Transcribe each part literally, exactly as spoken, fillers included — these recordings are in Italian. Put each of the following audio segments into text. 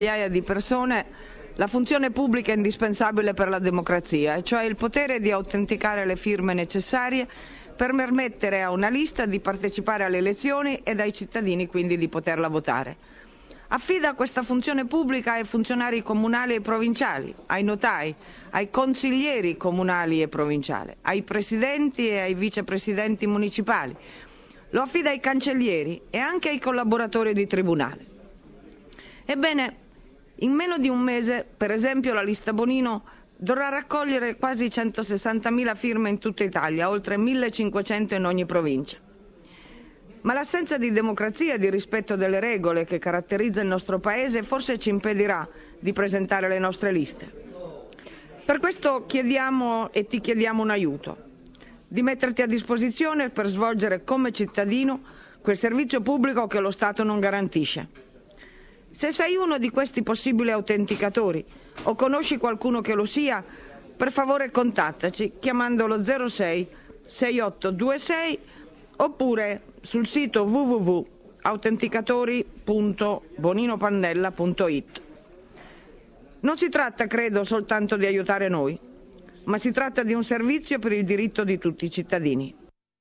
migliaia di persone la funzione pubblica è indispensabile per la democrazia, e cioè il potere di autenticare le firme necessarie per permettere a una lista di partecipare alle elezioni e ai cittadini quindi di poterla votare. Affida questa funzione pubblica ai funzionari comunali e provinciali, ai notai, ai consiglieri comunali e provinciali, ai presidenti e ai vicepresidenti municipali. Lo affida ai cancellieri e anche ai collaboratori di tribunale. Ebbene, in meno di un mese, per esempio, la lista Bonino dovrà raccogliere quasi centosessantamila firme in tutta Italia, oltre millecinquecento in ogni provincia. Ma l'assenza di democrazia e di rispetto delle regole che caratterizza il nostro Paese forse ci impedirà di presentare le nostre liste. Per questo chiediamo e ti chiediamo un aiuto, di metterti a disposizione per svolgere come cittadino quel servizio pubblico che lo Stato non garantisce. Se sei uno di questi possibili autenticatori o conosci qualcuno che lo sia, per favore contattaci chiamando lo zero sei sei otto due sei oppure sul sito w w w punto autenticatori punto boninopannella punto i t. Non si tratta, credo, soltanto di aiutare noi, ma si tratta di un servizio per il diritto di tutti i cittadini.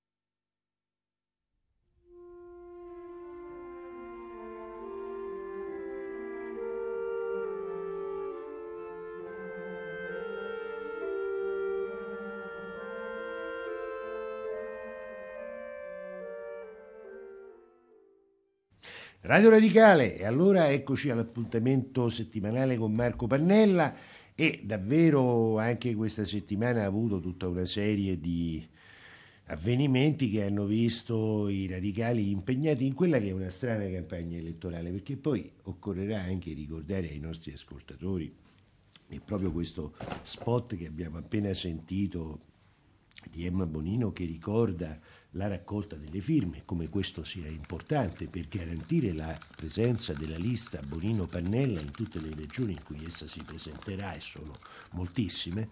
Radio Radicale, e allora eccoci all'appuntamento settimanale con Marco Pannella, e davvero anche questa settimana ha avuto tutta una serie di avvenimenti che hanno visto i radicali impegnati in quella che è una strana campagna elettorale, perché poi occorrerà anche ricordare ai nostri ascoltatori che proprio questo spot che abbiamo appena sentito di Emma Bonino, che ricorda la raccolta delle firme, come questo sia importante per garantire la presenza della lista Bonino-Pannella in tutte le regioni in cui essa si presenterà, e sono moltissime.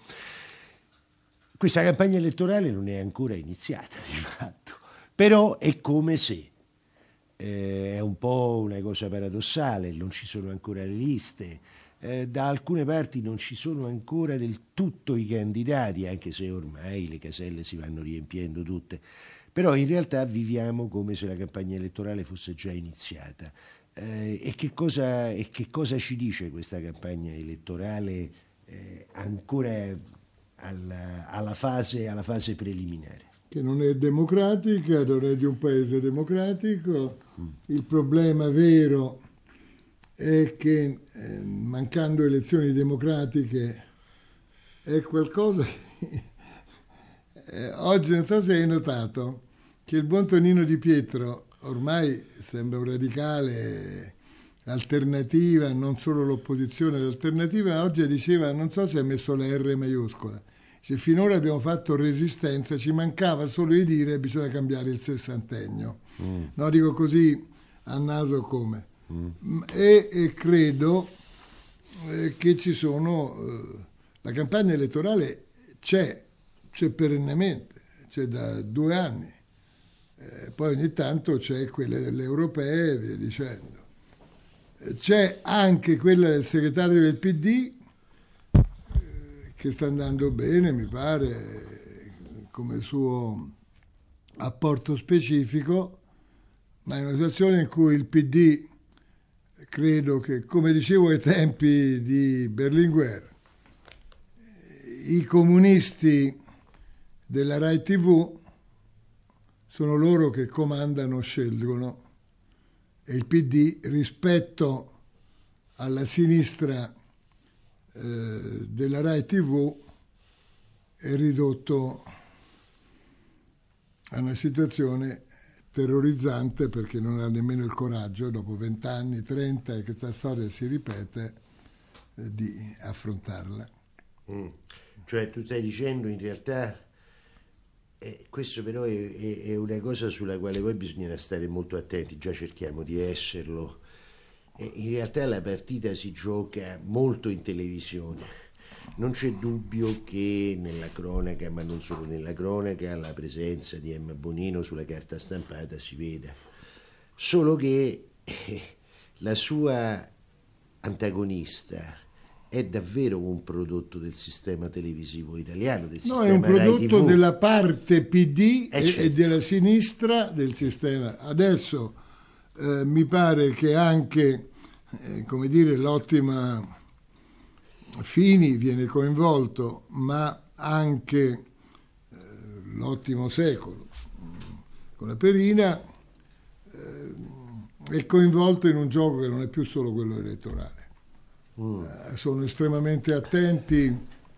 Questa campagna elettorale non è ancora iniziata di fatto, però è come se, eh, è un po' una cosa paradossale, non ci sono ancora le liste, eh, da alcune parti non ci sono ancora del tutto i candidati, anche se ormai le caselle si vanno riempiendo tutte. Però in realtà viviamo come se la campagna elettorale fosse già iniziata. Eh, e, che cosa, e che cosa ci dice questa campagna elettorale eh, ancora alla, alla, fase, alla fase preliminare? Che non è democratica, non è di un paese democratico. Mm. Il problema vero è che eh, mancando elezioni democratiche è qualcosa che eh, oggi non so se hai notato che il buon Tonino Di Pietro ormai sembra un radicale alternativa, non solo l'opposizione, l'alternativa, oggi diceva, non so se ha messo la R maiuscola, cioè, finora abbiamo fatto resistenza, ci mancava solo di dire bisogna cambiare il sessantennio. Mm. No, dico così a naso come. Mm. E, e credo eh, che ci sono, eh, la campagna elettorale c'è, c'è perennemente, c'è da due anni. Eh, poi ogni tanto c'è quelle delle europee e via dicendo. Eh, c'è anche quella del segretario del P D eh, che sta andando bene, mi pare, come suo apporto specifico, ma in una situazione in cui il P D, credo che, come dicevo ai tempi di Berlinguer, i comunisti della Rai tivù sono loro che comandano, scelgono, e il P D rispetto alla sinistra eh, della Rai tivù è ridotto a una situazione terrorizzante, perché non ha nemmeno il coraggio, dopo vent'anni, trenta, e questa storia si ripete, eh, di affrontarla. Mm. Cioè tu stai dicendo in realtà... Eh, questo però è, è, è una cosa sulla quale poi bisognerà stare molto attenti, già cerchiamo di esserlo. Eh, in realtà la partita si gioca molto in televisione, non c'è dubbio che nella cronaca, ma non solo nella cronaca, la presenza di Emma Bonino sulla carta stampata si veda, solo che eh, la sua antagonista è davvero un prodotto del sistema televisivo italiano, del no, sistema è un prodotto Rai T V. della parte P D eh e, certo. e della sinistra del sistema. Adesso eh, mi pare che anche, eh, come dire, l'ottima Fini viene coinvolto, ma anche eh, l'ottimo Secolo con la Perina eh, è coinvolto in un gioco che non è più solo quello elettorale. Mm. Eh, sono estremamente attenti,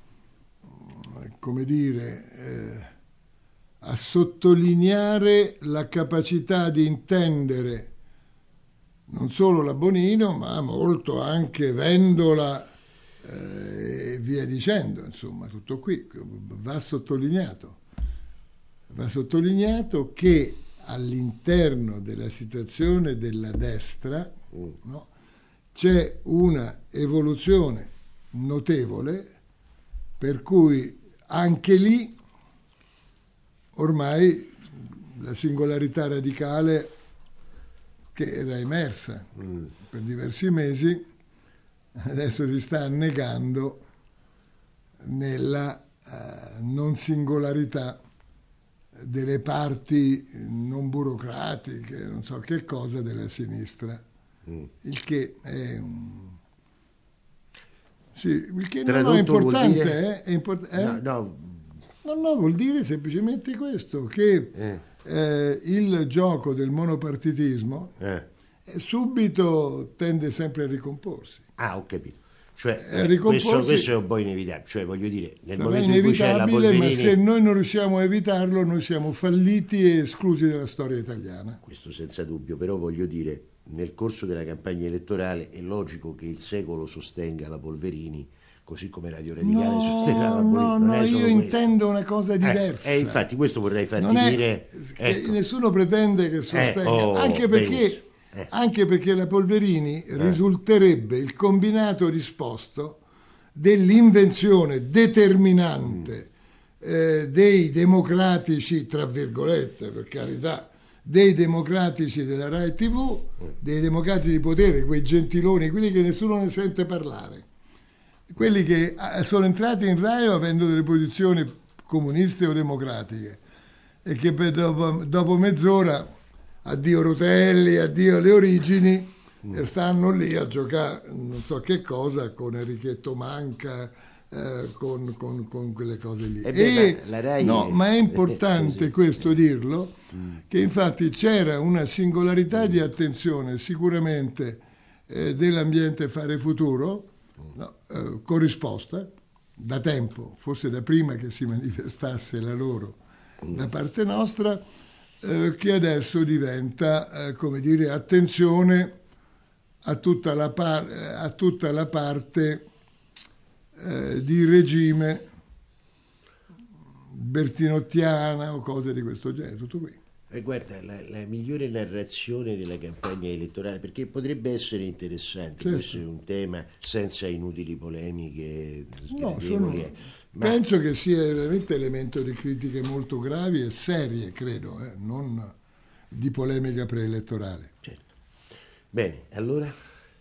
come dire, eh, a sottolineare la capacità di intendere non solo la Bonino, ma molto anche Vendola eh, e via dicendo, insomma, tutto qui. Va sottolineato. Va sottolineato che all'interno della situazione della destra, mm. no, c'è una evoluzione notevole, per cui anche lì ormai la singolarità radicale che era emersa mm. per diversi mesi adesso si sta annegando nella uh, non singolarità delle parti non burocratiche, non so che cosa, della sinistra. Mm. Il che è un... Sì, il che non è importante, dire... eh? È import... eh? No, no. no, no, vuol dire semplicemente questo, che eh. Eh, il gioco del monopartitismo eh. subito tende sempre a ricomporsi. Ah, ho capito. Cioè, eh, questo, questo è un po' inevitabile, cioè voglio dire, nel sarà momento in cui c'è la Polverini... ma se noi non riusciamo a evitarlo, noi siamo falliti e esclusi dalla storia italiana. Questo senza dubbio, però voglio dire, nel corso della campagna elettorale è logico che il Secolo sostenga la Polverini, così come Radio Radicale no, sosterrà la Polverini. No, non no, è solo io questo. intendo una cosa diversa. E eh, infatti questo vorrei farti non è, dire... Ecco. Nessuno pretende che sostenga, eh, oh, anche perché... Eh. Anche perché la Polverini eh. risulterebbe il combinato disposto dell'invenzione determinante mm. eh, dei democratici, tra virgolette, per carità, dei democratici della Rai T V, mm. dei democratici di potere, quei gentiloni, quelli che nessuno ne sente parlare, quelli che sono entrati in Rai avendo delle posizioni comuniste o democratiche e che per dopo, dopo mezz'ora addio Rutelli, addio le origini, mm. e stanno lì a giocare non so che cosa con Enrichetto Manca, eh, con, con, con quelle cose lì. E beh, la Rai no, è... ma è importante questo dirlo, mm. che infatti c'era una singolarità mm. di attenzione sicuramente eh, dell'ambiente Fare Futuro, mm. no, eh, corrisposta da tempo, forse da prima che si manifestasse la loro mm. da parte nostra, Eh, che adesso diventa, eh, come dire, attenzione a tutta la, par- a tutta la parte eh, di regime bertinottiana o cose di questo genere, tutto qui. Eh, guarda, la, la migliore narrazione della campagna elettorale, perché potrebbe essere interessante, certo. Questo è un tema senza inutili polemiche, no, sono... Ma... penso che sia veramente elemento di critiche molto gravi e serie, credo, eh? non di polemica preelettorale. Certo. Bene, allora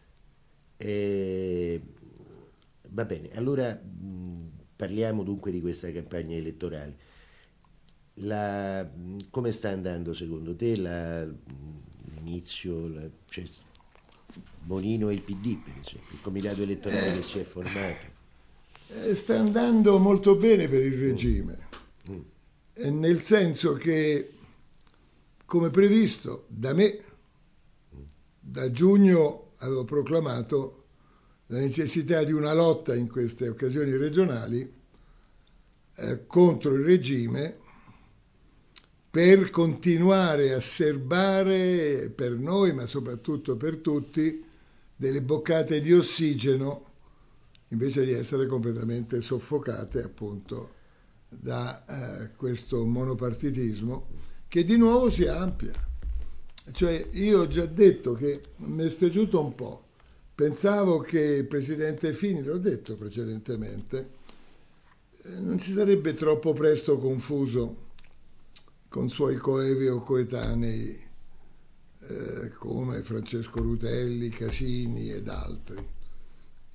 eh, va bene, allora mh, parliamo dunque di questa campagna elettorale. La, come sta andando secondo te la, l'inizio, la, cioè, Bonino e il P D, per esempio, il comitato elettorale che si è formato? Sta andando molto bene per il regime, mm. nel senso che, come previsto da me, da giugno avevo proclamato la necessità di una lotta in queste occasioni regionali eh, contro il regime per continuare a serbare per noi, ma soprattutto per tutti, delle boccate di ossigeno invece di essere completamente soffocate appunto da eh, questo monopartitismo che di nuovo si amplia. Cioè io ho già detto che mi è spiaciuto un po', pensavo che il presidente Fini, l'ho detto precedentemente, eh, non si sarebbe troppo presto confuso con suoi coevi o coetanei eh, come Francesco Rutelli, Casini ed altri.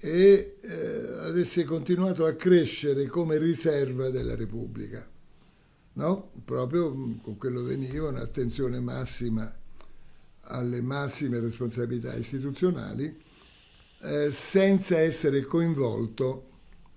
e eh, avesse continuato a crescere come riserva della Repubblica, no? Proprio con quello veniva un'attenzione massima alle massime responsabilità istituzionali, eh, senza essere coinvolto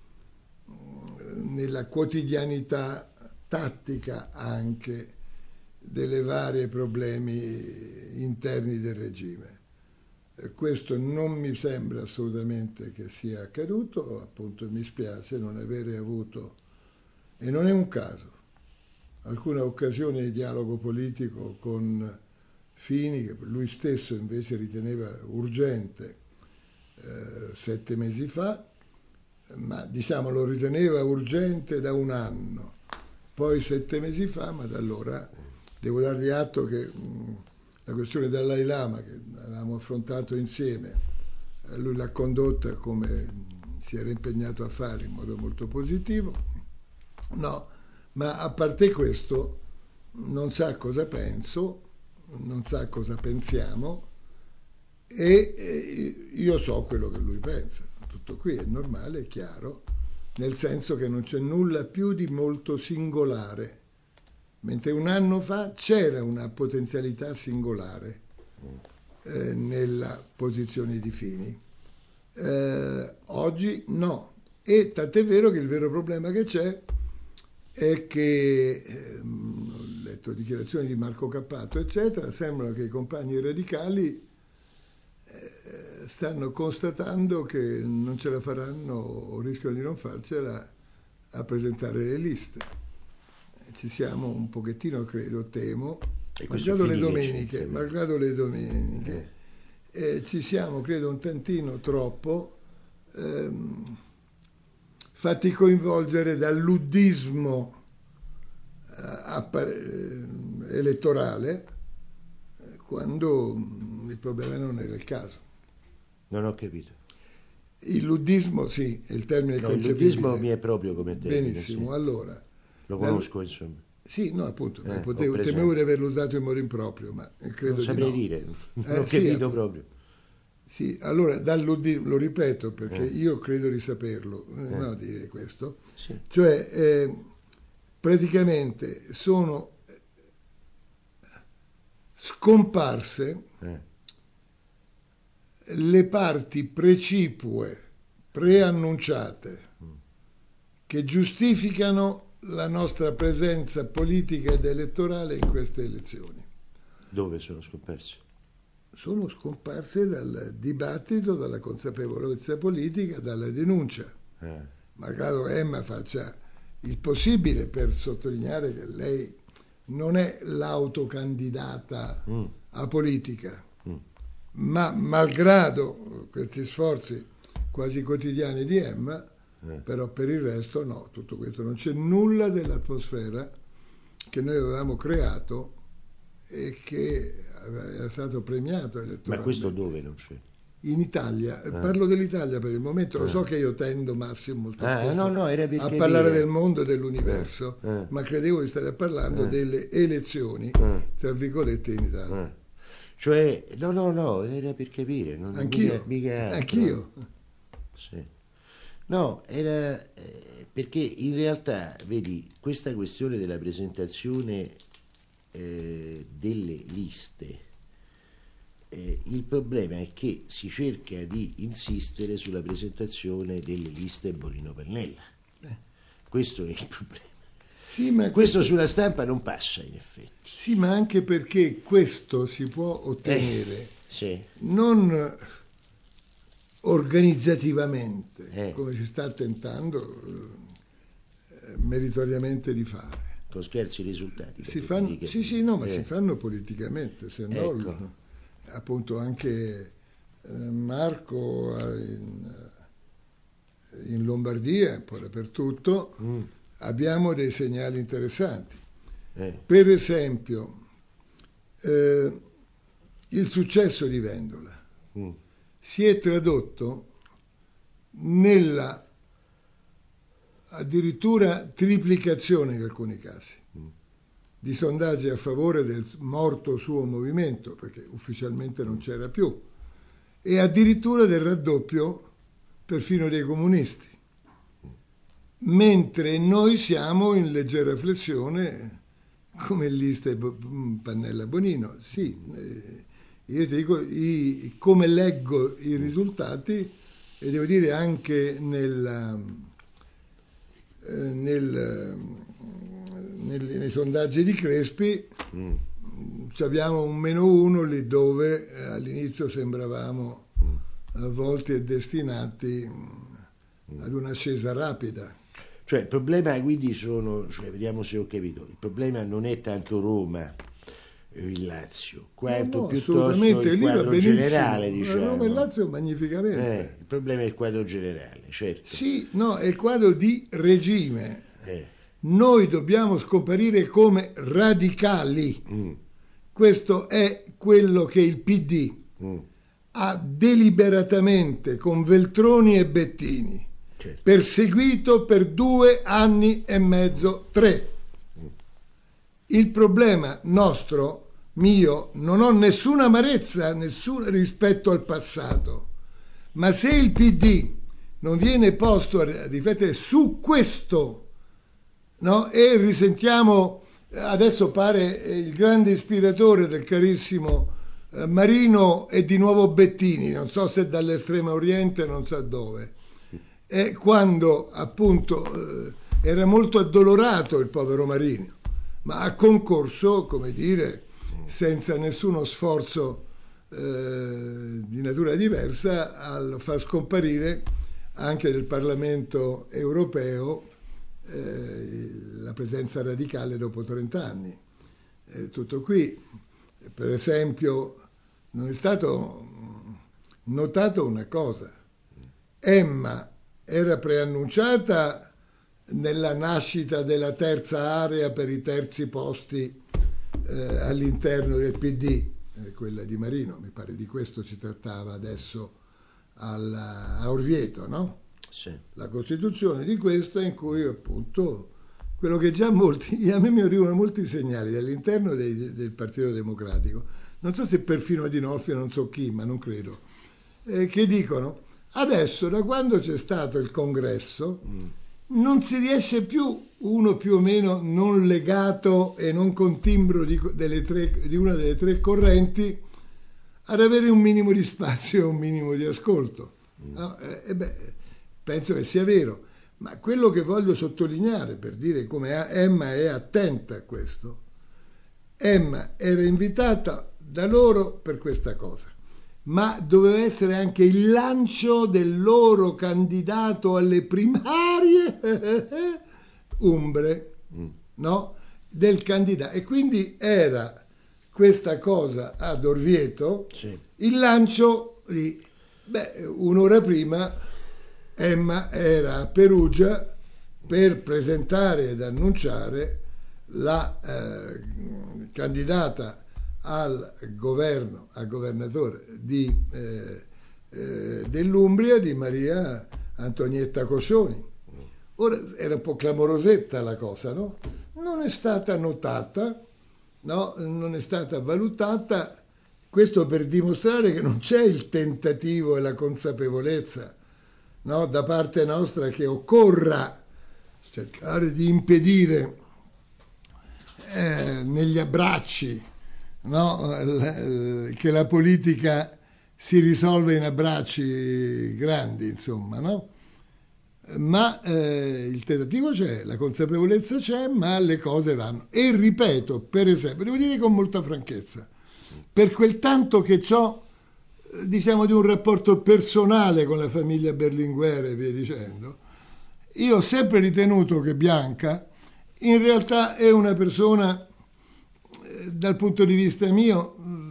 nella quotidianità tattica anche delle varie problemi interni del regime. Questo non mi sembra assolutamente che sia accaduto, appunto mi spiace non avere avuto, e non è un caso, alcune occasioni di dialogo politico con Fini, che lui stesso invece riteneva urgente eh, sette mesi fa, ma diciamo lo riteneva urgente da un anno, poi sette mesi fa, ma da allora devo dargli atto che mh, la questione del Dalai Lama, che avevamo affrontato insieme, lui l'ha condotta come si era impegnato a fare in modo molto positivo. No, ma a parte questo non sa cosa penso, non sa cosa pensiamo e, e io so quello che lui pensa. Tutto qui è normale, è chiaro, nel senso che non c'è nulla più di molto singolare. Mentre un anno fa c'era una potenzialità singolare eh, nella posizione di Fini. Eh, oggi no. E tant'è vero che il vero problema che c'è è che, ehm, ho letto dichiarazioni di Marco Cappato, eccetera, sembra che i compagni radicali eh, stanno constatando che non ce la faranno o rischiano di non farcela a presentare le liste. Ci siamo un pochettino, credo, temo, malgrado le domeniche, malgrado le domeniche, eh, ci siamo, credo, un tantino troppo ehm, fatti coinvolgere dal luddismo eh, appare- eh, elettorale, eh, quando mh, il problema non era il caso. Non ho capito. Il luddismo, sì, è il termine no, concepibile. Il luddismo mi è proprio come termine. Benissimo, sì. allora... Lo conosco, insomma. Sì, no, appunto, Eh, potevo, temevo di averlo usato in modo improprio, ma credo non saprei di no. dire, non Eh, ho sì, capito appunto. proprio. Sì, allora, dall'uddismo, lo ripeto perché Eh. io credo di saperlo, eh. Eh. no, dire questo, Sì. cioè eh, praticamente sono scomparse Eh. le parti precipue, preannunciate, che giustificano la nostra presenza politica ed elettorale in queste elezioni. Dove sono scomparsi? Sono scomparse dal dibattito, dalla consapevolezza politica, dalla denuncia. Eh. Malgrado Emma faccia il possibile per sottolineare che lei non è l'autocandidata Mm. a politica, Mm. ma malgrado questi sforzi quasi quotidiani di Emma, Eh. però per il resto no, tutto questo non c'è nulla dell'atmosfera che noi avevamo creato e che era stato premiato elettoralmente. Ma questo dove non c'è? In Italia, Eh. parlo dell'Italia per il momento, lo Eh. so che io tendo, Massimo, molto Ah, spesso no, no, era per a capire. parlare del mondo e dell'universo, Eh. Eh. ma credevo di stare parlando Eh. delle elezioni, Eh. tra virgolette, in Italia. Eh. Cioè, no, no, no, era per capire. Non, Anch'io, mica, mica altro. anch'io. Sì. No, era eh, perché in realtà, vedi, questa questione della presentazione eh, delle liste, eh, il problema è che si cerca di insistere sulla presentazione delle liste Bonino Pannella. Eh. Questo è il problema. Sì, ma Questo sulla stampa non passa, in effetti. Sì, ma anche perché questo si può ottenere Eh, sì. non organizzativamente, Eh. come si sta tentando eh, meritoriamente di fare. Con scherzi risultati. Si per fanno, dire che- sì, sì, no, ma eh, si fanno politicamente, se no, Ecco. lo- appunto anche eh, Marco eh, in, in Lombardia, un po' dappertutto, mm, abbiamo dei segnali interessanti. eh, Per esempio, eh, il successo di Vendola mm, si è tradotto nella addirittura triplicazione in alcuni casi di sondaggi a favore del morto suo movimento, perché ufficialmente non c'era più, e addirittura del raddoppio perfino dei comunisti, mentre noi siamo in leggera flessione come lista Pannella Bonino. Sì, eh, io ti dico, i, come leggo i risultati, e devo dire anche nel, eh, nel, nel, nei sondaggi di Crespi, mm. abbiamo un meno uno lì dove eh, all'inizio sembravamo mm. avvolti e destinati mm. ad un'ascesa rapida. Cioè il problema quindi sono, cioè, vediamo se ho capito, il problema non è tanto Roma e il Lazio, quanto no, no, piuttosto il quadro generale, diciamo. Roma e Lazio magnificamente. Eh, il problema è il quadro generale, certo. Sì, no, è il quadro di regime. Eh. Noi dobbiamo scomparire come radicali. Mm. Questo è quello che il P D mm. ha deliberatamente con Veltroni e Bettini certo. perseguito per due anni e mezzo, tre. Il problema nostro, mio, non ho nessuna amarezza nessun, rispetto al passato, ma se il P D non viene posto a riflettere su questo, no? E risentiamo, adesso pare il grande ispiratore del carissimo eh, Marino e di nuovo Bettini, non so se dall'estremo oriente, non so dove, e quando appunto eh, era molto addolorato il povero Marino, ma ha concorso, come dire, senza nessuno sforzo eh, di natura diversa, a far scomparire anche del Parlamento europeo eh, la presenza radicale dopo trent'anni. Eh, tutto qui. Per esempio, non è stato notato una cosa. Emma era preannunciata nella nascita della terza area per i terzi posti eh, all'interno del P D, eh, quella di Marino, mi pare di questo si trattava adesso alla, a Orvieto, no? Sì. La costituzione di questa in cui appunto quello che già molti, a me mi arrivano molti segnali dall'interno dei, del Partito Democratico, non so se perfino Dinolfi, non so chi, ma non credo, eh, che dicono adesso da quando c'è stato il congresso mm. non si riesce più, uno più o meno non legato e non con timbro di, delle tre, di una delle tre correnti, ad avere un minimo di spazio e un minimo di ascolto. Mm. No? E, e beh, penso che sia vero, ma quello che voglio sottolineare per dire come Emma è attenta a questo, Emma era invitata da loro per questa cosa, ma doveva essere anche il lancio del loro candidato alle primarie umbre, mm. no? Del candidato. E quindi era questa cosa ad Orvieto, sì. il lancio di, beh, un'ora prima Emma era a Perugia per presentare ed annunciare la eh, candidata al governo, al governatore di, eh, eh, dell'Umbria, di Maria Antonietta Coscioni. Ora era un po' clamorosetta la cosa, no? Non è stata notata, no? Non è stata valutata, questo per dimostrare che non c'è il tentativo e la consapevolezza, no? Da parte nostra che occorra cercare di impedire eh, negli abbracci, no, che la politica si risolve in abbracci grandi, insomma, no? Ma eh, il tentativo c'è, la consapevolezza c'è, ma le cose vanno. E ripeto, per esempio, devo dire con molta franchezza, per quel tanto che ho, diciamo, di un rapporto personale con la famiglia Berlinguer e via dicendo, io ho sempre ritenuto che Bianca in realtà è una persona, dal punto di vista mio,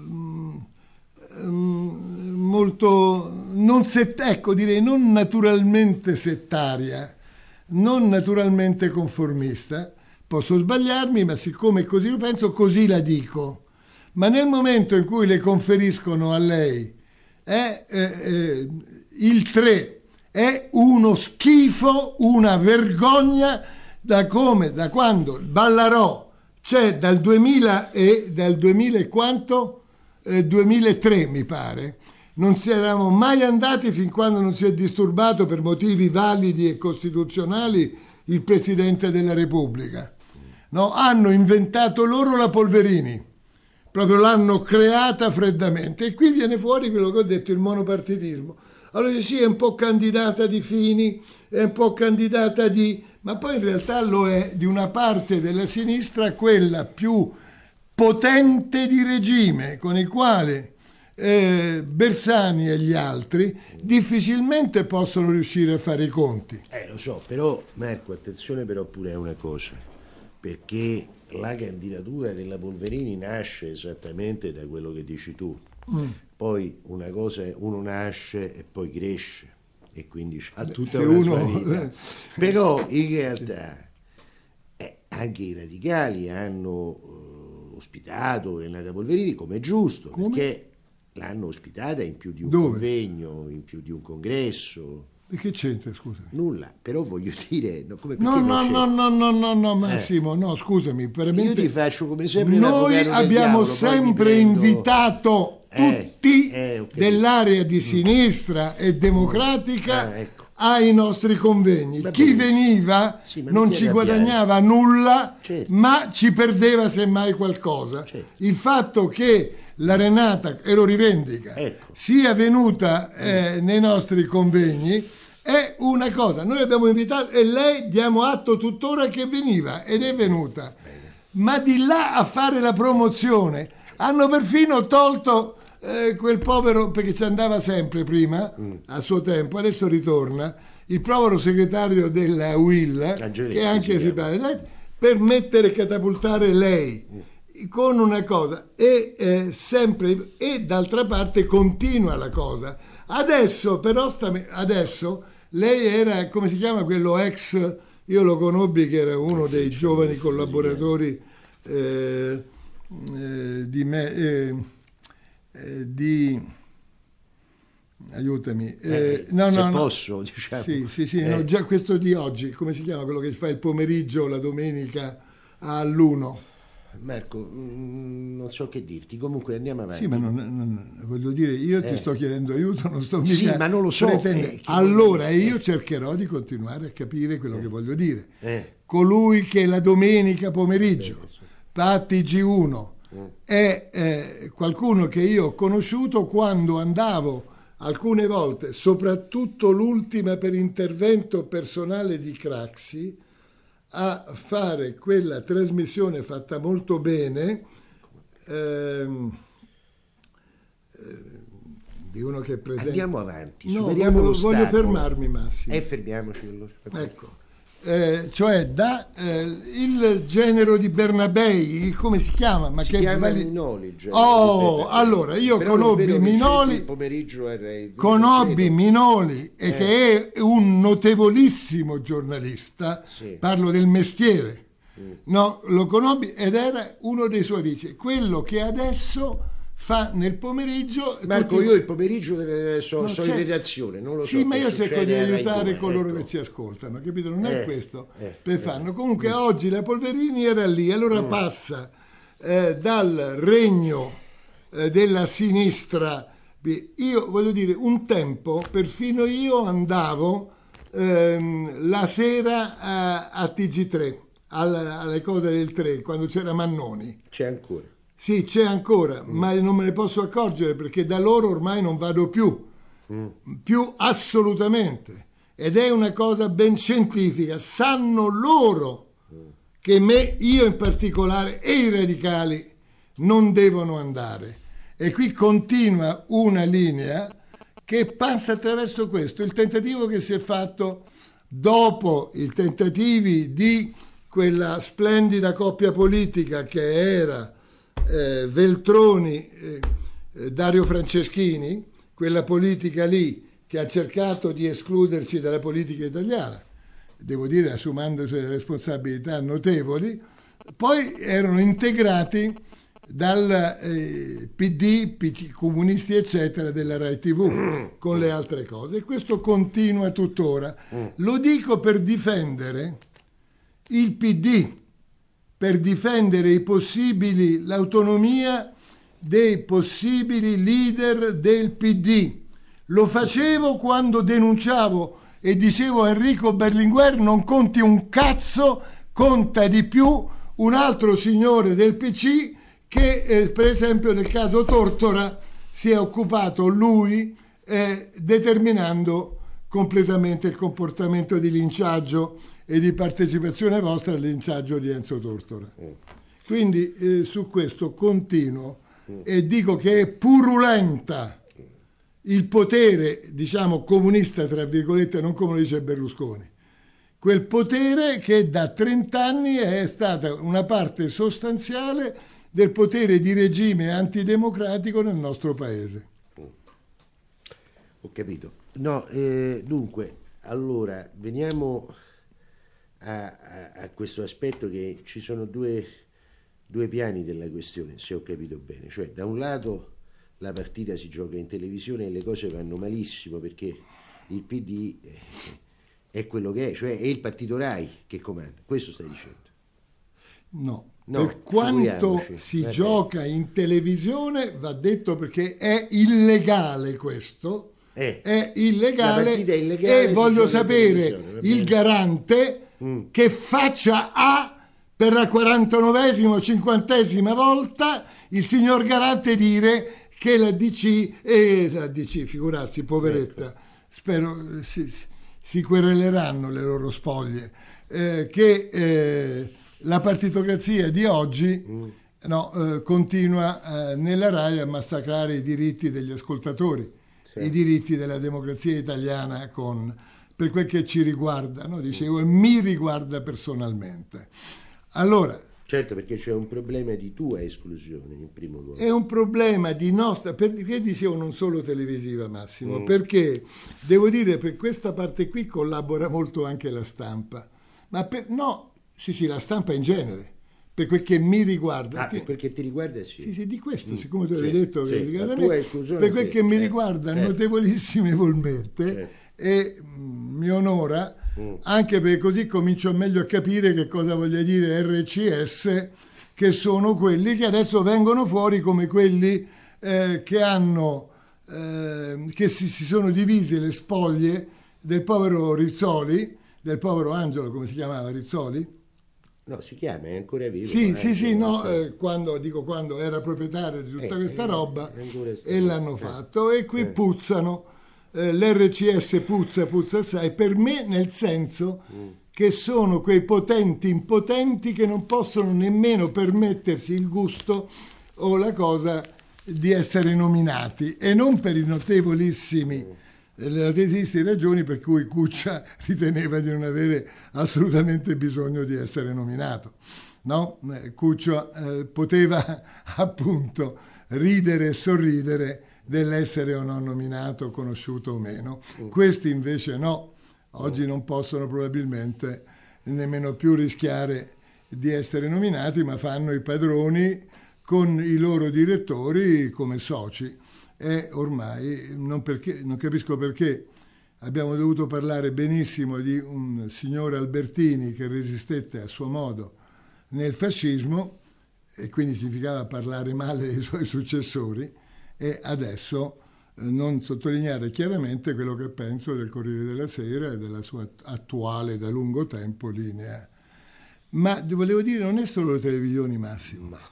molto non set, ecco, direi non naturalmente settaria, non naturalmente conformista. Posso sbagliarmi, ma siccome così lo penso, così la dico. Ma nel momento in cui le conferiscono a lei eh, eh, il tre è uno schifo, una vergogna, da come, da quando Ballarò c'è dal duemila e dal duemila e quanto? Eh, duemilatré mi pare, non si eravamo mai andati fin quando non si è disturbato per motivi validi e costituzionali il Presidente della Repubblica. No, hanno inventato loro la Polverini, proprio l'hanno creata freddamente, e qui viene fuori quello che ho detto, il monopartitismo. Allora sì, è un po' candidata di Fini, è un po' candidata di... ma poi in realtà lo è di una parte della sinistra, quella più potente di regime, con i quali eh, Bersani e gli altri difficilmente possono riuscire a fare i conti. Eh, lo so, però Marco, attenzione però pure a una cosa, perché la candidatura della Polverini nasce esattamente da quello che dici tu. Mm. Poi una cosa, uno nasce e poi cresce e quindi ha tutta Se una uno... sua vita. Però in realtà eh, anche i radicali hanno eh, ospitato Renata Polverini, come è giusto, come? Perché l'hanno ospitata in più di un Dove? convegno, in più di un congresso. E che c'entra, scusami? Nulla, però voglio dire... No, come, no, no, no, no, no, no, no, Massimo, eh. no, scusami. Io ti faccio come sempre... Noi abbiamo diavolo, sempre prendo... invitato tutti eh, eh, okay. dell'area di sinistra e democratica ah, ecco. ai nostri convegni. Va Chi bene. veniva sì, non ci guadagnava nulla, certo. ma ci perdeva semmai qualcosa. Certo. Il fatto che la Renata, e lo rivendica, ecco. sia venuta eh, nei nostri convegni è una cosa. Noi abbiamo invitato e lei diamo atto tuttora che veniva ed è venuta. Bene. Ma di là a fare la promozione hanno perfino tolto eh, quel povero, perché ci andava sempre prima, mm. a suo tempo, adesso ritorna, il povero segretario della U I L, Angeletti, che anche si parla, per mettere e catapultare lei. Mm. con una cosa e eh, sempre e d'altra parte continua la cosa. Adesso però sta, adesso lei era, come si chiama quello ex, io lo conobbi che era uno dei giovani collaboratori eh, eh, di me eh, eh, di aiutami eh, eh, no, se no, posso no. diciamo sì sì sì eh. no, già questo di oggi, come si chiama quello che fa il pomeriggio la domenica all'uno? Marco, mh, non so che dirti, comunque andiamo avanti. Sì, ma non, non, voglio dire, io ti eh. sto chiedendo aiuto, non sto mica... Sì, ma non lo so. Eh, allora io cercherò di continuare a capire quello eh. che voglio dire. Eh. Colui che la domenica pomeriggio va a T G uno eh. è eh, qualcuno che io ho conosciuto quando andavo alcune volte, soprattutto l'ultima per intervento personale di Craxi, a fare quella trasmissione fatta molto bene ehm, eh, di uno che è presente. Andiamo avanti, no, superiamo voglio, lo voglio Stato. fermarmi Massimo. E eh, fermiamoci allora. Ecco, eh, cioè da eh, il genero di Bernabei, come si chiama? Ma si che chiama vali... Minoli il genero. Oh, allora io però conobbi Minoli, il pomeriggio era il conobbi Minoli e eh. che è un notevolissimo giornalista, sì. parlo del mestiere, mm. no, lo conobbi ed era uno dei suoi vice, quello che adesso fa nel pomeriggio. Marco, tutti... io il pomeriggio deve, so, no, so in redazione, non lo sì, so. Sì, ma io cerco di aiutare coloro ecco. che ci ascoltano, capito? Non eh, è questo eh, per eh, farlo. Comunque eh. oggi la Polverini era lì, allora mm. passa eh, dal regno eh, della sinistra. Io voglio dire, un tempo, perfino io andavo ehm, la sera a, a T G tre, alla, alle cose del tre, quando c'era Mannoni. C'è ancora. Sì, c'è ancora, mm. ma non me ne posso accorgere perché da loro ormai non vado più, mm. più assolutamente. Ed è una cosa ben scientifica. Sanno loro mm. che me, io in particolare, e i radicali non devono andare. E qui continua una linea che passa attraverso questo. Il tentativo che si è fatto dopo i tentativi di quella splendida coppia politica che era Eh, Veltroni, eh, Dario Franceschini, quella politica lì che ha cercato di escluderci dalla politica italiana, devo dire assumendosi delle responsabilità notevoli, poi erano integrati dal eh, P D, P D, comunisti eccetera, della Rai T V con le altre cose, e questo continua tuttora. Lo dico per difendere il P D, per difendere i possibili, l'autonomia dei possibili leader del P D. Lo facevo quando denunciavo e dicevo a Enrico Berlinguer non conti un cazzo, conta di più un altro signore del P C che eh, per esempio nel caso Tortora si è occupato lui eh, determinando completamente il comportamento di linciaggio e di partecipazione vostra al linciaggio di Enzo Tortora. Quindi eh, su questo continuo e dico che è purulenta il potere, diciamo, comunista, tra virgolette, non come lo dice Berlusconi. Quel potere che da trent'anni è stata una parte sostanziale del potere di regime antidemocratico nel nostro paese. Ho capito. No, eh, dunque, allora, veniamo a, a, a questo aspetto che ci sono due, due piani della questione, se ho capito bene. Cioè, da un lato la partita si gioca in televisione e le cose vanno malissimo perché il P D è quello che è, cioè è il partito Rai che comanda. Questo stai dicendo? No. No, per quanto si Vabbè. gioca in televisione va detto perché è illegale questo, eh. è illegale, La partita è illegale, e si voglio gioca in sapere televisione, va il bene. garante Mm. che faccia ha per la quarantanovesima o cinquantesima volta il signor garante dire che la D C, eh, la D C, figurarsi, poveretta, Ecco. spero si, si quereleranno le loro spoglie, eh, che eh, la partitocrazia di oggi mm. no, eh, continua eh, nella Rai a massacrare i diritti degli ascoltatori, sì. i diritti della democrazia italiana con, per quel che ci riguarda, no? Dicevo, mm. e mi riguarda personalmente. Allora, certo, perché c'è un problema di tua esclusione in primo luogo. È un problema di nostra, perché dicevo non solo televisiva, Massimo, mm. perché devo dire per questa parte qui collabora molto anche la stampa, ma per, no, sì sì, la stampa in genere, per quel che mi riguarda. Ah, per quel che ti riguarda sì. Sì, sì, di questo, mm. siccome tu sì, avevi detto sì, che riguarda la tua me, esclusione, per quel sì, che mi certo, riguarda certo. notevolissimamente certo. e mm, mi onora, mm. anche perché così comincio meglio a capire che cosa voglia dire R C S, che sono quelli che adesso vengono fuori come quelli eh, che hanno eh, che si, si sono divisi le spoglie del povero Rizzoli, del povero Angelo, come si chiamava Rizzoli? No, si chiama, è ancora vivo. Sì, eh, sì, sì, no, eh, quando, dico quando era proprietario di tutta eh, questa eh, roba stato, e l'hanno eh, fatto e qui eh. puzzano, eh, l'R C S puzza, puzza assai, per me nel senso mm. che sono quei potenti impotenti che non possono nemmeno permettersi il gusto o la cosa di essere nominati e non per i notevolissimi mm. le notevolissime ragioni per cui Cuccia riteneva di non avere assolutamente bisogno di essere nominato, no? Cuccia eh, poteva appunto ridere e sorridere dell'essere o non nominato, conosciuto o meno. Mm. Questi invece no, oggi mm. non possono probabilmente nemmeno più rischiare di essere nominati, ma fanno i padroni con i loro direttori come soci. E ormai non, perché, non capisco perché abbiamo dovuto parlare benissimo di un signore Albertini che resistette a suo modo nel fascismo e quindi significava parlare male dei suoi successori e adesso eh, non sottolineare chiaramente quello che penso del Corriere della Sera e della sua attuale da lungo tempo linea. Ma volevo dire, non è solo le televisioni, Massimo. No.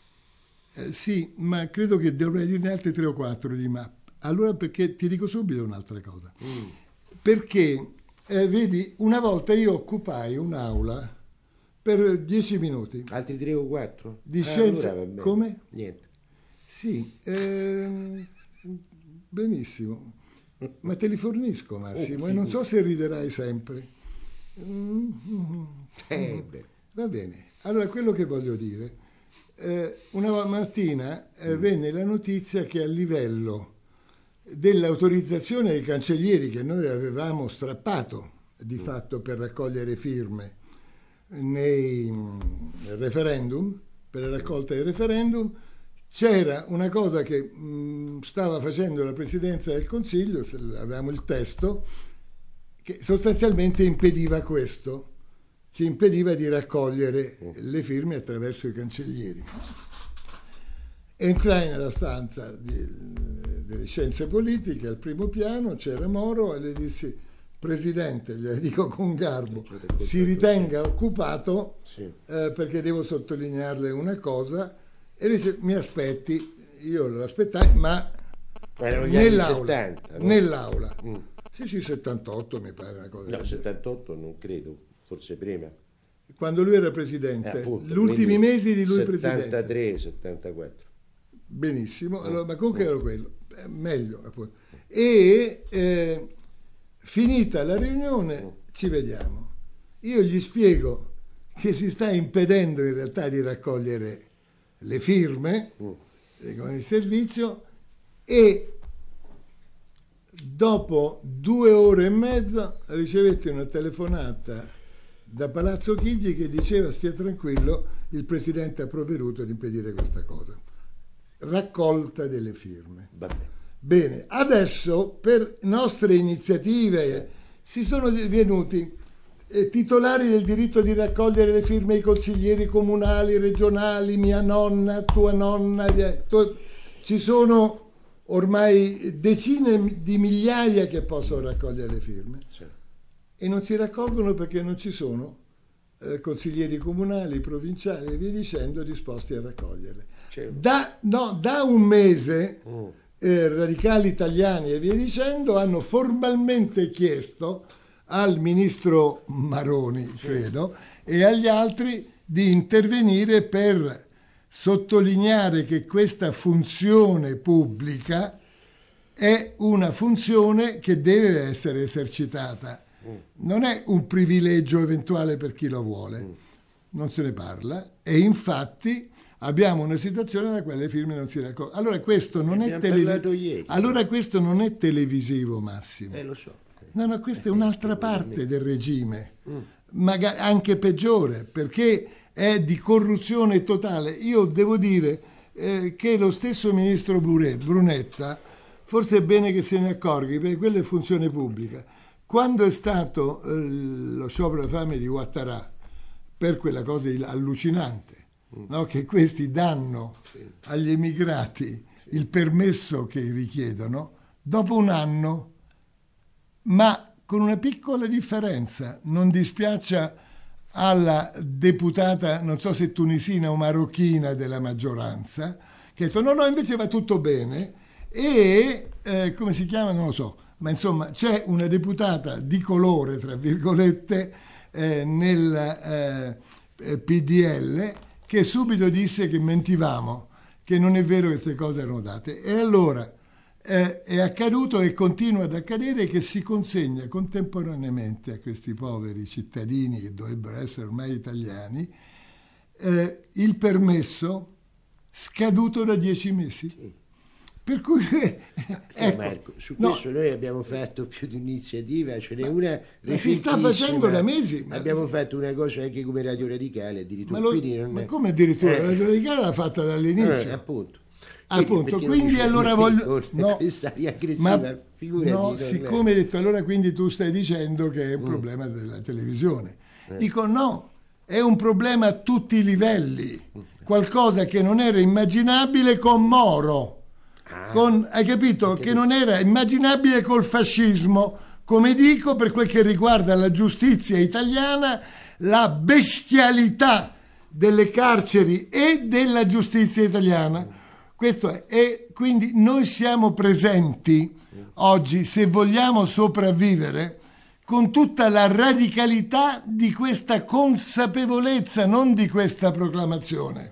Eh, sì, ma credo che dovrei dirne altre tre o quattro di ma. Allora perché ti dico subito un'altra cosa. Mm. Perché, eh, vedi, una volta io occupai un'aula per dieci minuti. Altri tre o quattro? Di ah, scienza. Allora come? Niente. Sì, eh, benissimo. Ma te li fornisco, Massimo, oh, e non so se riderai sempre. Mm-hmm. Eh, beh. Va bene. Allora, quello che voglio dire... Eh, una mattina eh, mm. venne la notizia che a livello dell'autorizzazione ai cancellieri che noi avevamo strappato di mm. fatto per raccogliere firme nei nel referendum, per la raccolta del referendum, c'era una cosa che mh, stava facendo la Presidenza del Consiglio, avevamo il testo, che sostanzialmente impediva questo. Ci impediva di raccogliere le firme attraverso i cancellieri. Entrai nella stanza di, delle scienze politiche, al primo piano c'era Moro e le dissi: Presidente, glielo dico con garbo, si ritenga occupato, sì. eh, perché devo sottolinearle una cosa. E lui dice: mi aspetti. Io lo aspettai, ma nell'aula, settanta, no? nell'aula. Mm. Sì, sì, settantotto mi pare una cosa. No, settantotto non credo, forse prima. Quando lui era presidente, eh, appunto, gli ultimi mesi di lui settantatré, presidente. settantatré, settantaquattro. Benissimo, allora, ma comunque era quello, eh, meglio appunto. E eh, finita la riunione ci vediamo. Io gli spiego che si sta impedendo in realtà di raccogliere le firme mm. con il servizio, e dopo due ore e mezza ricevetti una telefonata da Palazzo Chigi che diceva: stia tranquillo, il Presidente ha provveduto ad impedire questa cosa. Raccolta delle firme. Vabbè. Bene, adesso per nostre iniziative si sono venuti eh, titolari del diritto di raccogliere le firme i consiglieri comunali, regionali, mia nonna, tua nonna, tu, ci sono ormai decine di migliaia che possono raccogliere le firme, sì. E non si raccolgono perché non ci sono eh, consiglieri comunali, provinciali e via dicendo disposti a raccoglierle. Da, no, da un mese mm. eh, radicali italiani e via dicendo hanno formalmente chiesto al ministro Maroni, credo, e agli altri di intervenire per sottolineare che questa funzione pubblica è una funzione che deve essere esercitata. Non è un privilegio eventuale per chi lo vuole. Non se ne parla, e infatti abbiamo una situazione nella quale le firme non si raccolgono. Allora questo non è televi- allora questo non è televisivo, Massimo. Eh, lo so. No, no, questa è un'altra parte del regime, mm. magari anche peggiore, perché è di corruzione totale. Io devo dire eh, che lo stesso ministro Brunetta, forse è bene che se ne accorgi, perché quella è funzione pubblica. Quando è stato eh, lo sciopero della fame di Ouattara, per quella cosa allucinante, mm. no? che questi danno sì. agli emigrati sì. il permesso che richiedono, dopo un anno, ma con una piccola differenza, non dispiaccia alla deputata, non so se tunisina o marocchina della maggioranza, che ha detto no, no, invece va tutto bene, e eh, come si chiama, non lo so, ma insomma c'è una deputata di colore, tra virgolette, eh, nel eh, P D L, che subito disse che mentivamo, che non è vero che queste cose erano date. E allora eh, è accaduto e continua ad accadere che si consegna contemporaneamente a questi poveri cittadini, che dovrebbero essere ormai italiani, eh, il permesso scaduto da dieci mesi. Sì. Per cui eh, ecco, Marco, su questo no, noi abbiamo fatto più di un'iniziativa, ce n'è una recentissima. Si sta facendo da mesi. Ma abbiamo fatto una cosa anche come Radio Radicale, addirittura. Ma, lo, non ma è... come addirittura? Eh. Radio Radicale l'ha fatta dall'inizio. Eh, appunto. Appunto, quindi allora voglio... No, ma, no siccome hai detto, allora quindi tu stai dicendo che è un mm. problema della televisione. Eh. Dico no, è un problema a tutti i livelli. Qualcosa che non era immaginabile con Moro. Ah, con, hai capito? Che non era immaginabile col fascismo. Come dico, per quel che riguarda la giustizia italiana, la bestialità delle carceri e della giustizia italiana. Questo è. E quindi noi siamo presenti oggi, se vogliamo sopravvivere, con tutta la radicalità di questa consapevolezza, non di questa proclamazione.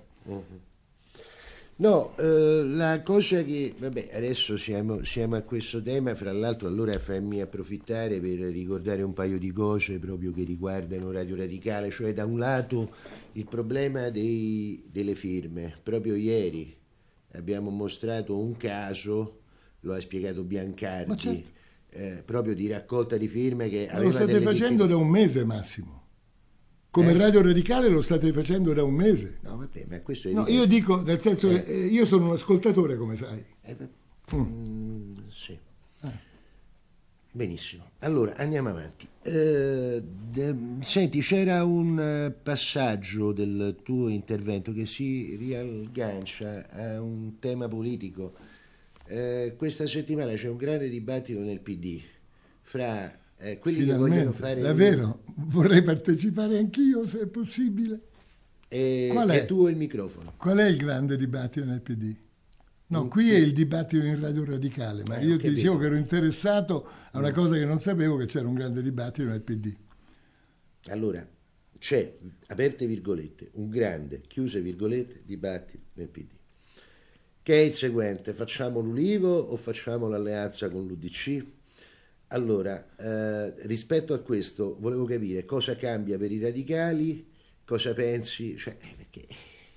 No, eh, la cosa che, vabbè, adesso siamo, siamo a questo tema, fra l'altro allora fammi approfittare per ricordare un paio di cose proprio che riguardano Radio Radicale, cioè da un lato il problema dei, delle firme. Proprio ieri abbiamo mostrato un caso, lo ha spiegato Biancardi, certo. eh, proprio di raccolta di firme che Ma lo state facendo da un mese, Massimo. Come eh? Radio Radicale lo state facendo da un mese. No, vabbè, ma questo è... No, io dico, nel senso eh. che io sono un ascoltatore, come sai. Eh, mm. Mm, sì. Eh. Benissimo, allora andiamo avanti. Eh, de, senti, c'era un eh, passaggio del tuo intervento che si riaggancia a un tema politico. Eh, questa settimana c'è un grande dibattito nel P D fra eh, quelli Finalmente, che vogliono fare... davvero, vorrei partecipare anch'io se è possibile. E, Qual è? e tu il microfono. Qual è il grande dibattito nel P D? No, qui è il dibattito in Radio Radicale, ma Eh, io ho ti dicevo capito. che ero interessato a una cosa che non sapevo, che c'era un grande dibattito nel P D. Allora, c'è, aperte virgolette, un grande, chiuse virgolette, dibattito nel P D, che è il seguente: facciamo l'Ulivo o facciamo l'alleanza con l'U D C? Allora, eh, rispetto a questo, volevo capire cosa cambia per i radicali, cosa pensi, cioè, eh, perché...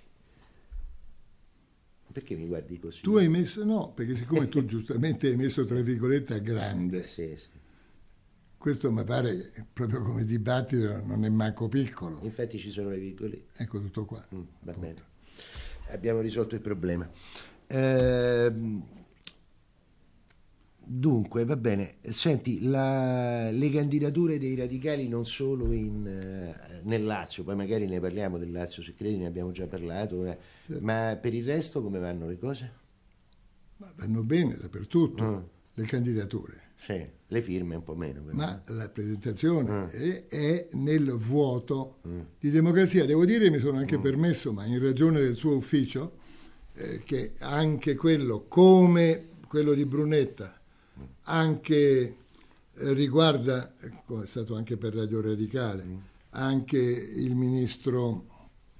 Perché mi guardi così? Tu hai messo, no, perché siccome tu giustamente hai messo tra virgolette a grande, Sì, sì. questo mi pare che proprio come dibattito non è manco piccolo. Infatti ci sono le virgolette. Ecco tutto qua. Mm, va bene. Abbiamo risolto il problema. Ehm, dunque, va bene. Senti, la- le candidature dei radicali non solo in, eh, nel Lazio, poi magari ne parliamo del Lazio, se credi, ne abbiamo già parlato, eh, ma per il resto come vanno le cose? Ma vanno bene dappertutto Mm. le candidature, Sì, le firme un po' meno. però. ma la presentazione Mm. è, è nel vuoto di democrazia. Devo dire, mi sono anche permesso, ma in ragione del suo ufficio, eh, che anche quello, come quello di Brunetta, anche eh, riguarda, come è stato anche per Radio Radicale, anche il ministro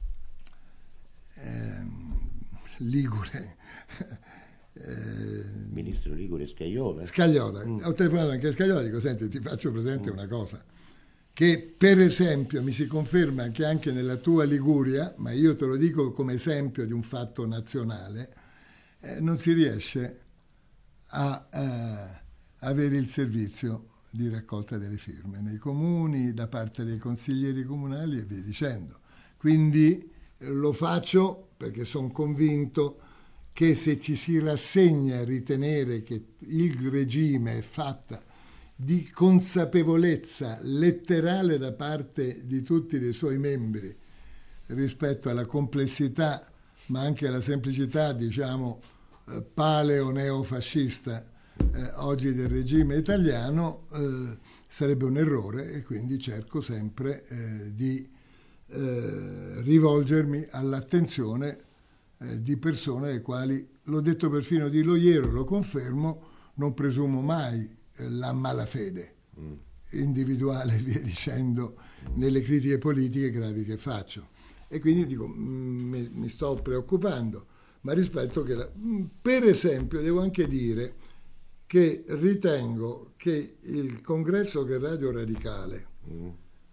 ehm, Ligure, eh, Ministro Ligure Scaiola. Scagliola. Ho telefonato anche a Scagliola e dico: senti, ti faccio presente una cosa, che per esempio mi si conferma che anche nella tua Liguria, ma io te lo dico come esempio di un fatto nazionale, eh, non si riesce a eh, avere il servizio di raccolta delle firme nei comuni, da parte dei consiglieri comunali e via dicendo. Quindi eh, lo faccio perché sono convinto che se ci si rassegna a ritenere che il regime è fatta di consapevolezza letterale da parte di tutti i suoi membri rispetto alla complessità, ma anche alla semplicità, diciamo, eh, paleo-neofascista eh, oggi del regime italiano, eh, sarebbe un errore, e quindi cerco sempre eh, di eh, rivolgermi all'attenzione eh, di persone alle quali, l'ho detto perfino di Loiero, lo confermo, non presumo mai eh, la malafede mm. individuale e via dicendo nelle critiche politiche gravi che faccio. E quindi dico, mi, mi sto preoccupando, ma rispetto che, la, per esempio, devo anche dire che ritengo che il congresso che è Radio Radicale, mm.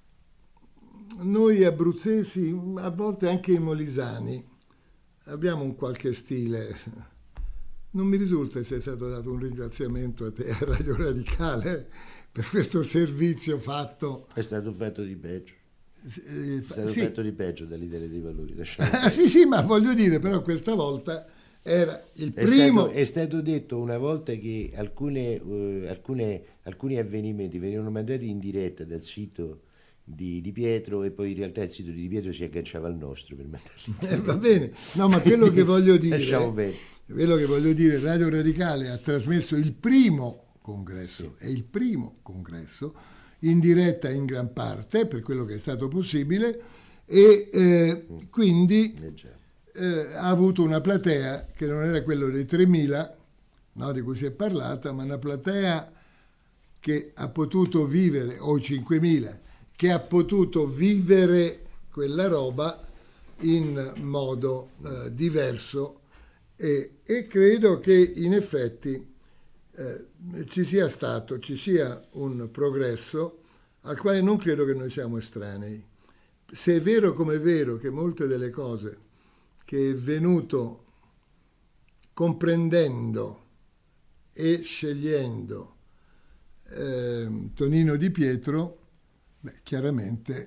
noi abruzzesi, a volte anche i molisani, abbiamo un qualche stile. Non mi risulta sia stato dato un ringraziamento a te, a Radio Radicale, per questo servizio fatto. È stato fatto di peggio. Eh, È stato sì. fatto di peggio dall'Italia dei Valori. Ah, sì, sì, ma voglio dire, però questa volta era il È primo... stato, è stato detto una volta che alcune, uh, alcune, alcuni avvenimenti venivano mandati in diretta dal sito di, di Pietro, e poi in realtà il sito di Pietro si agganciava al nostro per mandarli. Eh, va bene, no, ma quello che voglio dire... Lasciamo bene. Quello che voglio dire, Radio Radicale ha trasmesso il primo congresso, è il primo congresso, in diretta in gran parte, per quello che è stato possibile, e eh, quindi eh, ha avuto una platea che non era quello dei tremila, no, di cui si è parlata, ma una platea che ha potuto vivere, o cinquemila, che ha potuto vivere quella roba in modo eh, diverso, e, e credo che in effetti eh, ci sia stato, ci sia un progresso al quale non credo che noi siamo estranei. Se è vero come è vero che molte delle cose che è venuto comprendendo e scegliendo eh, Tonino Di Pietro, beh, chiaramente,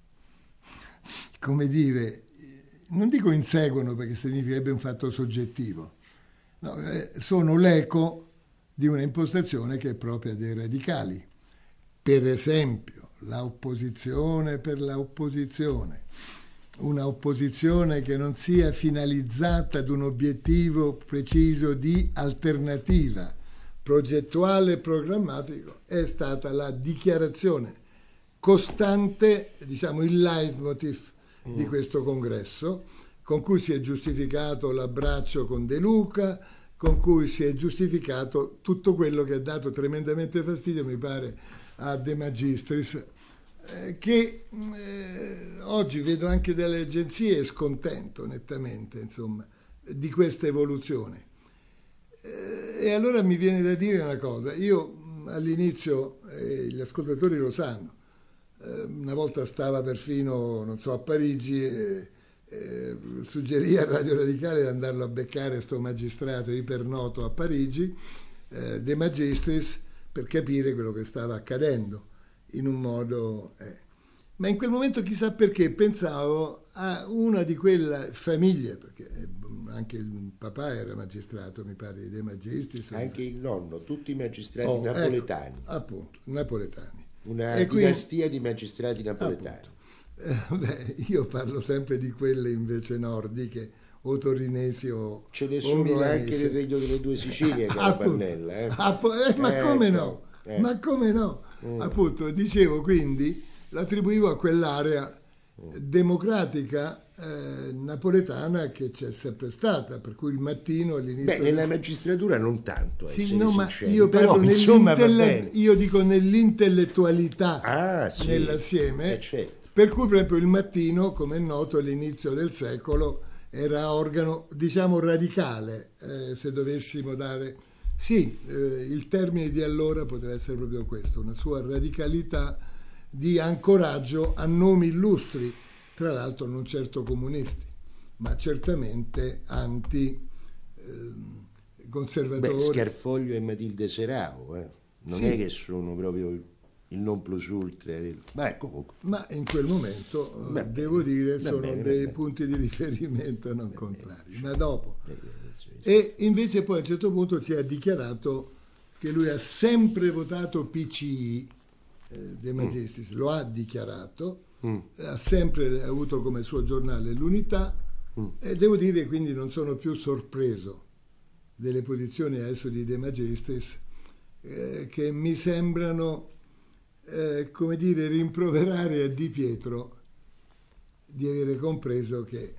come dire, non dico inseguono perché significherebbe un fatto soggettivo, no, eh, sono l'eco di una impostazione che è propria dei radicali. Per esempio, l'opposizione per l'opposizione, una opposizione che non sia finalizzata ad un obiettivo preciso di alternativa progettuale e programmatico, è stata la dichiarazione costante, diciamo il leitmotiv mm. di questo congresso, con cui si è giustificato l'abbraccio con De Luca, con cui si è giustificato tutto quello che ha dato tremendamente fastidio, mi pare, a De Magistris, eh, che eh, oggi vedo anche dalle agenzie scontento nettamente, insomma, di questa evoluzione. Eh, e allora mi viene da dire una cosa, io all'inizio, eh, gli ascoltatori lo sanno, eh, una volta stava perfino, non so, a Parigi, eh, eh, suggerì a Radio Radicale di andarlo a beccare sto magistrato ipernoto a Parigi, eh, De Magistris, per capire quello che stava accadendo in un modo... Eh. Ma in quel momento chissà perché pensavo a una di quelle famiglie, perché anche il papà era magistrato, mi pare, di De Magistris. Anche il nonno, tutti i magistrati oh, napoletani. Ecco, appunto, napoletani. Una e dinastia quindi, di magistrati napoletani. Eh, beh, io parlo sempre di quelle invece nordiche, o torinesi o ce ne sono anche nel Regno delle Due Sicilie che la Pannella, eh. eh, ma come no eh. ma come no mm. appunto dicevo, quindi l'attribuivo a quell'area mm. democratica eh, napoletana che c'è sempre stata, per cui il mattino all'inizio beh nella magistratura non tanto sì, no, ma sinceri, io però insomma va bene. Io dico nell'intellettualità ah, sì. nell'assieme eh, certo. Per cui per esempio il mattino, come è noto, all'inizio del secolo era organo, diciamo, radicale, eh, se dovessimo dare... Sì, eh, il termine di allora poteva essere proprio questo, una sua radicalità di ancoraggio a nomi illustri, tra l'altro non certo comunisti, ma certamente anti-conservatori. Eh, Beh, Scarfoglio e Matilde Serao, eh. non sì. è che sono proprio... il non plus ultra, ma comunque. Ma in quel momento, va devo bene, dire, sono bene, dei punti di riferimento non va contrari. Bene, ma dopo. E invece poi a un certo punto ci ha dichiarato che lui ha sempre votato P C I, eh, De Magistris, mm. lo ha dichiarato, mm. ha sempre avuto come suo giornale l'Unità, mm. e devo dire quindi non sono più sorpreso delle posizioni adesso di De Magistris, eh, che mi sembrano... Eh, come dire, rimproverare a Di Pietro di avere compreso che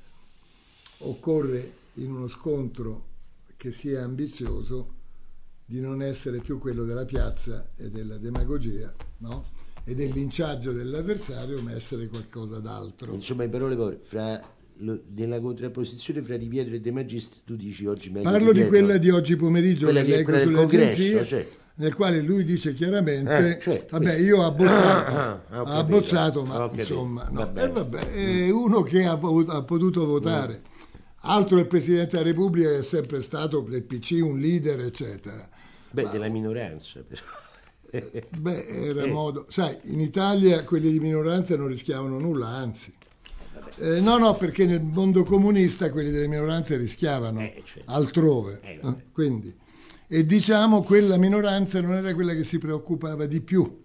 occorre in uno scontro che sia ambizioso di non essere più quello della piazza e della demagogia, no? E del linciaggio dell'avversario, ma essere qualcosa d'altro. Insomma, in parole povere, fra lo, nella contrapposizione fra Di Pietro e De Magistris, tu dici oggi meglio parlo di, di quella di oggi pomeriggio, quella che di, leggo quella sulle del congresso, agenzie, certo. Nel quale lui dice chiaramente, eh, certo, vabbè, io ho abbozzato, ah, ah, ho ha abbozzato, ma insomma, no. vabbè. Eh, vabbè, è uno che ha, ha potuto votare. Mm. Altro il Presidente della Repubblica, che è sempre stato del P C un leader, eccetera. Beh, ma, della minoranza, però. Beh, era eh. modo... Sai, in Italia quelli di minoranza non rischiavano nulla, anzi. Eh, no, no, perché nel mondo comunista quelli delle minoranze rischiavano eh, certo. altrove. Eh, eh, quindi... E diciamo quella minoranza non era quella che si preoccupava di più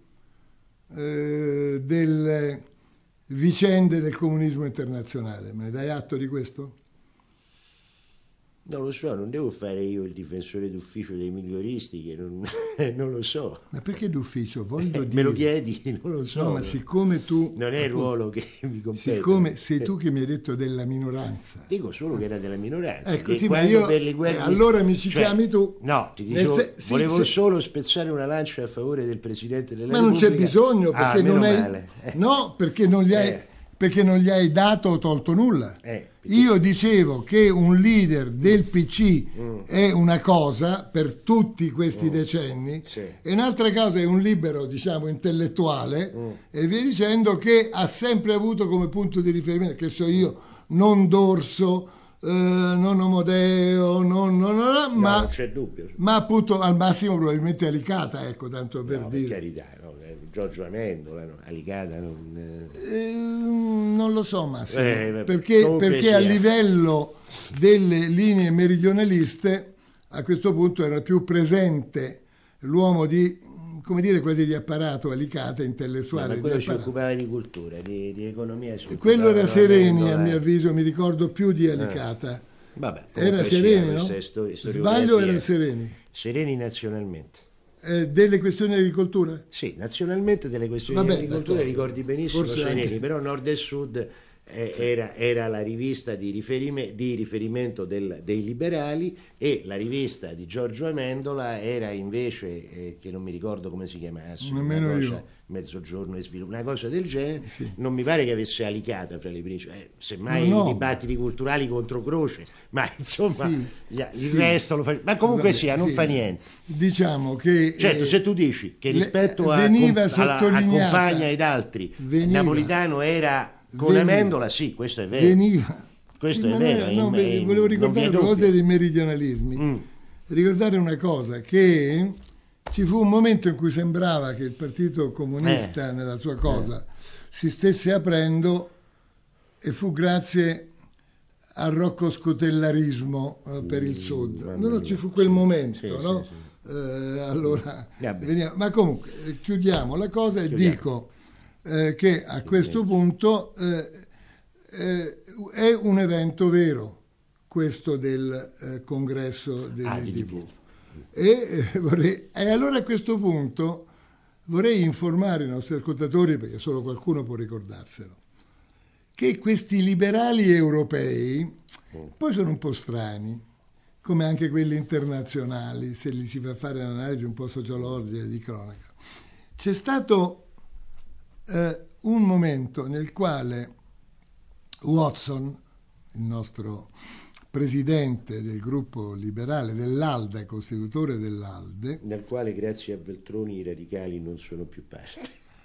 eh, delle vicende del comunismo internazionale. Me ne dai atto di questo? Non lo so, non devo fare io il difensore d'ufficio dei miglioristi, che non, non lo so. Ma perché d'ufficio? Voglio eh, dire... Me lo chiedi? Non lo so. No, ma siccome tu... Non è il ruolo che mi compete. Siccome sei tu che mi hai detto della minoranza. Dico solo che era della minoranza. Ecco, sì, ma io... Per le guerre... eh, allora mi ci cioè, chiami tu. No, ti dicevo, se... sì, volevo sì. solo spezzare una lancia a favore del Presidente della ma Repubblica. Ma non c'è bisogno, perché ah, non hai... male. Eh. No, perché non gli hai... Eh. perché non gli hai dato o tolto nulla. Eh, Io dicevo che un leader del P C mm. è una cosa per tutti questi mm. decenni, sì. e un'altra cosa è un libero, diciamo, intellettuale, mm. e via dicendo, che ha sempre avuto come punto di riferimento, che so io, non Dorso, eh, non Omodeo, non, non, non, no, ma, non c'è dubbio. ma appunto al massimo probabilmente Alicata, ecco, tanto per no, dire. Per carità, no? Giorgio Amendola, no? Alicata non... Eh, non lo so, Massimo, eh, perché, perché a livello delle linee meridionaliste a questo punto era più presente l'uomo di, come dire, quasi di apparato, Alicata, intellettuale. Ma quello di si occupava di cultura, di, di economia. Si quello era Sereni, la... a mio avviso, mi ricordo più di Alicata. Ah. Vabbè, era Sereni, no? Stori- Sbaglio, era Sereni. Sereni nazionalmente. Eh, delle questioni di agricoltura? Sì, nazionalmente delle questioni Vabbè, di agricoltura ricordi benissimo forse Sereni, anche... però Nord e Sud eh, era, era la rivista di, riferime, di riferimento del, dei liberali, e la rivista di Giorgio Amendola era invece, eh, che non mi ricordo come si chiamasse, nemmeno cosa, io. Mezzogiorno e sviluppo, una cosa del genere, sì. Non mi pare che avesse Alicata fra le principali, eh, semmai no, no. i dibattiti culturali contro Croce, ma insomma sì, gli, il sì. resto lo fa, ma comunque Vabbè, sia, non sì. fa niente. Diciamo che... Certo, eh, se tu dici che rispetto le, a, veniva comp- alla, a sottolineata, Compagna ed altri, veniva, Napolitano era con veniva, Amendola, sì, questo è vero. Veniva. Questo sì, è vero. No, in, no, in, volevo ricordare, a proposito dei meridionalismi, mm. ricordare una cosa, che ci fu un momento in cui sembrava che il Partito Comunista, eh. nella sua cosa, eh. si stesse aprendo, e fu grazie al roccoscotellarismo eh, per il Sud. Mm, no, no, ci fu quel sì, momento, sì, no? Sì, sì. Eh, allora, veniamo. Ma comunque, chiudiamo la cosa e chiudiamo. dico eh, che a questo punto eh, eh, è un evento vero, questo del eh, congresso dell'I D V. Ah, E, eh, vorrei, e allora a questo punto vorrei informare i nostri ascoltatori, perché solo qualcuno può ricordarselo, che questi liberali europei poi sono un po' strani, come anche quelli internazionali, se li si fa fare un'analisi un po' sociologica di cronaca. C'è stato eh, un momento nel quale Watson, il nostro presidente del gruppo liberale dell'ALDE, costitutore dell'ALDE, nel quale grazie a Veltroni i radicali non sono più parte.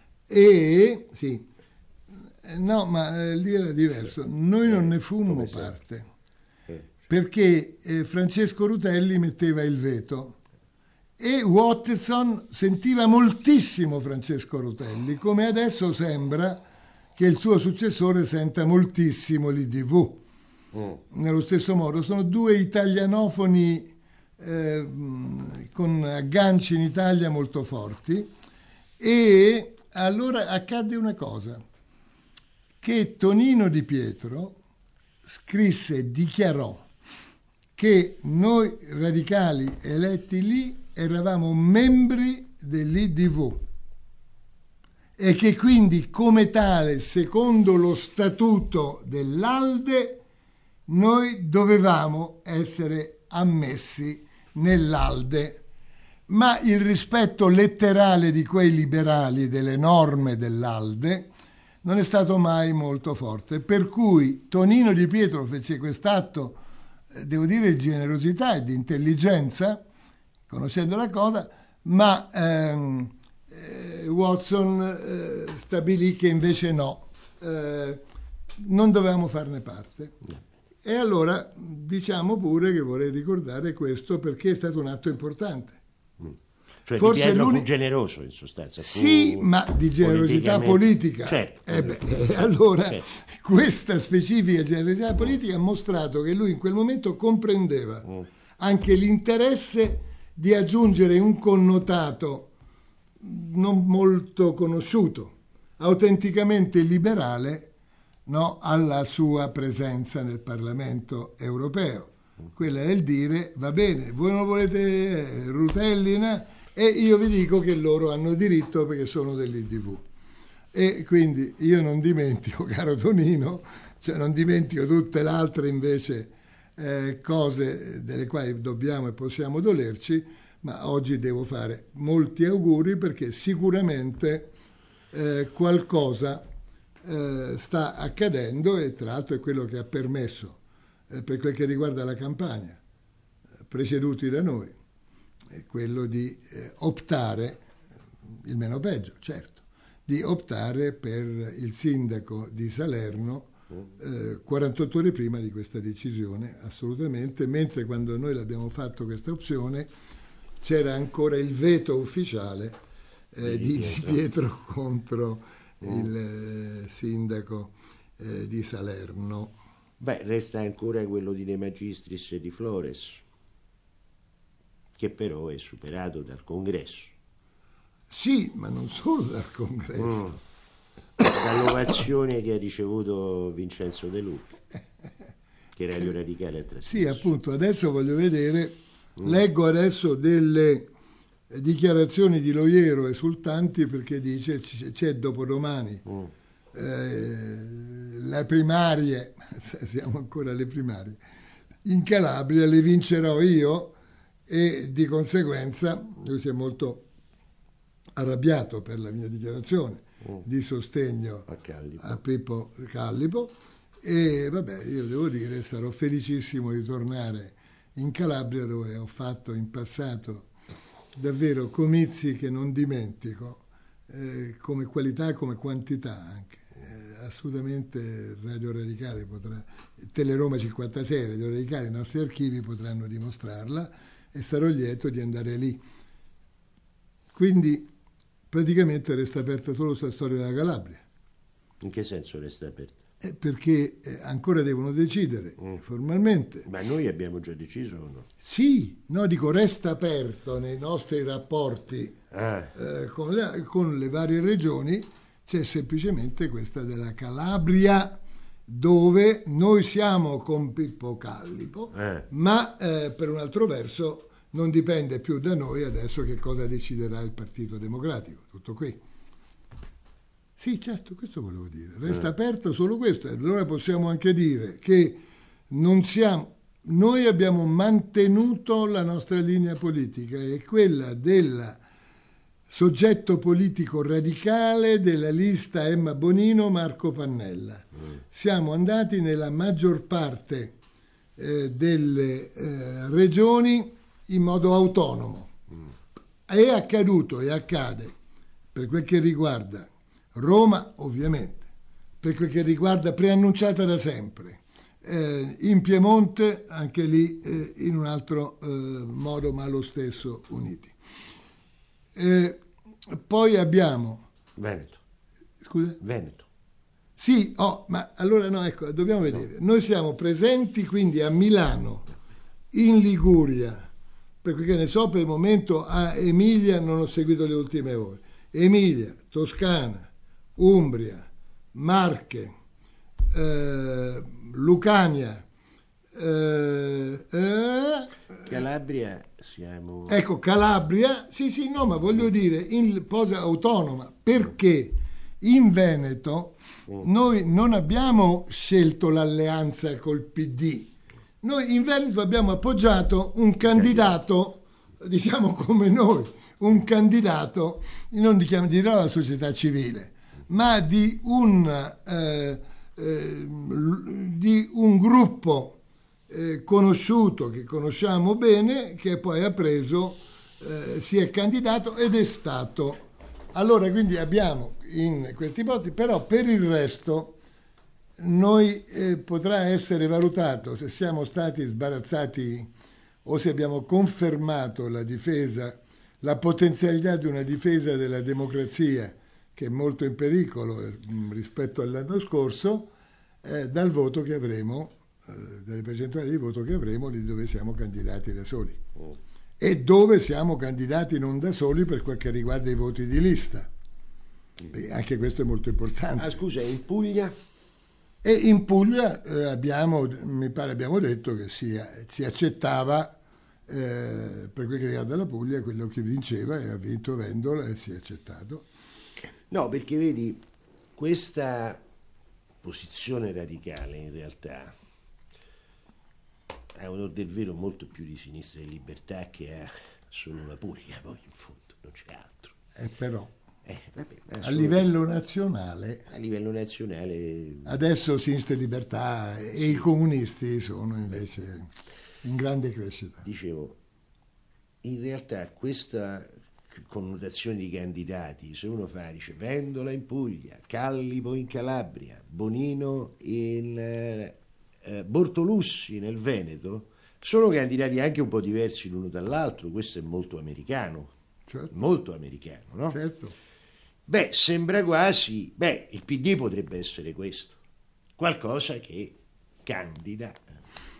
E sì, no, ma eh, lì era diverso. Noi non ne fummo parte, eh. perché eh, Francesco Rutelli metteva il veto e Watson sentiva moltissimo Francesco Rutelli, come adesso sembra che il suo successore senta moltissimo l'I D V. Mm. Nello stesso modo sono due italianofoni eh, con agganci in Italia molto forti, e allora accadde una cosa, che Tonino Di Pietro scrisse e dichiarò che noi radicali eletti lì eravamo membri dell'I D V e che quindi come tale, secondo lo statuto dell'ALDE, noi dovevamo essere ammessi nell'ALDE, ma il rispetto letterale di quei liberali delle norme dell'ALDE non è stato mai molto forte, per cui Tonino Di Pietro fece quest'atto, eh, devo dire, di generosità e di intelligenza, conoscendo la cosa, ma ehm, eh, Watson eh, stabilì che invece no, eh, non dovevamo farne parte. E allora diciamo pure che vorrei ricordare questo, perché è stato un atto importante. Mm. Cioè Forse Di Pietro fu generoso in sostanza. Fu sì, ma di generosità politica. Certo. Eh beh, eh, allora certo. Questa specifica generosità politica ha mostrato che lui in quel momento comprendeva mm. anche l'interesse di aggiungere un connotato non molto conosciuto, autenticamente liberale, no, alla sua presenza nel Parlamento europeo. Quella è il dire, va bene, voi non volete Rutelli, no? E io vi dico che loro hanno diritto perché sono dell'I D V. E quindi io non dimentico, caro Tonino, cioè non dimentico tutte le altre invece eh, cose delle quali dobbiamo e possiamo dolerci, ma oggi devo fare molti auguri perché sicuramente eh, qualcosa Eh, sta accadendo, e tra l'altro è quello che ha permesso eh, per quel che riguarda la campagna eh, preceduti da noi, è quello di eh, optare, il meno peggio certo, di optare per il sindaco di Salerno eh, quarantotto ore prima di questa decisione, assolutamente, mentre quando noi l'abbiamo fatto questa opzione c'era ancora il veto ufficiale eh, di Di Pietro contro il eh, sindaco eh, di Salerno. Beh, resta ancora quello di De Magistris e di Flores. che però è superato dal Congresso. Sì, ma non solo dal Congresso. Mm. Dall'ovazione che ha ricevuto Vincenzo De Luca, che Radio Radicale ha trasmesso. Sì, appunto, adesso voglio vedere, mm. leggo adesso delle dichiarazioni di Loiero esultanti, perché dice c'è dopodomani mm. eh, le primarie, siamo ancora alle primarie, in Calabria le vincerò io, e di conseguenza lui si è molto arrabbiato per la mia dichiarazione mm. di sostegno a, Callipo. a Pippo Callipo, e vabbè, io devo dire sarò felicissimo di tornare in Calabria, dove ho fatto in passato davvero comizi che non dimentico, eh, come qualità e come quantità anche. Eh, assolutamente Radio Radicale potrà, Teleroma cinquantasei, Radio Radicale, i nostri archivi potranno dimostrarla, e sarò lieto di andare lì. Quindi praticamente resta aperta solo questa storia della Calabria. In che senso resta aperta? Eh, perché eh, ancora devono decidere mm. formalmente. Ma noi abbiamo già deciso o no? Sì, no, dico resta aperto nei nostri rapporti ah. eh, con, le, con le varie regioni, c'è semplicemente questa della Calabria, dove noi siamo con Pippo Callipo, eh. ma eh, per un altro verso non dipende più da noi adesso che cosa deciderà il Partito Democratico. Tutto qui. Sì, certo, questo volevo dire. Resta eh. aperto solo questo. Allora possiamo anche dire che non siamo, noi abbiamo mantenuto la nostra linea politica, e quella del soggetto politico radicale della lista Emma Bonino Marco Pannella. Mm. Siamo andati nella maggior parte eh, delle eh, regioni in modo autonomo. Mm. È accaduto e accade, per quel che riguarda Roma, ovviamente, per quel che riguarda, preannunciata da sempre, eh, in Piemonte, anche lì eh, in un altro eh, modo, ma lo stesso, uniti. Eh, poi abbiamo Veneto. Scusa? Veneto. Sì, oh, ma allora no, ecco, dobbiamo vedere. No. Noi siamo presenti quindi a Milano, in Liguria, per quel che ne so, per il momento a Emilia non ho seguito le ultime ore. Emilia, Toscana, Umbria, Marche, eh, Lucania, eh, eh, Calabria siamo... Ecco, Calabria, sì sì, no, ma voglio dire, in posa autonoma, perché in Veneto mm. noi non abbiamo scelto l'alleanza col P D, noi in Veneto abbiamo appoggiato un candidato, diciamo come noi, un candidato, non dirò la società civile, ma di un, eh, eh, di un gruppo eh, conosciuto, che conosciamo bene, che poi ha preso, eh, si è candidato ed è stato. Allora, quindi abbiamo in questi ipotesi, però per il resto noi eh, potrà essere valutato se siamo stati sbarazzati o se abbiamo confermato la difesa, la potenzialità di una difesa della democrazia che è molto in pericolo eh, rispetto all'anno scorso, eh, dal voto che avremo, eh, dalle percentuali di voto che avremo di dove siamo candidati da soli. Oh. E dove siamo candidati non da soli per quel che riguarda i voti di lista. Mm. Anche questo è molto importante. Ah, scusa, in Puglia? E in Puglia eh, abbiamo, mi pare abbiamo detto che si, si accettava, eh, per quel che riguarda la Puglia, quello che vinceva, e ha vinto Vendola e si è accettato. No, perché vedi, questa posizione radicale in realtà ha un onor vero molto più di Sinistra e Libertà che ha solo la Puglia, poi in fondo non c'è altro. E però eh, vabbè, a livello nazionale a livello nazionale adesso Sinistra e Libertà e sì. I comunisti sono invece in grande crescita. Dicevo, in realtà questa connotazione di candidati, se uno fa, dice Vendola in Puglia, Callipo in Calabria, Bonino in eh, eh, Bortolussi nel Veneto, sono candidati anche un po' diversi l'uno dall'altro. Questo è molto americano, certo. molto americano, no? Certo. Beh, sembra quasi, beh, il P D potrebbe essere questo, qualcosa che candida.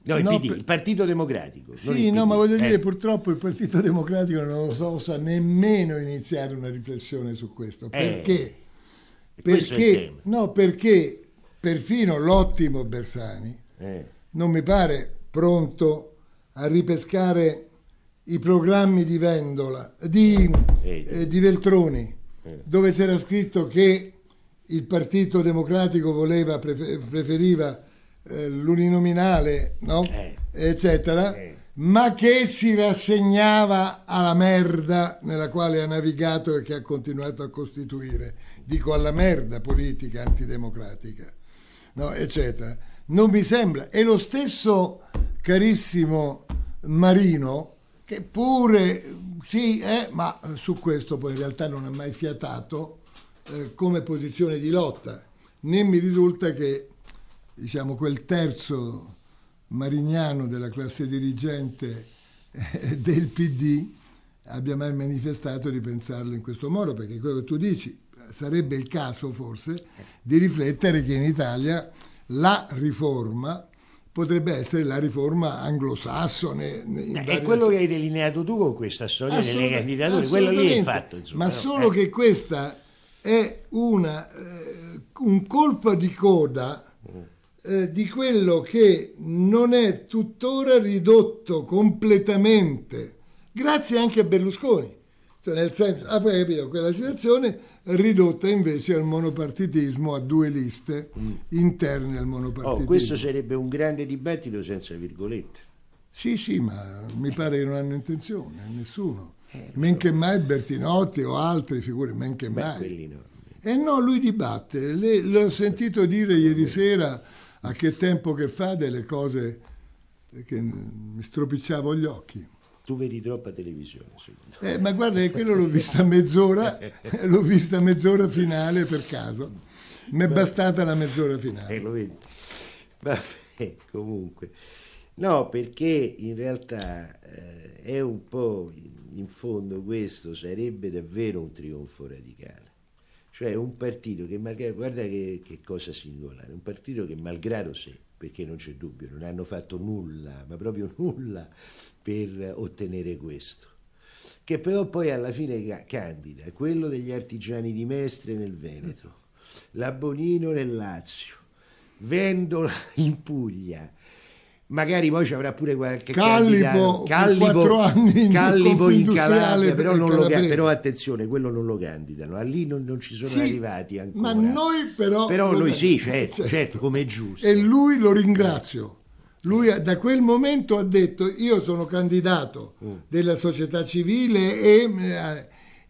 No, il, no, P D, per... il Partito Democratico. Sì, no, ma voglio eh. dire, purtroppo il Partito Democratico non so, osa nemmeno iniziare una riflessione su questo. Perché? Eh. Perché, no, perché perfino l'ottimo Bersani eh. non mi pare pronto a ripescare i programmi di Vendola, di, eh, eh, di Veltroni, eh. dove c'era scritto che il Partito Democratico voleva, preferiva eh, l'uninominale, no? eh. eccetera, eh. ma che si rassegnava alla merda nella quale ha navigato e che ha continuato a costituire, dico alla merda politica antidemocratica, no? eccetera. Non mi sembra. E lo stesso carissimo Marino, che pure sì, eh, ma su questo poi in realtà non ha mai fiatato eh, come posizione di lotta, né mi risulta che, diciamo, quel terzo marignano della classe dirigente eh, del P D abbia mai manifestato di pensarlo in questo modo, perché quello che tu dici sarebbe il caso forse di riflettere che in Italia la riforma potrebbe essere la riforma anglosassone. È quello che hai delineato tu con questa storia delle candidature, quello lì è il fatto. Insomma, ma no? solo eh. che questa è una, eh, un colpo di coda eh, di quello che non è tuttora ridotto completamente, grazie anche a Berlusconi. Cioè, nel senso, ha poi capito quella situazione ridotta invece al monopartitismo, a due liste mm. interne al monopartitismo. Oh, questo sarebbe un grande dibattito senza virgolette. Sì, sì, ma mi pare che non hanno intenzione, nessuno. Eh, men che mai Bertinotti o altri figure, men che Beh, mai. quelli no. E no, lui dibatte. Le, l'ho sentito dire ieri sera, a che tempo che fa, delle cose che mi stropicciavo gli occhi. Tu vedi troppa televisione. Eh, ma guarda che quello l'ho vista mezz'ora, l'ho vista mezz'ora finale per caso. Mi è bastata la mezz'ora finale. Eh, lo vedi. Vabbè, comunque. No, perché in realtà eh, è un po', in fondo questo sarebbe davvero un trionfo radicale. Cioè un partito che, malgrado, guarda che, che cosa singolare, un partito che malgrado sé, perché non c'è dubbio, non hanno fatto nulla, ma proprio nulla per ottenere questo, che però poi alla fine candida, quello degli artigiani di Mestre nel Veneto, la Bonino nel Lazio, Vendola in Puglia, magari poi ci avrà pure qualche Callipo, Callipo, quattro anni in Callipo in Calabria, però, non lo, però attenzione, quello non lo candidano, a lì non, non ci sono sì, arrivati ancora. Ma noi però... Però lui sì, certo, certo, certo, come è giusto. E lui lo ringrazio. Lui da quel momento ha detto: io sono candidato mm. della società civile e eh,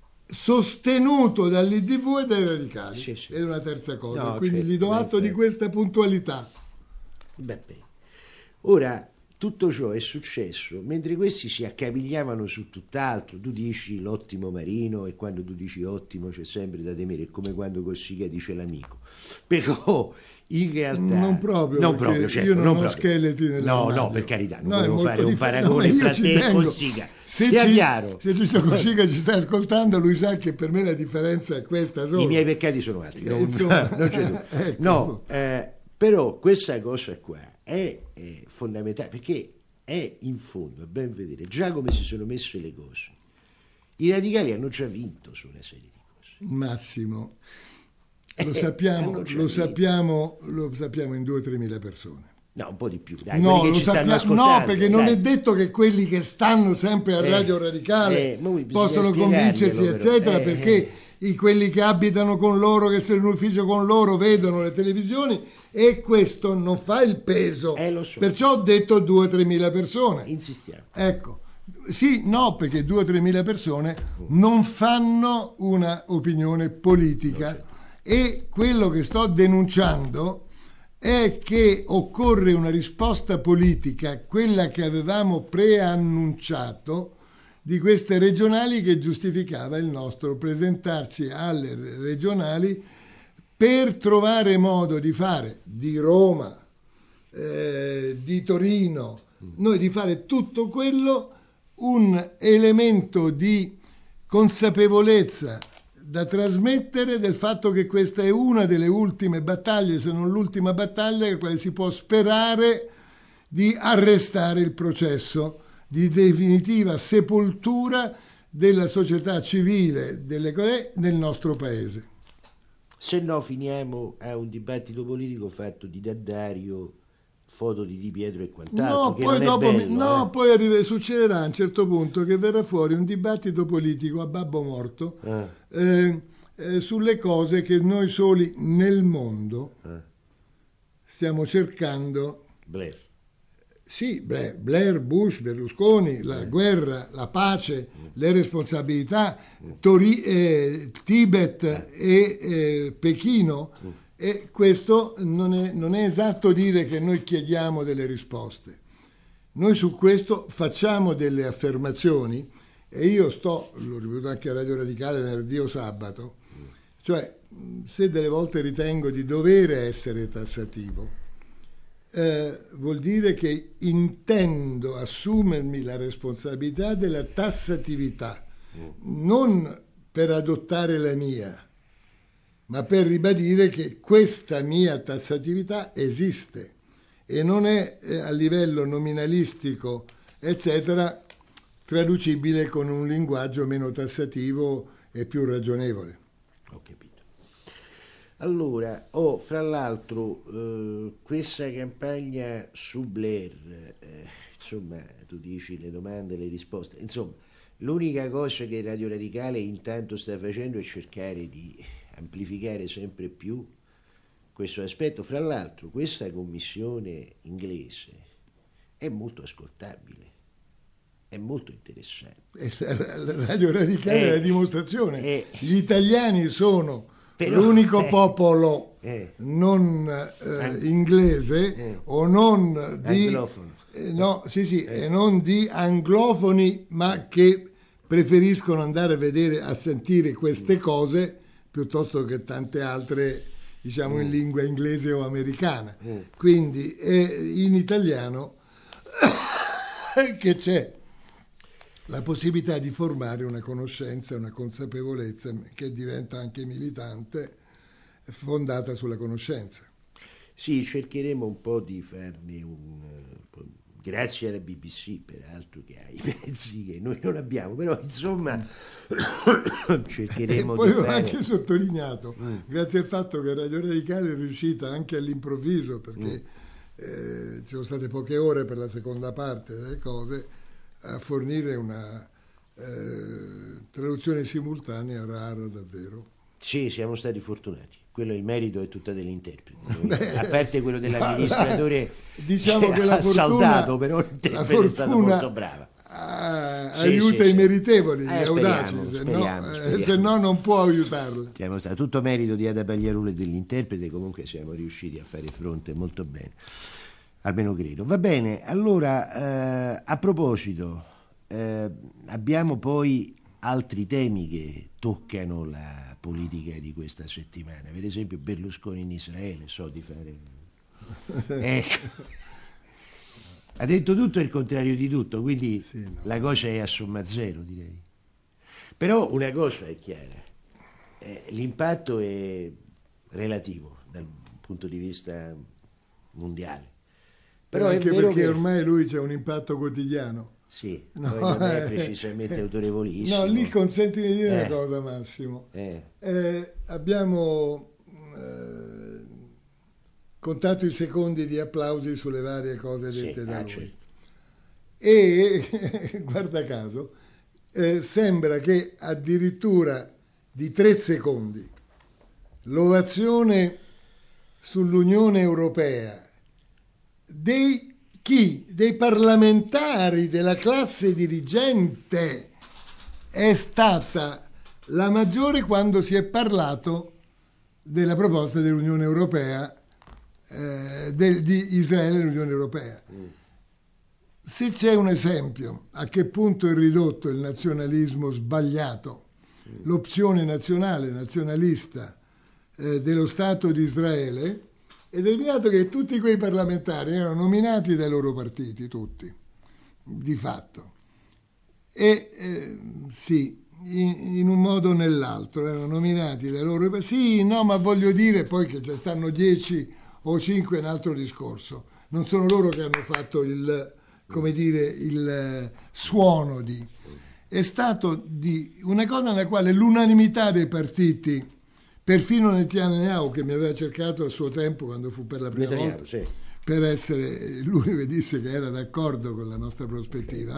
sostenuto dall'I D V e dai radicali. Sì, sì. È una terza cosa, no, quindi certo, gli do atto di questa puntualità. Beh, beh. Ora, tutto ciò è successo mentre questi si accapigliavano su tutt'altro. Tu dici l'ottimo Marino, e quando tu dici ottimo c'è sempre da temere, è come quando Cossiga dice l'amico. Però in realtà non proprio, non proprio certo, io non, non ho proprio. scheletri nell'armadio. No, no, per carità, non no, volevo fare un paragone no, fra te e Cossiga. Se sia ci, chiaro. Se Ciccio Cossiga ci sta ascoltando, lui sa che per me la differenza è questa sola. I miei peccati sono altri, non, Insomma, non c'è dubbio. Ecco. No, eh, però questa cosa qua è, è fondamentale, perché è in fondo, a ben vedere, già come si sono messe le cose. I radicali hanno già vinto su una serie di cose. Massimo, lo sappiamo, lo sappiamo, lo sappiamo in due o tre mila persone. No, un po' di più, dai, no, quelli che ci sappia- stanno ascoltando. No, perché dai. non è detto che quelli che stanno sempre a Radio eh, Radicale eh, possono convincersi, però. eccetera, eh, perché eh. i, quelli che abitano con loro, che sono in ufficio con loro, vedono le televisioni e questo non fa il peso. Eh, lo so. Perciò ho detto due o tre mila persone. Insistiamo. Ecco. Sì, no, perché due o tre mila persone non fanno una opinione politica e quello che sto denunciando è che occorre una risposta politica, quella che avevamo preannunciato, di queste regionali, che giustificava il nostro presentarci alle regionali per trovare modo di fare di Roma, eh, di Torino, noi di fare tutto quello un elemento di consapevolezza da trasmettere del fatto che questa è una delle ultime battaglie, se non l'ultima battaglia, che quale si può sperare di arrestare il processo di definitiva sepoltura della società civile delle cose nel nostro paese. Se no finiamo a un dibattito politico fatto di Daddario, foto di Di Pietro e quant'altro. No, che poi, non dopo, è bello, no eh? poi arriva, succederà a un certo punto che verrà fuori un dibattito politico a babbo morto Eh. eh, eh, sulle cose che noi soli nel mondo Eh. stiamo cercando. Blair. Sì, Blair, Blair, Bush, Berlusconi, la Eh. guerra, la pace, le responsabilità, Tori, eh, Tibet e eh, Pechino. E questo non è, non è esatto dire che noi chiediamo delle risposte. Noi su questo facciamo delle affermazioni e io sto, l'ho ripetuto anche a Radio Radicale venerdì o sabato, cioè se delle volte ritengo di dover essere tassativo, eh, vuol dire che intendo assumermi la responsabilità della tassatività, non per adottare la mia, ma per ribadire che questa mia tassatività esiste e non è eh, a livello nominalistico, eccetera, traducibile con un linguaggio meno tassativo e più ragionevole. Ho capito. Allora, oh, fra l'altro, eh, questa campagna su Blair, eh, insomma, tu dici le domande, le risposte, insomma, l'unica cosa che Radio Radicale intanto sta facendo è cercare di amplificare sempre più questo aspetto. Fra l'altro, questa commissione inglese è molto ascoltabile, è molto interessante. La Radio Radicale è Eh, la dimostrazione. eh, Gli italiani sono Però, l'unico eh, popolo eh, non eh, An- inglese eh, o non di anglofono. eh, no, sì, sì, Eh. e non di anglofoni, ma che preferiscono andare a vedere, a sentire queste cose piuttosto che tante altre, diciamo, in lingua inglese o americana. Mm. Quindi è in italiano che c'è la possibilità di formare una conoscenza, una consapevolezza che diventa anche militante, fondata sulla conoscenza. Sì, cercheremo un po' di farne un... eh, grazie alla B B C, peraltro, che ha i pezzi che noi non abbiamo, però insomma cercheremo E poi di ho fare... anche sottolineato, Mm. grazie al fatto che Radio Radicale è riuscita anche all'improvviso, perché eh, ci sono state poche ore per la seconda parte delle cose, a fornire una eh, traduzione simultanea rara davvero. Sì, siamo stati fortunati. Quello il merito è tutta dell'interprete. Noi, a parte quello dell'amministratore, diciamo che ha la fortuna, saldato, però l'interprete è stato fortuna molto brava. ah, Sì, aiuta sì, i sì. meritevoli, gli Eh, audaci, speriamo, se, speriamo, no, eh, speriamo. se no non può aiutarli. Siamo stati tutto merito di Ada Pagliarulo e dell'interprete, comunque siamo riusciti a fare fronte molto bene, almeno credo. Va bene, allora, eh, a proposito, eh, abbiamo poi altri temi che toccano la politica di questa settimana, per esempio Berlusconi in Israele, so di fare... Ecco. Ha detto tutto e il contrario di tutto, quindi Sì, no. la cosa è a somma zero, direi. Però una cosa è chiara, eh, l'impatto è relativo dal punto di vista mondiale. Però anche è vero perché che... ormai lui c'è un impatto quotidiano. Sì, No, poi non è eh, precisamente eh, autorevolissimo. No, lì consentimi di dire Eh. una cosa, Massimo. Eh, Eh, abbiamo eh, contato i secondi di applausi sulle varie cose sì, dette da ah, lui. certo. E guarda caso, eh, sembra che addirittura di tre secondi l'ovazione sull'Unione Europea dei chi? Dei parlamentari, della classe dirigente è stata la maggiore quando si è parlato della proposta dell'Unione Europea, eh, del, di Israele all'Unione Europea. Mm. Se c'è un esempio a che punto è ridotto il nazionalismo sbagliato, mm. l'opzione nazionale, nazionalista eh, dello Stato di Israele, è determinato che tutti quei parlamentari erano nominati dai loro partiti, tutti, di fatto. E eh, sì, in, in un modo o nell'altro erano nominati dai loro partiti. Sì, no, ma voglio dire poi che ci stanno dieci o cinque, un altro discorso. non sono loro che hanno fatto il, come dire, il suono di... È stato di una cosa nella quale l'unanimità dei partiti, perfino Netanyahu, che mi aveva cercato a suo tempo quando fu per la prima Netanyahu, volta, sì. per essere l'unico che disse che era d'accordo con la nostra prospettiva.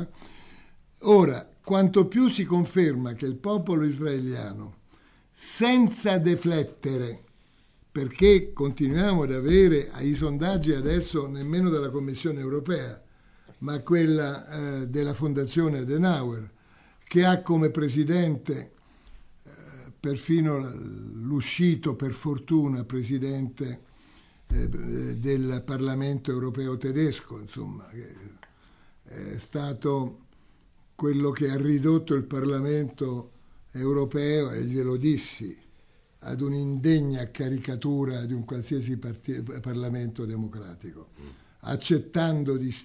Ora, quanto più si conferma che il popolo israeliano, senza deflettere, perché continuiamo ad avere ai sondaggi adesso nemmeno della Commissione europea, ma quella eh, della Fondazione Adenauer, che ha come presidente eh, perfino l'uscito, per fortuna, presidente eh, del Parlamento europeo tedesco, insomma, che è stato quello che ha ridotto il Parlamento europeo, e glielo dissi, ad un'indegna caricatura di un qualsiasi parti- Parlamento democratico, accettando di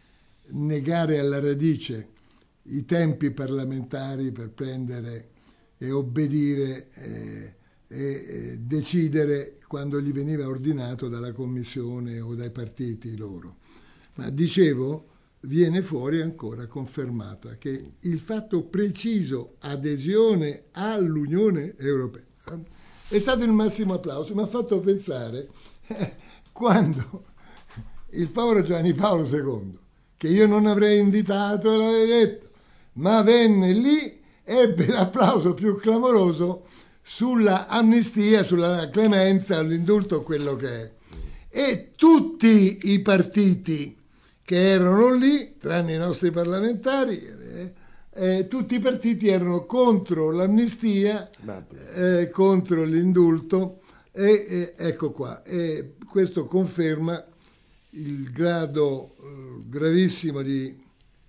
negare alla radice i tempi parlamentari per prendere e obbedire eh, e eh, decidere quando gli veniva ordinato dalla Commissione o dai partiti loro. Ma dicevo, viene fuori ancora confermata che il fatto preciso adesione all'Unione Europea è stato il massimo applauso. Mi ha fatto pensare eh, quando il povero Giovanni Paolo secondo, che io non avrei invitato e l'avrei detto, ma venne lì, ebbe l'applauso più clamoroso sulla amnistia, sulla clemenza, l'indulto, quello che è. E tutti i partiti che erano lì, tranne i nostri parlamentari, eh, eh, tutti i partiti erano contro l'amnistia, eh, contro l'indulto, e eh, ecco qua. E questo conferma il grado eh, gravissimo di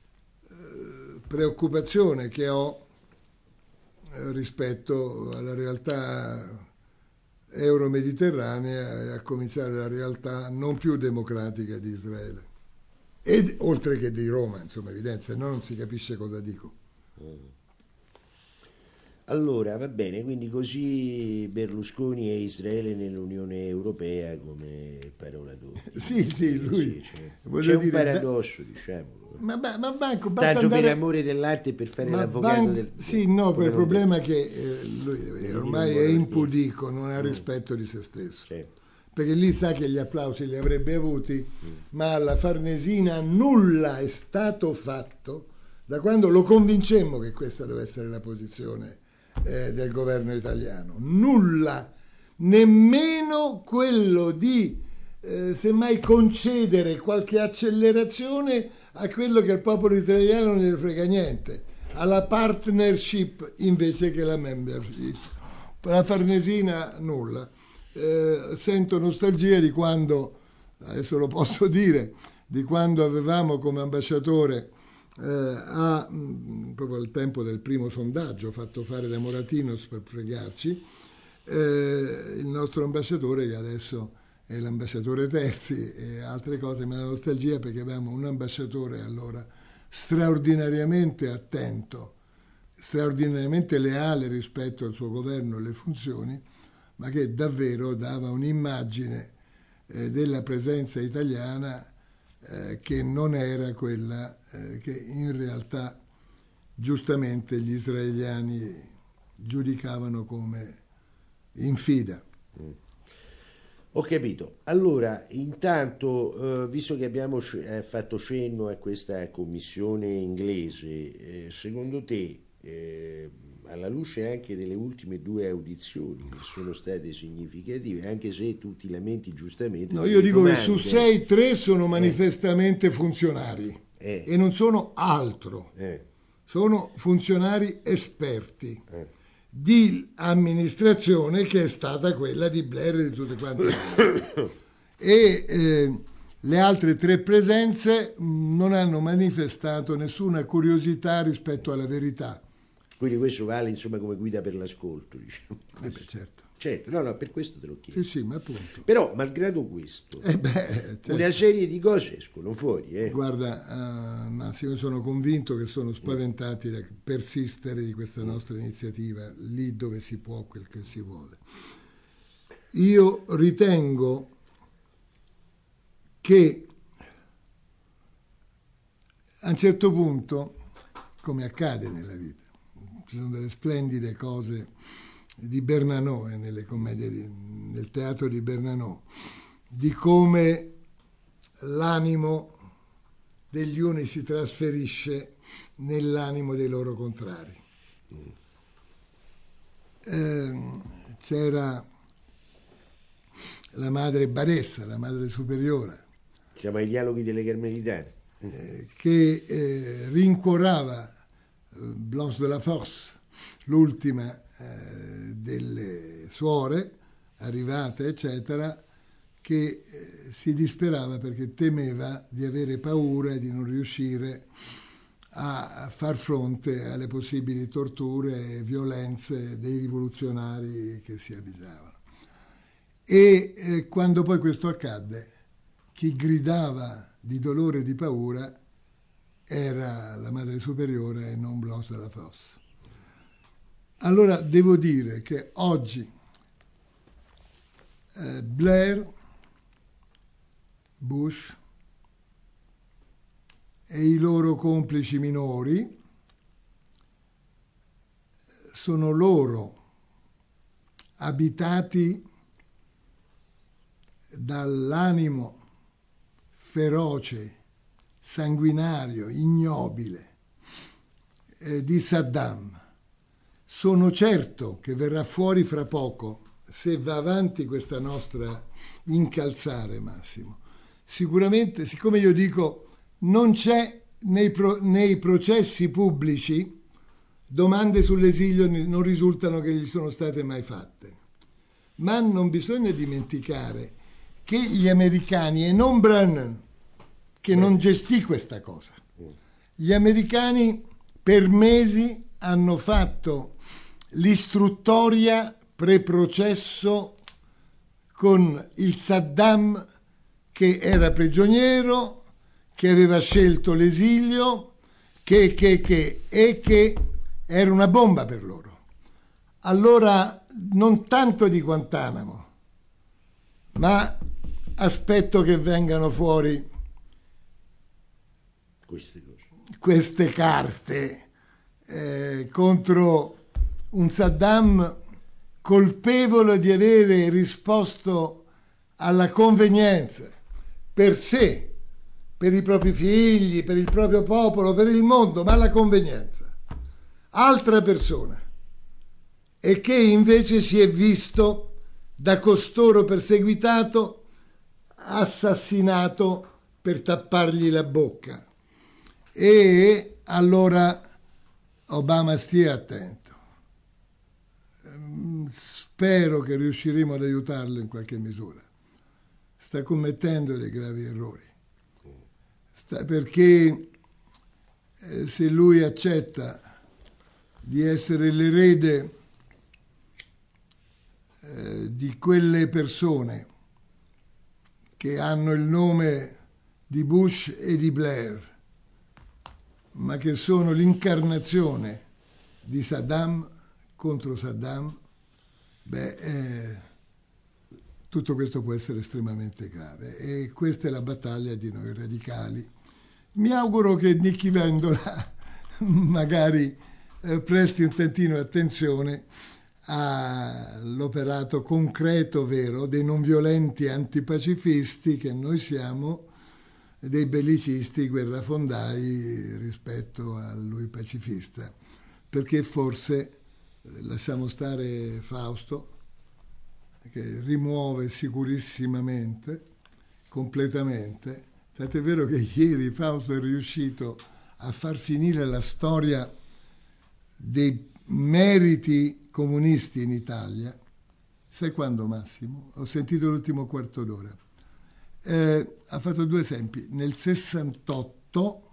preoccupazione che ho rispetto alla realtà euro-mediterranea e a cominciare dalla realtà non più democratica di Israele. E oltre che di Roma, insomma, evidenza, no? Non si capisce cosa dico. Allora, va bene, quindi così Berlusconi e Israele nell'Unione Europea come parola d'ordine. Sì, sì, lui... Sì, c'è voglio c'è un dire, paradosso, diciamolo. Ma, ma, ma Banco, basta Tanto andare... per amore dell'arte e per fare Ma l'avvocato Ban- del... Sì, no, per il Potremmo problema è dire. che eh, lui dire ormai un è buon impudico, non ha Mm. rispetto di se stesso. Sì. Perché lì sa che gli applausi li avrebbe avuti, ma alla Farnesina nulla è stato fatto da quando lo convincemmo che questa doveva essere la posizione eh, del governo italiano. Nulla, nemmeno quello di eh, semmai concedere qualche accelerazione a quello che il popolo italiano non gliene frega niente, alla partnership invece che la membership. La Farnesina nulla. Eh, sento nostalgia di quando, adesso lo posso dire, di quando avevamo come ambasciatore eh, a, mh, proprio al tempo del primo sondaggio fatto fare da Moratinos per fregarci, eh, il nostro ambasciatore, che adesso è l'ambasciatore Terzi e altre cose, ma la nostalgia perché avevamo un ambasciatore allora straordinariamente attento, straordinariamente leale rispetto al suo governo e alle funzioni, ma che davvero dava un'immagine eh, della presenza italiana eh, che non era quella eh, che in realtà giustamente gli israeliani giudicavano come infida. Mm. Ho capito. Allora, intanto, eh, visto che abbiamo sc- eh, fatto cenno a questa commissione inglese, eh, secondo te, eh, alla luce anche delle ultime due audizioni che sono state significative, anche se tu ti lamenti giustamente... No, delle io dico che domande, su sei, tre sono manifestamente funzionari eh, e non sono altro, eh, sono funzionari esperti eh. di amministrazione che è stata quella di Blair e di tutte quante le e eh, le altre tre presenze mh, non hanno manifestato nessuna curiosità rispetto alla verità. Quindi questo vale insomma come guida per l'ascolto, diciamo. Eh beh, certo. Certo, no, no, per questo te lo chiedo. Sì, sì, ma appunto. Però, malgrado questo, Eh beh, certo. una serie di cose escono fuori, eh. Guarda, uh, Massimo, io sono convinto che sono spaventati da persistere di questa nostra iniziativa lì dove si può, quel che si vuole. Io ritengo che a un certo punto, come accade nella vita, ci sono delle splendide cose di Bernanos, eh, nelle commedie di, nel teatro di Bernanos, di come l'animo degli uni si trasferisce nell'animo dei loro contrari. Eh, c'era la madre Baressa, la madre superiora, si chiama I dialoghi delle Carmelitane, eh, che eh, rincuorava eh, Blanche de la Force, l'ultima eh, delle suore arrivate, eccetera, che eh, si disperava perché temeva di avere paura e di non riuscire a far fronte alle possibili torture e violenze dei rivoluzionari che si avvisavano. E eh, quando poi questo accadde, chi gridava di dolore e di paura era la madre superiore e non Blanche de la Force. Allora devo dire che oggi eh, Blair, Bush e i loro complici minori sono loro abitati dall'animo feroce, sanguinario, ignobile eh, di Saddam. Sono certo che verrà fuori fra poco, se va avanti questa nostra incalzare, Massimo. Sicuramente, siccome io dico, non c'è nei, pro, nei processi pubblici domande sull'esilio, non risultano che gli sono state mai fatte. Ma non bisogna dimenticare che gli americani, e non Brennan, che non gestì questa cosa, gli americani per mesi hanno fatto l'istruttoria pre-processo con il Saddam che era prigioniero, che aveva scelto l'esilio, che, che, che, e che era una bomba per loro. Allora, non tanto di Guantanamo, ma aspetto che vengano fuori queste cose, queste carte eh, contro un Saddam colpevole di avere risposto alla convenienza per sé, per i propri figli, per il proprio popolo, per il mondo, ma alla convenienza. Altra persona, e che invece si è visto da costoro perseguitato, assassinato per tappargli la bocca. E allora Obama stia attento. Spero che riusciremo ad aiutarlo in qualche misura. Sta commettendo dei gravi errori. Sta, perché eh, se lui accetta di essere l'erede eh, di quelle persone che hanno il nome di Bush e di Blair, ma che sono l'incarnazione di Saddam contro Saddam, beh, eh, tutto questo può essere estremamente grave. E questa è la battaglia di noi radicali. Mi auguro che Nichi Vendola magari eh, presti un tantino attenzione all'operato concreto, vero, dei non violenti antipacifisti che noi siamo, dei bellicisti guerrafondai rispetto a lui pacifista, perché forse lasciamo stare Fausto, che rimuove sicurissimamente, completamente, tant'è vero che ieri Fausto è riuscito a far finire la storia dei meriti comunisti in Italia. Sai quando, Massimo? Ho sentito l'ultimo quarto d'ora. Eh, ha fatto due esempi, nel sessantotto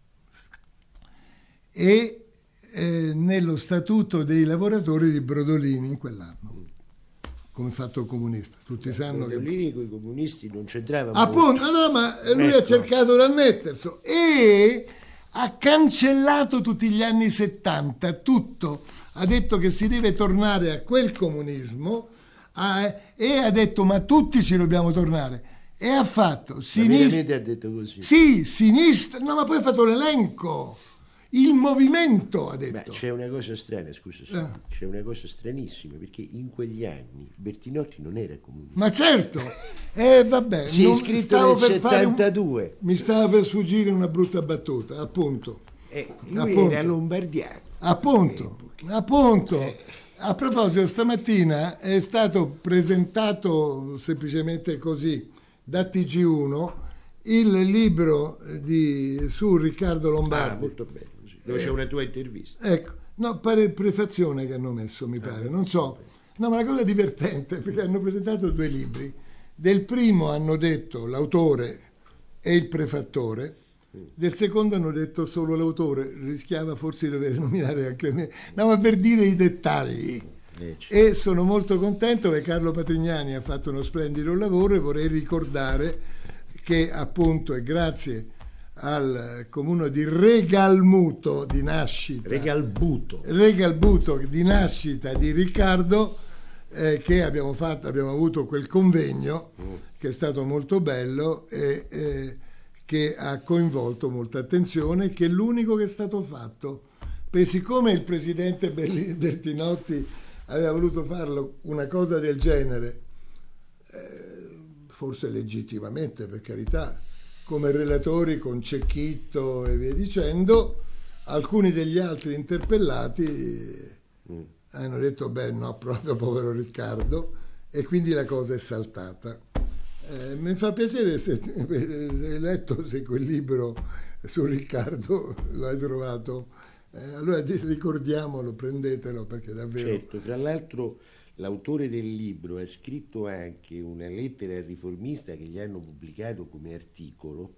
e eh, nello Statuto dei lavoratori di Brodolini in quell'anno, come fatto comunista. Tutti sanno Brodolini che con i comunisti non c'entravano. appunto, no, ma lui ecco. ha cercato di annetterselo e ha cancellato tutti gli anni settanta, tutto. Ha detto che si deve tornare a quel comunismo a, e ha detto ma tutti ci dobbiamo tornare. e ha fatto Ma sinistra. veramente ha detto così? Sì, sinistra. No, ma poi ha fatto l'elenco. Il movimento, ha detto. Ma c'è una cosa strana, scusa, Eh. c'è una cosa stranissima, perché in quegli anni Bertinotti non era comunista. Ma certo, eh, vabbè, Si è non- iscritto stavo nel per fare un- settantadue. mi stava per sfuggire una brutta battuta, appunto. Eh, lui Appunto. era lombardiano. Appunto, appunto. A proposito, stamattina è stato presentato semplicemente così da T G uno il libro di, su Riccardo Ah, Lombardi. molto bello, sì. Dove c'è una tua intervista. Ecco, no, pare prefazione che hanno messo, mi pare, non so. No, ma la cosa divertente, perché hanno presentato due libri. Del primo hanno detto l'autore e il prefattore, del secondo hanno detto solo l'autore, rischiava forse di dover nominare anche me. No, ma per dire i dettagli. Eh, certo. E sono molto contento che Carlo Patrignani ha fatto uno splendido lavoro e vorrei ricordare che appunto è grazie al comune di Regalmuto di nascita, Regalbuto. Regalbuto di nascita di Riccardo, eh, che abbiamo fatto, abbiamo avuto quel convegno che è stato molto bello e eh, che ha coinvolto molta attenzione, che è l'unico che è stato fatto. Perché siccome il presidente Berli- Bertinotti aveva voluto farlo una cosa del genere, eh, forse legittimamente, per carità, come relatori con Cecchitto e via dicendo, alcuni degli altri interpellati mm. hanno detto beh no, proprio povero Riccardo, e quindi la cosa è saltata. Eh, mi fa piacere se hai letto, se quel libro su Riccardo lo hai trovato, eh, allora ricordiamolo, prendetelo, perché davvero... Certo, tra l'altro l'autore del libro ha scritto anche una lettera al riformista che gli hanno pubblicato come articolo,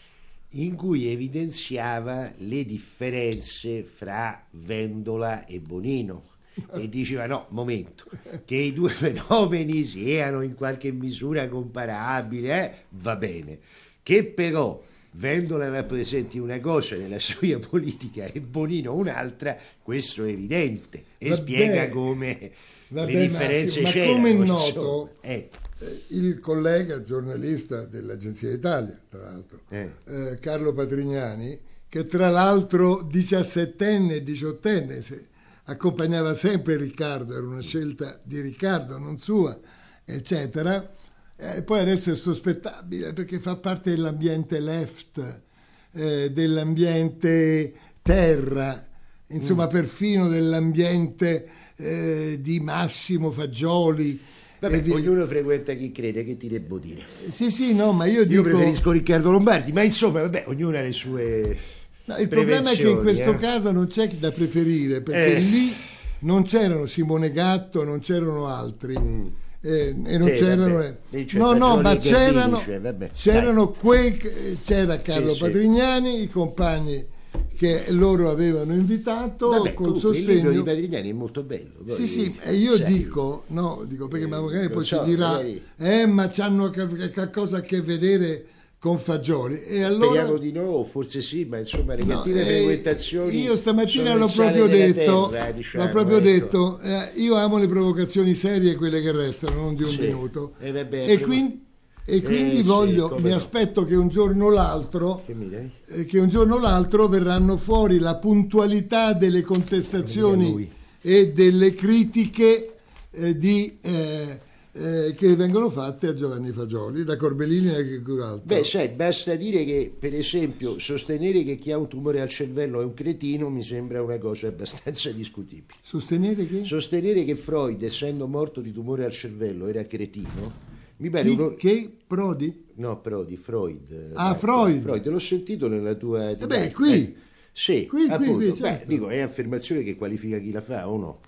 in cui evidenziava le differenze fra Vendola e Bonino e diceva no, momento, che i due fenomeni siano in qualche misura comparabili, eh? Va bene, che però Vendola rappresenti una cosa nella sua politica e Bonino un'altra, questo è evidente e Vabbè, spiega come vabbè, le differenze Massimo, ma c'erano. come è insomma. noto, Eh. eh, il collega giornalista dell'Agenzia Italia, tra l'altro, Eh. eh, Carlo Patrignani, che tra l'altro diciassettenne e diciottenne se, accompagnava sempre Riccardo, era una scelta di Riccardo, non sua, eccetera. Eh, poi adesso è sospettabile perché fa parte dell'ambiente left, eh, dell'ambiente terra, insomma mm. perfino dell'ambiente eh, di Massimo Fagioli. Vabbè, vi... ognuno frequenta chi crede, che ti devo dire. Sì, sì, no, ma io dico... Io preferisco Riccardo Lombardi, ma insomma, vabbè, ognuno ha le sue... No, il problema è che in questo eh? caso non c'è da preferire, perché eh. lì non c'erano Simone Gatto, non c'erano altri. Mm. Eh, e non sì, c'erano vabbè, no no ma c'erano cioè, vabbè, c'erano quei c'era Carlo sì, Patrignani sì. I compagni che loro avevano invitato vabbè, col sostegno. Il libro di Patrignani è molto bello poi, sì sì e io sai, dico no dico perché eh, magari poi so, ci dirà magari... eh ma c'hanno qualcosa a che vedere con Fagioli e allora speriamo di no, forse sì, ma insomma le no, cattive eh, frequentazioni io stamattina l'ho proprio detto terra, diciamo, l'ho proprio ecco. detto eh, io amo le provocazioni serie, quelle che restano, non di un sì. minuto eh, vabbè, e, quindi, e quindi eh, voglio sì, mi no. aspetto che un giorno o l'altro che, mi dai? Eh, che un giorno o l'altro verranno fuori la puntualità delle contestazioni e delle critiche eh, di eh, Eh, che vengono fatte a Giovanni Fagioli da Corbellini e che altro. Beh, sai, basta dire che, per esempio, sostenere che chi ha un tumore al cervello è un cretino mi sembra una cosa abbastanza discutibile. Sostenere che? Sostenere che Freud, essendo morto di tumore al cervello, era cretino, mi pare chi, uno... Che? Prodi? No, Prodi, Freud. Ah, Dai, Freud. Freud, l'ho sentito nella tua... Eh beh, qui... Eh, sì, qui, appunto. qui, qui, certo. Beh, dico, è affermazione che qualifica chi la fa o no?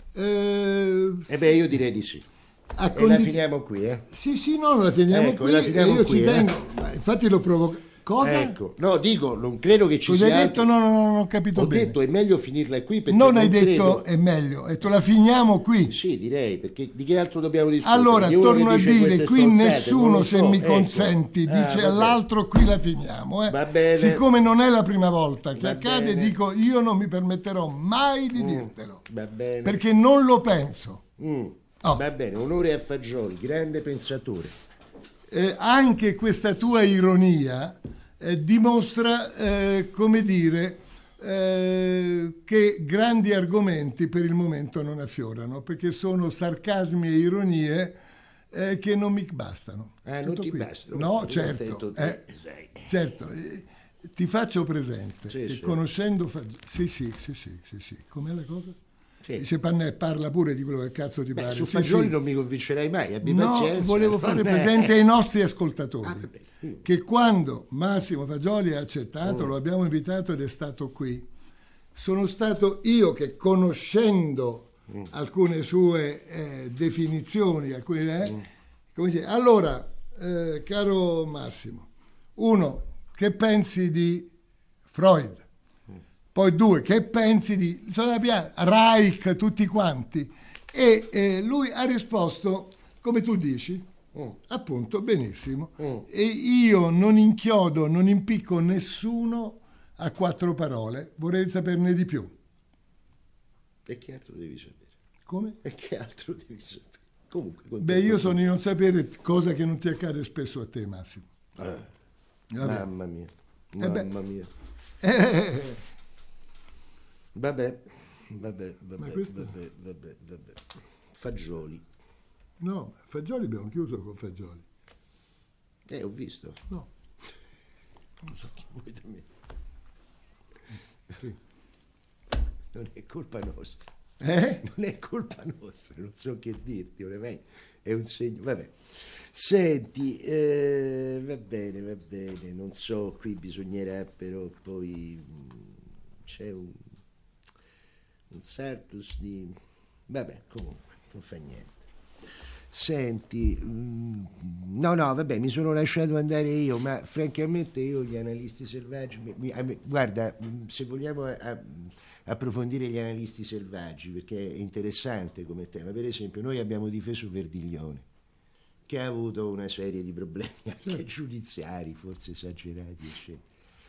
Eh, eh beh, io direi di sì. A e condiz... la finiamo qui, eh? Sì, sì, no, la teniamo ecco, qui la finiamo e io qui, ci eh? tengo. Ma infatti lo provoco. Cosa? Ecco, no, dico, non credo che ci Cosa sia... hai detto? altro... No, no, no, non ho capito ho bene. Ho detto è meglio finirla qui perché non, non hai detto credo... è meglio, e tu la finiamo qui. Sì, direi, perché di che altro dobbiamo discutere? Allora, torno a dire, qui nessuno, so, se mi ecco. consenti, ah, dice all'altro qui la finiamo. Eh. Va bene. Siccome non è la prima volta che Va accade, bene. dico io non mi permetterò mai di mm, dirtelo. Va bene. Perché non lo penso. Mm. Oh. Va bene, onore a Fagioli, grande pensatore. eh, anche questa tua ironia eh, dimostra, eh, come dire, eh, che grandi argomenti per il momento non affiorano, perché sono sarcasmi e ironie eh, che non mi bastano. Eh, non ti qui. bastano? No, certo. Eh, certo. Eh, ti faccio presente sì, che sì. conoscendo... Fa... Sì, sì, sì, sì, sì, sì. Com'è la cosa? Sì. Se Pannè parla pure di quello che cazzo ti Beh, pare. su sì, Fagioli sì. non mi convincerai mai, abbi no, pazienza. volevo fare presente ai nostri ascoltatori ah, che quando Massimo Fagioli ha accettato, mm. lo abbiamo invitato ed è stato qui, sono stato io che, conoscendo mm. alcune sue eh, definizioni, alcune, eh, mm. come si dice? Allora, eh, caro Massimo, uno, che pensi di Freud? Poi due, che pensi di Reich, tutti quanti? E eh, lui ha risposto, come tu dici, mm. appunto, benissimo. Mm. E io non inchiodo, non impicco nessuno a quattro parole, vorrei saperne di più. E che altro devi sapere? Come? E che altro devi sapere? Comunque, beh, io sono di non sapere, cosa che non ti accade spesso a te, Massimo. Eh, mamma mia, mamma eh mia. Eh, Vabbè, vabbè, vabbè, questo... vabbè, vabbè, vabbè. Fagioli. No, Fagioli abbiamo chiuso con Fagioli. Eh, ho visto. No. Non so. Vuoi da me? Sì. Non è colpa nostra. Eh? Non è colpa nostra, non so che dirti, ormai è un segno. Vabbè. Senti, eh, va bene, va bene, non so, qui bisognerà però poi c'è un un surplus di... vabbè, comunque, non fa niente. Senti, mm, no, no, vabbè, mi sono lasciato andare io, ma francamente io gli analisti selvaggi, mi, mi, guarda, se vogliamo a, approfondire gli analisti selvaggi, perché è interessante come tema, per esempio noi abbiamo difeso Verdiglione, che ha avuto una serie di problemi anche giudiziari, forse esagerati, eccetera.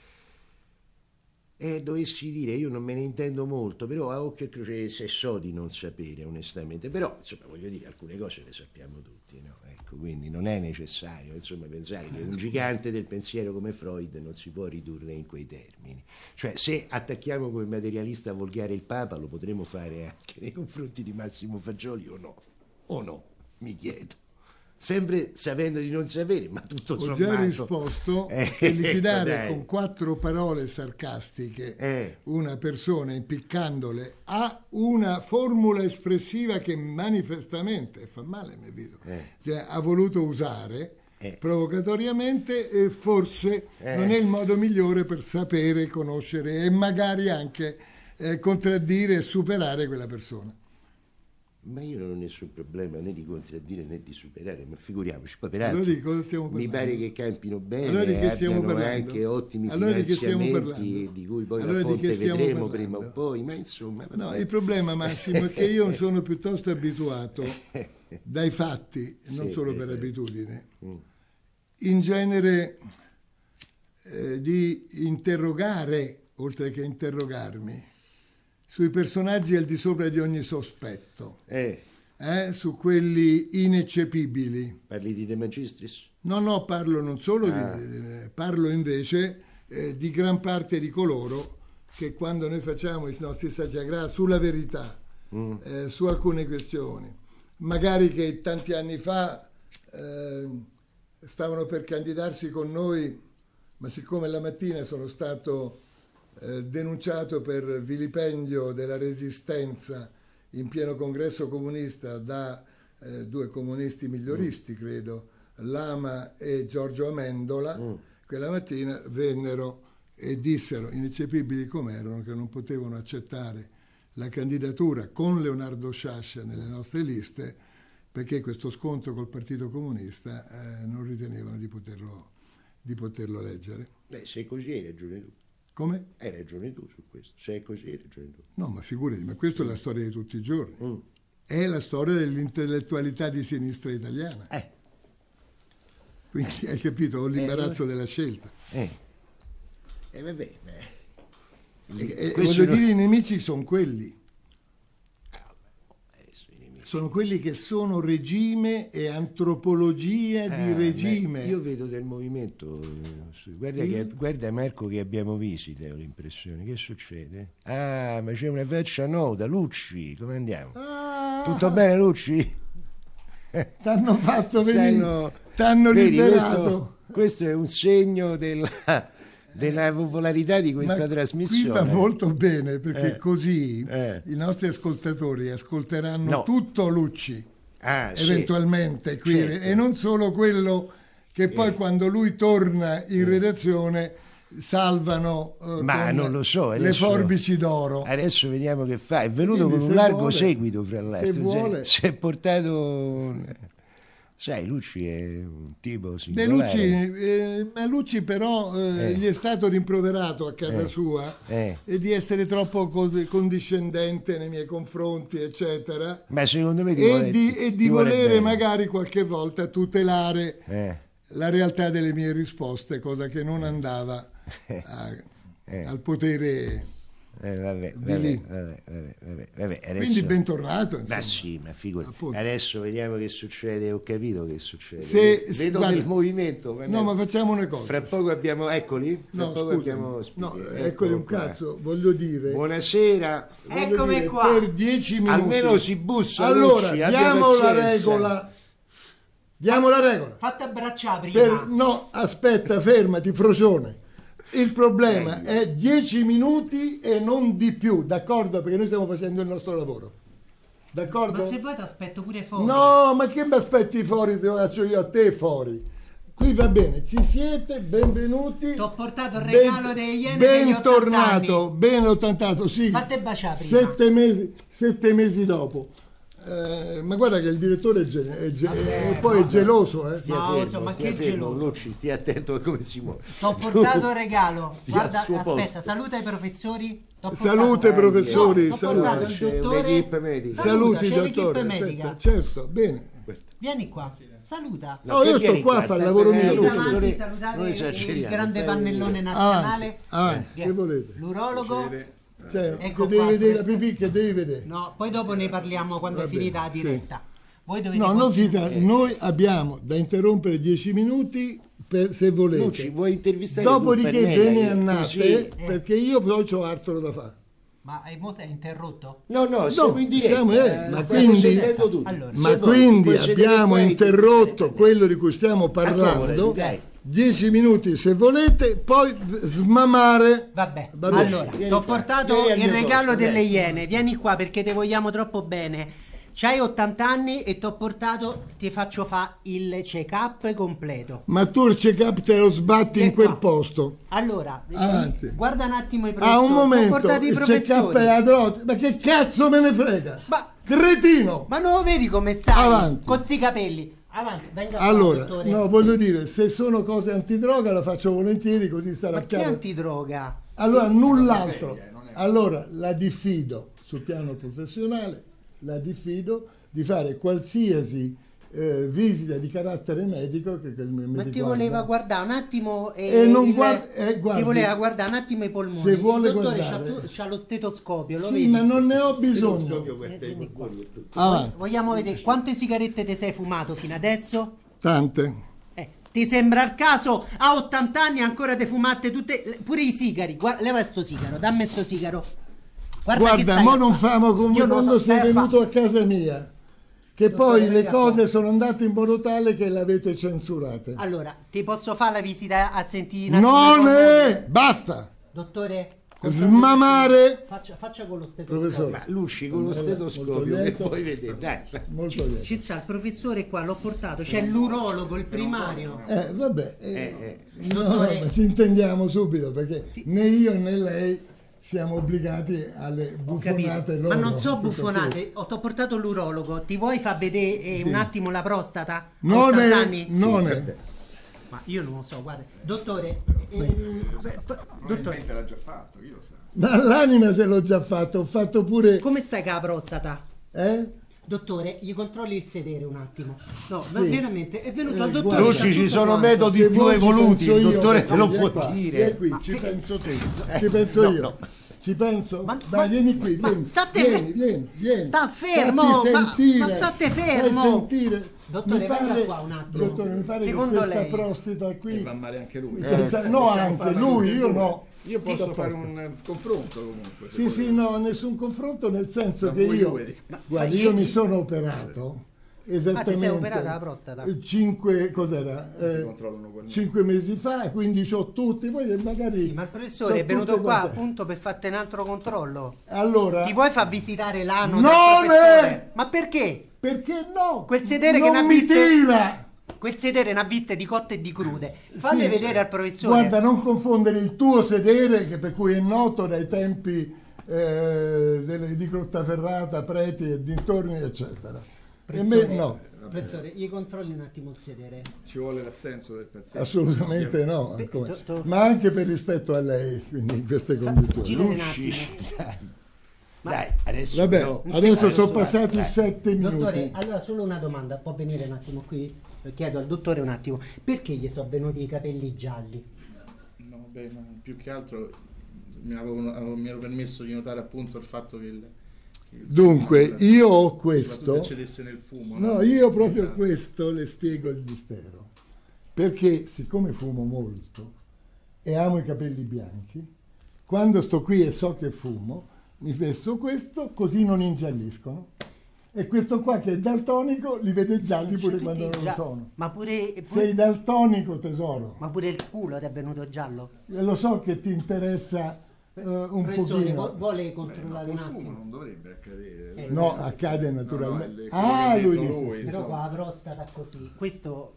E dovessi dire, io non me ne intendo molto, però a occhio e croce se so di non sapere, onestamente, però insomma voglio dire, alcune cose le sappiamo tutti, no? Ecco, quindi non è necessario, insomma, pensare che un gigante del pensiero come Freud non si può ridurre in quei termini. Cioè, se attacchiamo come materialista volgare il Papa, lo potremo fare anche nei confronti di Massimo Fagioli o no? O no? Mi chiedo. Sempre sapendo di non sapere, ma tutto sommato... Ho già risposto eh, che liquidare ecco, con quattro parole sarcastiche eh. una persona, impiccandole, ha una formula espressiva che manifestamente, fa male, mi vedo, eh. cioè, ha voluto usare eh. provocatoriamente, e forse eh. non è il modo migliore per sapere, conoscere e magari anche eh, contraddire e superare quella persona. Ma io non ho nessun problema né di contraddire né di superare, ma figuriamoci, poi peraltro allora di cosa stiamo mi pare che campino bene, allora di che stiamo abbiano parlando? anche ottimi allora finanziamenti di, di cui poi allora la fonte vedremo parlando? prima o poi, ma insomma... No, il problema, Massimo, è che io sono piuttosto abituato dai fatti, sì, non solo per abitudine, mm. in genere eh, di interrogare, oltre che interrogarmi, sui personaggi al di sopra di ogni sospetto, eh. Eh, su quelli ineccepibili. Parli di De Magistris? No, no, parlo non solo ah. di, di... parlo invece eh, di gran parte di coloro che quando noi facciamo i nostri satyagraha sulla verità, mm. eh, su alcune questioni, magari che tanti anni fa eh, stavano per candidarsi con noi, ma siccome la mattina sono stato eh, denunciato per vilipendio della resistenza in pieno congresso comunista da eh, due comunisti miglioristi, mm. credo, Lama e Giorgio Amendola, mm. quella mattina vennero e dissero, ineccepibili com'erano, che non potevano accettare la candidatura con Leonardo Sciascia nelle nostre liste, perché questo scontro col Partito Comunista eh, non ritenevano di poterlo, di poterlo leggere. Beh, se è così hai ragione tu. Come? Hai ragione tu su questo, se è così hai ragione tu. No, ma figurati, ma questa mm. è la storia di tutti i giorni. Mm. È la storia dell'intellettualità di sinistra italiana. Eh. Quindi hai capito, ho l'imbarazzo eh, della scelta. Eh. E eh, vabbè, beh. E, e, voglio non... dire, i nemici sono quelli. Adesso i nemici sono quelli che sono regime e antropologia di Ah, regime. io vedo del movimento, guarda, Sì. che, guarda Marco che abbiamo visite, ho l'impressione, che succede? Ah, ma c'è una faccia nota, Lucci, come andiamo? Ah, Tutto bene Lucci? t'hanno fatto venire, Stanno- t'hanno Vedi, liberato. questo, questo è un segno della, della popolarità di questa Ma trasmissione. qui va molto bene, perché Eh, così eh. i nostri ascoltatori ascolteranno No. tutto Lucci, Ah, sì. eventualmente qui, Certo. e non solo quello che poi Eh. quando lui torna in redazione salvano eh, Ma con non lo so, le adesso- forbici d'oro. Adesso vediamo che fa. È venuto Quindi, con un se largo vuole- seguito, fra l'altro. se vuole- Si è, si è portato. Sai, Lucci è un tipo Beh, singolare. Lucci, eh, ma Lucci però eh, Eh. gli è stato rimproverato a casa Eh. sua Eh. e di essere troppo co- condiscendente nei miei confronti, eccetera, Ma secondo me ti e vuole- di, e ti di vuole volere bene. magari qualche volta tutelare Eh, la realtà delle mie risposte, cosa che non andava a- Eh. al potere. eh, vabbè, Di vabbè, lì. vabbè, vabbè, vabbè, vabbè, adesso... Quindi bentornato. Ma insomma. sì, ma figurati. Appunto. Adesso vediamo che succede, ho capito che succede. Se- Vedo guarda- del movimento. ma No, ma facciamo una cosa. Fra poco abbiamo, eccoli, fra No, poco scusami. abbiamo ospiti. No, Eccolo eccoli un qua. cazzo, voglio dire. Buonasera. voglio Eccomi dire, qua. Per dieci minuti. Almeno si bussa, Allora, Lucci, abbia diamo la pazienza. regola. Diamo la regola. Fate abbracciare prima. Per- no, aspetta, fermati, frocione. Il problema è dieci minuti e non di più, d'accordo? Perché noi stiamo facendo il nostro lavoro. D'accordo? Ma se vuoi ti aspetto pure fuori. No, ma che mi aspetti fuori? Te lo faccio io a te fuori. Qui va bene, ci siete, benvenuti. Ti ho portato il regalo Ben- degli Iene degli Bentornato, ottanta anni. ben ottantato, sì. Fate baciare prima. Sette mesi, sette mesi dopo. Eh, ma guarda che il direttore è, ge- è ge- Vabbè, e poi è vabbè. geloso, eh. Stia No, fermo, insomma, stia che fermo, geloso. Lucci, stia attento a come si muove. Ti ho portato il regalo. Stia Guarda, al suo aspetta, posto. saluta i professori. T'ho portato- Salute, professori, No, t'ho salute. portato il C'è dottore. un'equipe medica. Saluta, Saluti, c'è l'equipe dottore. medica. Certo, certo, bene. Vieni qua. Saluta. No, io che sto vieni qua a fare il stai lavoro bene, mio. Venite Lucci, Lucci. avanti, noi- salutate noi il esageriamo, grande stai- pannellone Avanti, nazionale. avanti, Vieni. che volete? L'urologo. Cioè, Ecco che devi qua, vedere la professore. pipì, che devi vedere. No, poi dopo ne parliamo quando Va è finita bene, la sì. diretta. Voi dovete No, non continuare. finita, noi abbiamo da interrompere dieci minuti per, se volete. Lucci, vuoi intervistare Dopodiché tu, Pannella, ve ne che andate, così- perché io poi ho altro da fare. Ma hai mo sei interrotto? No, no, siamo in diretta. siamo, eh, eh, ma stiamo quindi- sentendo tutti. Allora, Se Ma vuoi, quindi puoi sedere abbiamo qua e interrotto intervistare quello di cui stiamo Accomodati, parlando. dai. Dieci minuti se volete, poi smamare. Vabbè, Va bene. allora, Vieni ti ho qua, portato vieni al il mio regalo posto, delle dai. Iene. Vieni qua perché te vogliamo troppo bene. C'hai ottanta anni e ti ho portato, ti faccio fare il check-up completo. Ma tu il check-up te lo sbatti in Vieni quel qua. posto. Allora, eh, Avanti. guarda un attimo i professori. Ah, un Ti ho momento, portato i il check-up professori. è ad oggi. Ma che cazzo me ne frega? Ma, Cretino! ma non lo vedi come stai? Avanti. Con sti capelli. Avanti, venga qua, Allora, dottore. no, voglio dire, se sono cose antidroga la faccio volentieri così starà Ma che chiaro. antidroga? Allora, null'altro. Allora, la diffido sul piano professionale, la diffido di fare qualsiasi eh, visita di carattere medico che, che mi, mi Ma ti riguarda. voleva guardare un attimo eh, E non il- guard- eh, guardi, ti voleva guardare un attimo i polmoni. se vuole il dottore guardare- c'ha, tu- c'ha lo stetoscopio, lo Sì, vedi? ma non ne ho bisogno. Eh, vieni qua. Avanti. Vogliamo vedere quante sigarette ti sei fumato fino adesso? Tante. Eh, ti sembra il caso? A ottanta anni ancora te fumate tutte, pure i sigari. Guarda, leva sto sigaro, dammi sto sigaro. Guarda, che Guarda, stai mo a non fa'. famo come Io non quando so, sei stai a venuto fa'. a casa mia. Che Dottore, poi le venga cose qua. sono andate in modo tale che l'avete censurate. Allora, ti posso fare la visita a sentire? Non è! Basta! Dottore, Smamare! faccia, faccia con lo stetoscopio. Professore. Ma Lucci con lo Molto stetoscopio che lieto. puoi vedere, dai. Molto lieto. Ci sta il professore qua, l'ho portato, c'è l'urologo, il primario. Eh, vabbè, eh, Eh, eh. no, Dottore. ma ci intendiamo subito perché né io né lei siamo obbligati alle Ho buffonate capito. loro. Ma non so tutto buffonate, ho, ti ho portato l'urologo, ti vuoi far vedere eh, un attimo la prostata? A Non ottanta è, anni? non Sì, è. vabbè. Ma io non lo so, guarda. Dottore, ehm, beh, p- dottore, Probabilmente l'ha già fatto, io lo so. Ma l'anima se l'ho già fatto, ho fatto pure... come stai con la prostata? Eh? Dottore, gli controlli il sedere un attimo. No, ma Sì. veramente, è venuto Eh, al dottore. guarda. c'ha Lucci, ci tutto sono quanto. metodi Se più vuoi ci evoluti, penso il io, dottore te lo vieni può qua, dire. vieni qui, Ma ci fi- penso te, ci penso io. Ci penso? Ma- Dai, ma- vieni qui, ma vieni, state vieni, fe- vieni, vieni. Sta fermo, Fatti ma- sentire, ma state fermo. fai sentire. Dottore, Mi venga pare- qua un attimo. Dottore, mi pare Secondo che questa lei- prostata qui... E va male anche lui. senza- Eh, no, possiamo anche farla lui, tutti e io due. no. Io Tutto posso a fare posto. un eh, confronto comunque. se Sì, vuole. sì, no, nessun confronto, nel senso Da che voi io... due. Ma- Guarda, ma io io- mi sono operato esattamente... Ah, ti sei operata la prostata? Cinque, cos'era? Si Eh, controllano quelli. cinque mesi fa, quindi c'ho tutti, poi magari... Sì, ma il professore è c'ho venuto tutte qua quante. appunto per farti un altro controllo. Allora... Ti vuoi far visitare l'ano No, del professore? eh! Ma perché? Perché no? Quel sedere non che ne ha mi viste- tira! Quel sedere ne ha viste di cotte e di crude. Falle Sì, vedere sì. al professore. Guarda, non confondere il tuo sedere, che per cui è noto dai tempi eh, delle- di Grottaferrata, Preti e dintorni, eccetera. E me, Professore, no, professore, gli controlli un attimo il sedere. Ci vuole l'assenso del paziente. assolutamente no. Beh, come- to- to- Ma anche per rispetto a lei, quindi in queste condizioni. Girate un Usci. attimo. Dai, adesso Vabbè, però- adesso Adesso sono basta, passati dai. sette minuti. Dottore, allora solo una domanda, può venire un attimo qui? Lo chiedo al dottore un attimo. Perché gli sono venuti i capelli gialli? No, beh, ma più che altro mi, avevo, avevo- mi ero permesso di notare appunto il fatto che il, che il Dunque, soprattutto io ho questo. eccedesse nel fumo. No, io proprio questo le spiego il mistero. Perché siccome fumo molto e amo i capelli bianchi, quando sto qui e so che fumo, mi vesto questo così non ingialliscono. E questo qua che è daltonico li vede gialli pure Tutti quando non lo gia- sono. Ma pure, pure- Sei daltonico, tesoro. ma pure il culo ti è venuto giallo? E lo so che ti interessa eh, un Professore, vu- pochino. vuole Beh, no, controllare un col fumo attimo? non dovrebbe accadere. Eh, No, accade No, naturalmente. no, è Ah, quello che lui ha detto dice. lui, Però insomma. con la prostata così, questo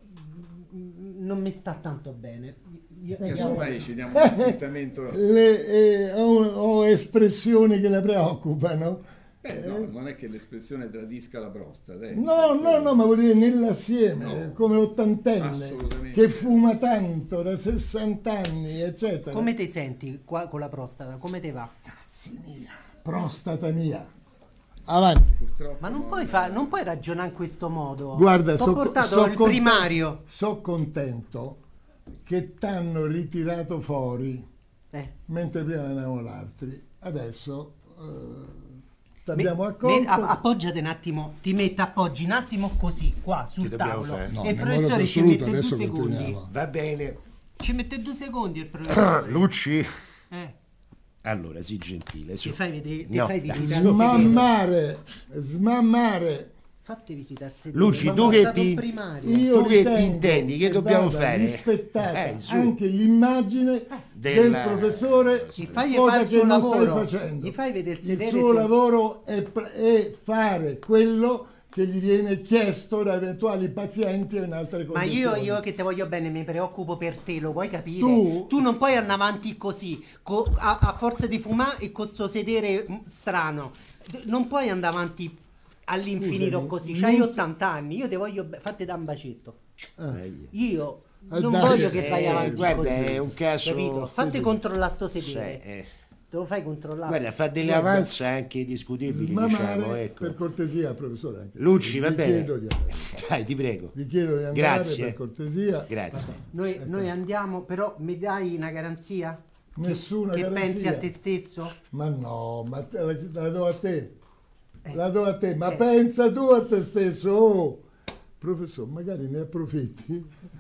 mm, non mi sta tanto bene. Io- io- Casomai ci diamo un appuntamento. Le, eh, ho, ho espressioni che la preoccupano. Beh, no, non è che l'espressione tradisca la prostata. eh. No, no, no, ma vuol dire nell'assieme, No. come ottantenne, Assolutamente. che fuma tanto da sessanta anni, eccetera. Come ti senti qua con la prostata? Come ti va? Cazzi mia, prostata mia. Avanti. Purtroppo Ma non puoi, fa- non puoi ragionare in questo modo. Guarda, T'ho so, portato so il conten- primario. so contento che t'hanno ritirato fuori Eh. mentre prima andavamo l'altri. Adesso eh, t'abbiamo Me- accolto. me- app- appoggiate un attimo, ti metti appoggi un attimo così, qua sul Che dobbiamo tavolo. fare? No, e il in modo professore ci assoluto, mette due adesso secondi. continuiamo. Va bene. Ci mette due secondi il professore. Luci. Eh, Allora, sii gentile. su. ti fai vedere, ti No, fai dai, visitare il sedere. Smammare, smammare. Fatti visitare il sedere. Luci, Ma tu è che stato ti- un primario. Io Tu che ti ritengo intendi? Che dobbiamo vada fare? rispettata Eh, su. anche l'immagine Del- del professore, Gli fai cosa fare il che suo non lavoro. stai facendo. Gli fai vedere il sedere suo se- lavoro è, pr- è fare quello che gli viene chiesto da eventuali pazienti o in altre Ma condizioni. io, io che te voglio bene mi preoccupo per te, lo vuoi capire? Tu- non puoi andare avanti così, co- a, a forza di fumare e con sto sedere mm, strano. D- Non puoi andare avanti all'infinito Scusami, così. non C'hai fa- ottanta anni, io te voglio be- fatti da un bacetto. Eh, Io Eh, non dai, voglio che eh, vai avanti guarda, così. è un caso- Capito? Fatti controllare sto sedere. sai, eh. Te lo fai controllare. Guarda, fa delle Guarda. avanze anche discutibili, Smammare, diciamo, ecco. per cortesia, professore. anche. Luci, va Vi bene? chiedo di andare. Dai, ti prego. Vi chiedo di andare Grazie. per cortesia. Grazie. Noi, noi andiamo, però mi dai una garanzia? Nessuna Che garanzia. pensi a te stesso? Ma no, ma te- la, la do a te. La do a te, ma eh. pensa tu a te stesso. Oh. Professore, magari ne approfitti.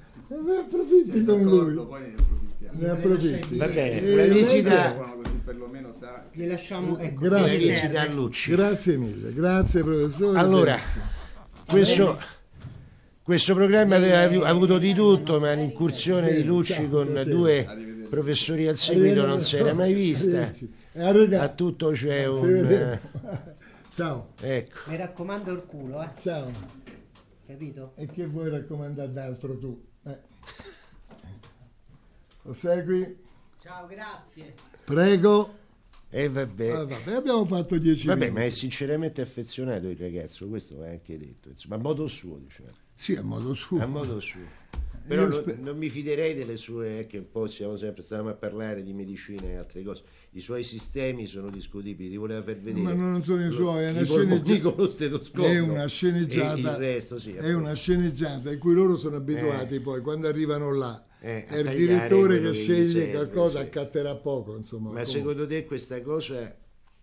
Ne approfitti con lui. Poi ne approfittiamo. Ne approfitti. Va bene, Eh, una lei- visita, Così perlomeno sa che Le lasciamo, ecco, Grazie. una se le visita a serve. Lucci. Grazie mille, grazie professore. Allora, Grazie. questo, questo programma aveva avu- avuto di tutto, ma l'incursione di Lucci con due professori al seguito non si era mai vista. Arrivederci. E a regà. A tutto c'è Ci un... vediamo. Ciao, Ecco, Mi raccomando il culo, eh. ciao. Capito? E che vuoi raccomandare d'altro tu? Eh. Lo segui? Ciao, grazie. Prego. e vabbè. Ah, vabbè, abbiamo fatto dieci Vabbè, minuti. ma è sinceramente affezionato il ragazzo, questo va anche detto, insomma, a modo suo, diciamo, Sì, a modo suo. a modo suo. Però non, spe- non mi fiderei delle sue, che un po' siamo sempre, stavamo a parlare di medicina e altre cose. I suoi sistemi sono discutibili, li voleva far vedere. Ma non sono i suoi, è una, I polmoni sceneggia- con lo stetoscopio. è una sceneggiata. E il resto, sì, è una sceneggiata in cui loro sono abituati Eh. poi, quando arrivano là, Eh, a è il tagliare direttore quello che che gli sceglie serve, qualcosa, sì. accatterà poco, insomma. Ma comunque. secondo te questa cosa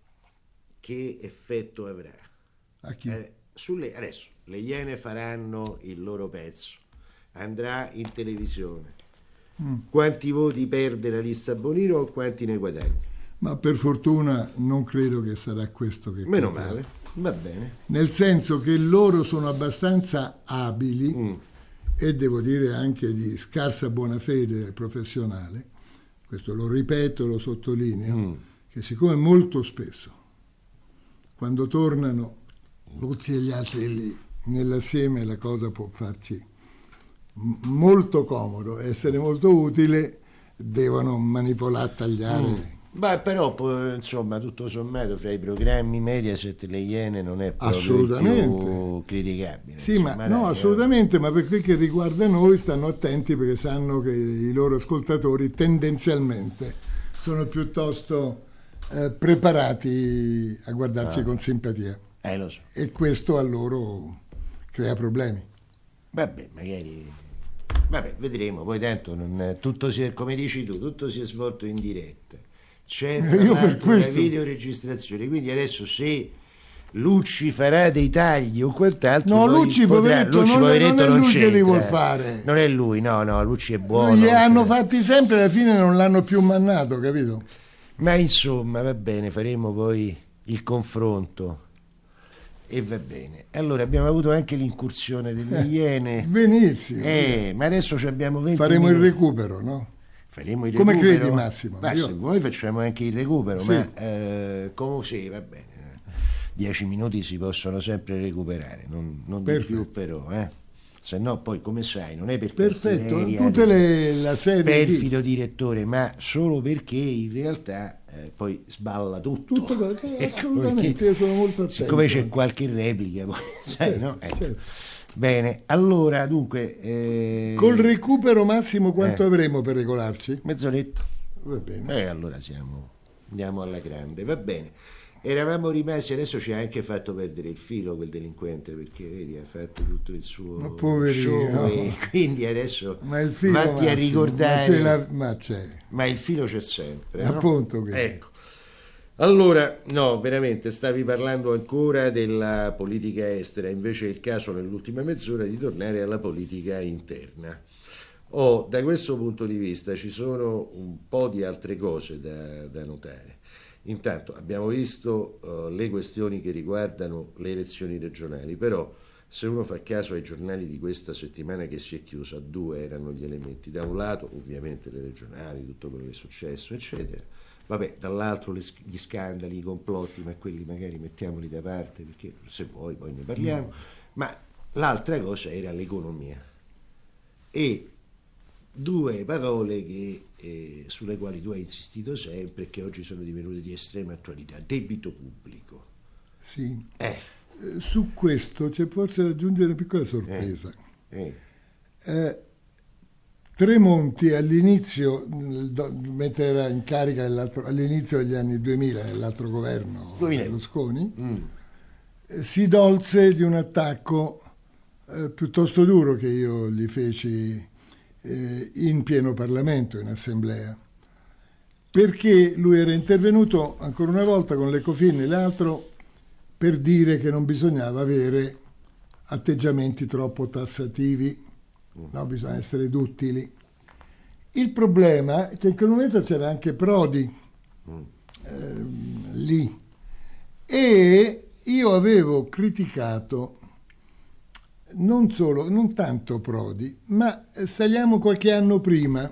che effetto avrà? A chi? Eh, sulle, adesso le Iene faranno il loro pezzo, andrà in televisione. Mm. Quanti voti perde la lista Bonino o quanti ne guadagna? Ma per fortuna non credo che sarà questo che Meno conterà. male, va bene. Nel senso che loro sono abbastanza abili Mm. e devo dire anche di scarsa buona fede professionale, questo lo ripeto, lo sottolineo, Mm. che siccome molto spesso quando tornano Luzzi e gli altri lì nell'assieme la cosa può farci m- molto comodo, essere molto utile, devono manipolare, tagliare. Mm. Beh, però poi, insomma, tutto sommato fra i programmi Mediaset le Iene non è proprio Assolutamente. il più criticabile. Sì, insomma, ma dai, no, eh. assolutamente, ma per quel che riguarda noi stanno attenti perché sanno che i loro ascoltatori tendenzialmente sono piuttosto eh, preparati a guardarci Ah. con simpatia Eh, lo so. e questo a loro crea problemi. Vabbè, magari... Vabbè, vedremo, poi tanto non... tutto si è, come dici tu, tutto si è svolto in diretta. C'è tra Io per l'altro una questo- videoregistrazione, quindi adesso se Lucci farà dei tagli o quant'altro... No, poi Lucci, potrà- poveretto, Lucci, non- poveretto, non è lui che li c'entra. vuol fare. Non è lui, no, no, Lucci è buono. Gli hanno cioè. fatti sempre, alla fine non l'hanno più mannato, capito? Ma insomma, va bene, faremo poi il confronto e va bene. Allora, abbiamo avuto anche l'incursione delle Iene. Benissimo. Eh, ma adesso ci abbiamo venti Faremo il minuti. recupero, no? Faremo il Come recupero. credi, Massimo? Ma Io- se vuoi facciamo anche il recupero, Sì. ma eh, come sì, va bene. Dieci minuti si possono sempre recuperare, non, non di Perfetto. più però, eh. Se no poi, come sai, non è per Perfetto, cattiveria, tutte le la serie di- perfido direttore, ma solo perché in realtà eh, poi sballa tutto. tutto quello che- Ecco, assolutamente, perché io sono molto attento. siccome c'è qualche replica, poi, sai, Certo, no? Ecco. certo. Bene, allora, dunque... eh, Col recupero Massimo quanto Eh. avremo per regolarci? Mezz'oretta. Va bene. E allora siamo, andiamo alla grande, va bene. Eravamo rimasti, adesso ci ha anche fatto perdere il filo quel delinquente, perché vedi, ha fatto tutto il suo Ma poverino. show e quindi adesso Ma il filo vatti a Massimo, ricordare, ma c'è, la- ma c'è. ma il filo c'è sempre, no? Appunto, quindi. Ecco. Allora, no, veramente stavi parlando ancora della politica estera, invece è il caso nell'ultima mezz'ora di tornare alla politica interna. Oh, da questo punto di vista ci sono un po' di altre cose da, da notare. Intanto abbiamo visto uh, le questioni che riguardano le elezioni regionali, però se uno fa caso ai giornali di questa settimana che si è chiusa, due erano gli elementi. Da un lato ovviamente le regionali, tutto quello che è successo, eccetera. Vabbè, dall'altro le, gli scandali, i complotti, ma quelli magari mettiamoli da parte, perché se vuoi poi ne parliamo. No. Ma l'altra cosa era l'economia. E due parole che, eh, sulle quali tu hai insistito sempre e che oggi sono divenute di estrema attualità: debito pubblico. Sì. Eh. Eh, su questo c'è forse da aggiungere una piccola sorpresa. Eh. Eh, Tremonti all'inizio, do- mentre era in carica all'inizio degli anni duemila, nell'altro governo Berlusconi, mm. eh, si dolse di un attacco eh, piuttosto duro che io gli feci eh, in pieno Parlamento, in assemblea, perché lui era intervenuto ancora una volta con l'Ecofin e l'altro per dire che non bisognava avere atteggiamenti troppo tassativi, no, bisogna essere duttili. Il problema è che in quel momento c'era anche Prodi eh, lì e io avevo criticato non solo, non tanto Prodi, ma saliamo qualche anno prima,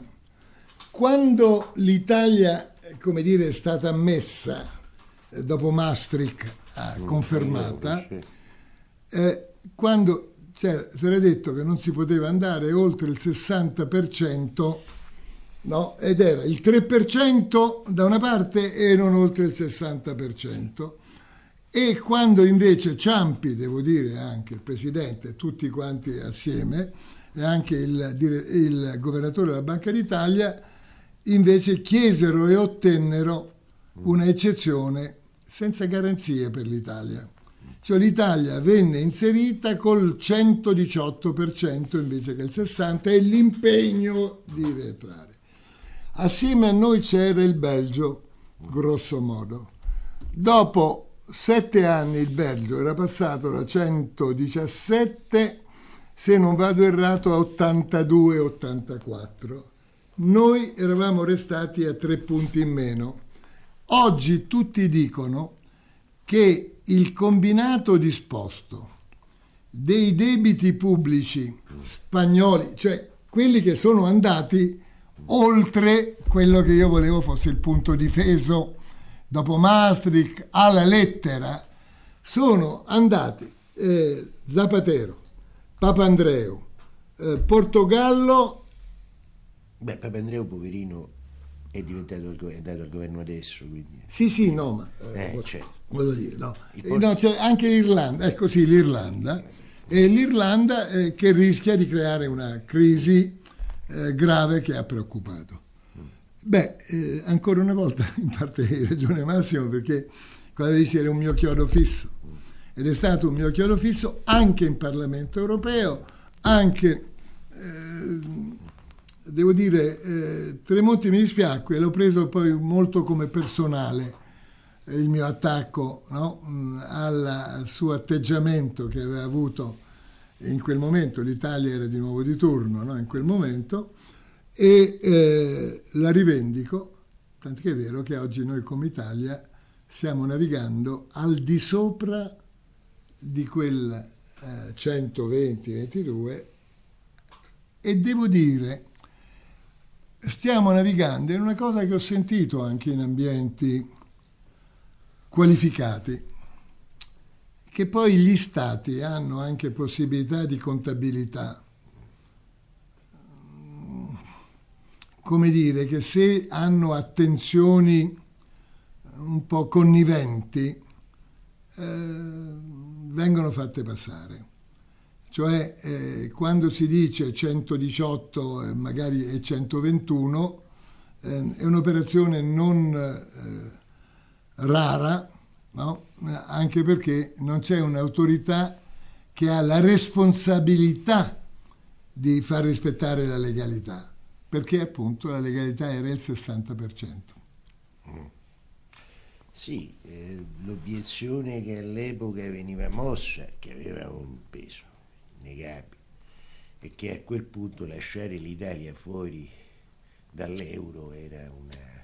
quando l'Italia, come dire, è stata ammessa eh, dopo Maastricht, ah, confermata, eh, quando si era detto che non si poteva andare oltre il sessanta per cento, no? Ed era il tre per cento da una parte e non oltre il sessanta per cento. E quando invece Ciampi, devo dire anche il Presidente, tutti quanti assieme, e anche il, il governatore della Banca d'Italia invece chiesero e ottennero una eccezione senza garanzie per l'Italia. Cioè l'Italia venne inserita col centodiciotto per cento invece che il sessanta per cento e l'impegno di rientrare. Assieme a noi c'era il Belgio, grosso modo. Dopo sette anni il Belgio era passato da centodiciassette, se non vado errato, a ottantadue ottantaquattro. Noi eravamo restati a tre punti in meno. Oggi tutti dicono che il combinato disposto dei debiti pubblici spagnoli, cioè quelli che sono andati oltre quello che io volevo fosse il punto difeso dopo Maastricht alla lettera, sono andati eh, Zapatero, Papandreou, eh, Portogallo. Beh, Papandreou, poverino, è diventato il, è andato al governo adesso, quindi. Sì, sì, no, ma eh, eh, certo. voglio dire, no. posto... no c'è anche l'Irlanda, ecco sì, l'Irlanda, e l'Irlanda eh, che rischia di creare una crisi eh, grave che ha preoccupato. Beh, eh, ancora una volta, in parte hai ragione Massimo, perché quello dice era un mio chiodo fisso, ed è stato un mio chiodo fisso anche in Parlamento europeo, anche, eh, devo dire, eh, Tremonti mi dispiacque, l'ho preso poi molto come personale, eh, il mio attacco, no? Alla, al suo atteggiamento che aveva avuto in quel momento, l'Italia era di nuovo di turno, no? In quel momento, e eh, la rivendico, tanto che è vero che oggi noi come Italia stiamo navigando al di sopra di quel eh, centoventi ventidue, e devo dire stiamo navigando in una cosa che ho sentito anche in ambienti qualificati, che poi gli stati hanno anche possibilità di contabilità, come dire, che se hanno attenzioni un po' conniventi eh, vengono fatte passare. Cioè eh, quando si dice centodiciotto e magari è centoventuno eh, è un'operazione non eh, rara, no? Anche perché non c'è un'autorità che ha la responsabilità di far rispettare la legalità, perché appunto la legalità era il sessanta per cento. Mm. Sì, eh, l'obiezione che all'epoca veniva mossa, che aveva un peso innegabile, è che a quel punto lasciare l'Italia fuori dall'euro era una,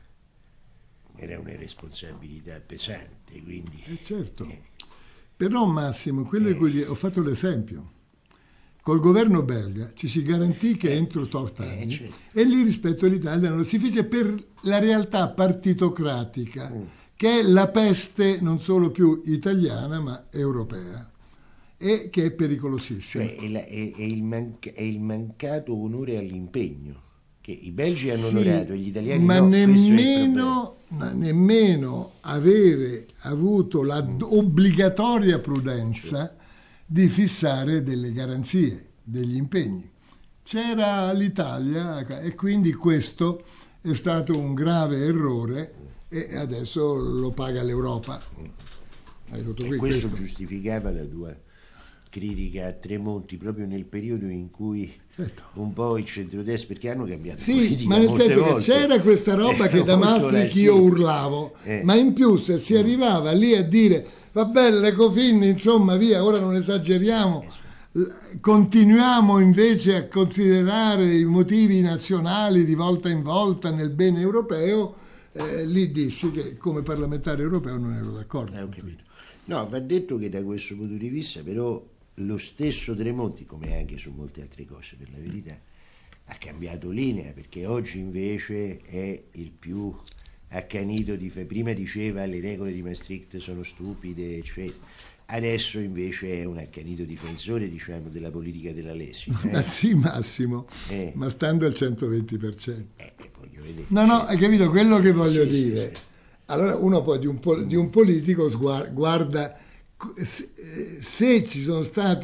era una responsabilità pesante. Quindi, eh certo, eh, però Massimo, quello eh, di cui ho fatto l'esempio, col governo belga ci si garantì che entro tot anni, eh, certo. E lì rispetto all'Italia non lo si fece per la realtà partitocratica, mm. che è la peste non solo più italiana ma europea, e che è pericolosissima. Cioè è, la, è, è, il manca, è il mancato onore all'impegno che i belgi hanno sì, onorato e gli italiani ma no. nemmeno, nemmeno avere avuto l'obbligatoria prudenza di fissare delle garanzie, degli impegni. C'era l'Italia e quindi questo è stato un grave errore e adesso lo paga l'Europa. Hai tutto e qui, questo, questo giustificava la tua critica a Tremonti proprio nel periodo in cui certo. un po' il centrodestra, perché hanno cambiato sì, politica ma nel molte senso volte. che c'era questa roba eh, che da Maastricht io urlavo, eh. ma in più se si arrivava lì a dire vabbè l'Ecofin insomma via, ora non esageriamo, eh, continuiamo invece a considerare i motivi nazionali di volta in volta nel bene europeo, eh, lì dissi che come parlamentare europeo non ero d'accordo. Eh, ho capito. No, va detto che da questo punto di vista però lo stesso Tremonti, come anche su molte altre cose per la verità, ha cambiato linea, perché oggi invece è il più accanito di prima diceva le regole di Maastricht sono stupide eccetera, adesso invece è un accanito difensore, diciamo, della politica della Lesi, eh? Ma sì Massimo, eh. ma stando al centoventi per cento. Eh, voglio vedere. No, no, hai capito quello che voglio sì, dire? Sì. Allora uno poi di un, pol- di un politico guarda se, se ci sono state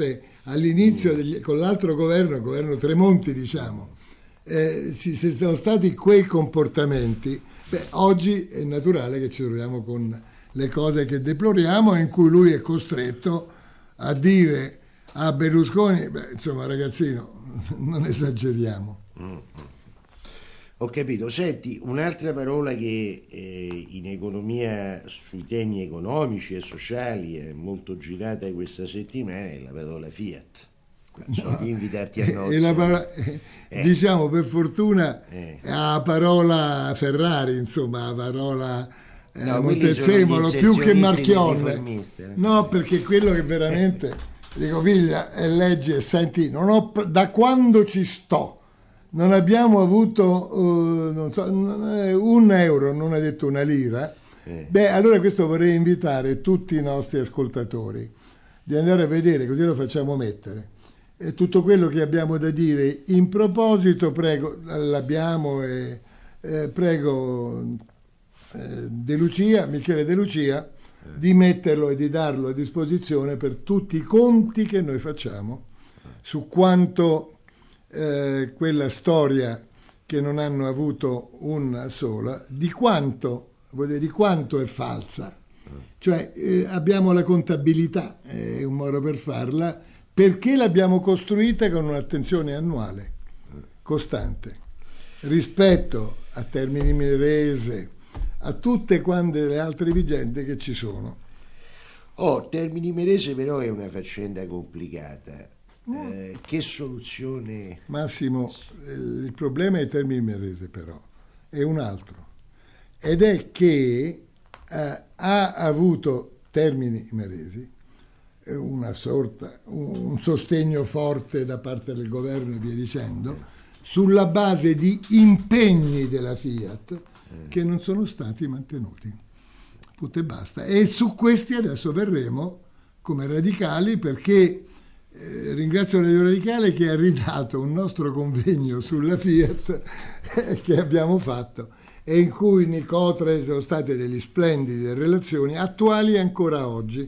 all'inizio degli, con l'altro governo, il governo Tremonti, diciamo, eh, ci, ci sono stati quei comportamenti. Beh, oggi è naturale che ci troviamo con le cose che deploriamo, in cui lui è costretto a dire a Berlusconi, beh, insomma, ragazzino, non esageriamo. Mm. Ho capito. Senti, un'altra parola che eh, in economia, sui temi economici e sociali, è molto girata questa settimana è la parola Fiat. No, di invitarti a nozze. La parola, eh. Diciamo, per fortuna, eh. la parola Ferrari, insomma, la parola eh, no, Montezemolo, più che Marchionne. No, perché quello che veramente, dico, figlia, e leggi e senti, non ho, da quando ci sto, non abbiamo avuto uh, non so, un euro, non ha detto una lira. Eh. Beh, allora questo vorrei invitare tutti i nostri ascoltatori di andare a vedere, così lo facciamo mettere. E tutto quello che abbiamo da dire in proposito, prego, l'abbiamo e eh, prego eh, De Lucia, Michele De Lucia, eh. di metterlo e di darlo a disposizione per tutti i conti che noi facciamo su quanto Eh, quella storia che non hanno avuto una sola, di quanto, vuol dire, di quanto è falsa. Cioè eh, abbiamo la contabilità, è eh, un modo per farla, perché l'abbiamo costruita con un'attenzione annuale, costante, rispetto a Termini Imerese, a tutte quante le altre vicende che ci sono. Oh, Termini Imerese però è una faccenda complicata. Eh, che soluzione? Massimo, il problema è Termini Imerese, però è un altro, ed è che eh, ha avuto Termini Imerese una sorta, un, un sostegno forte da parte del governo e via dicendo, sulla base di impegni della Fiat che non sono stati mantenuti. Punto e basta. E su questi adesso verremo come radicali, perché Eh, ringrazio Radio Radicale che ha ridato un nostro convegno sulla Fiat eh, che abbiamo fatto, e in cui Nicotre sono state delle splendide relazioni attuali ancora oggi.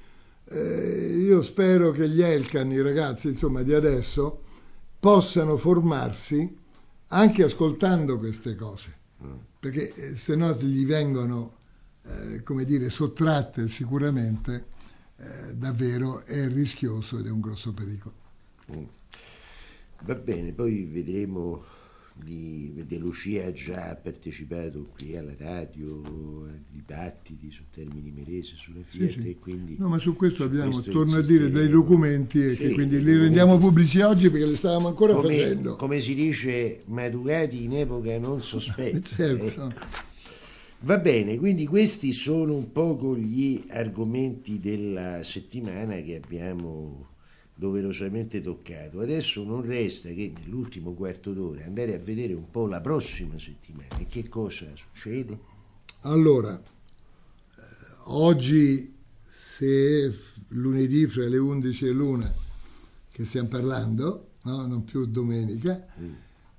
Eh, io spero che gli Elkan, i ragazzi insomma di adesso, possano formarsi anche ascoltando queste cose, perché eh, se no gli vengono eh, come dire sottratte sicuramente. Eh, davvero è rischioso ed è un grosso pericolo. Mm. Va bene, poi vedremo. Di, De Lucia ha già partecipato qui alla radio a dibattiti su Termini Imerese, sulla Fiat, sì, sì. E quindi no, ma su questo su abbiamo, questo torno a dire, dei documenti e sì, che quindi li rendiamo pubblici oggi perché li stavamo ancora come, facendo. Come si dice, maturati in epoca non sospetta. Certo. Eh. Va bene, quindi questi sono un poco gli argomenti della settimana che abbiamo doverosamente toccato. Adesso non resta che nell'ultimo quarto d'ora andare a vedere un po' la prossima settimana e che cosa succede. Allora, eh, oggi, se lunedì fra le undici e l'una che stiamo parlando, no? Non più domenica, mm.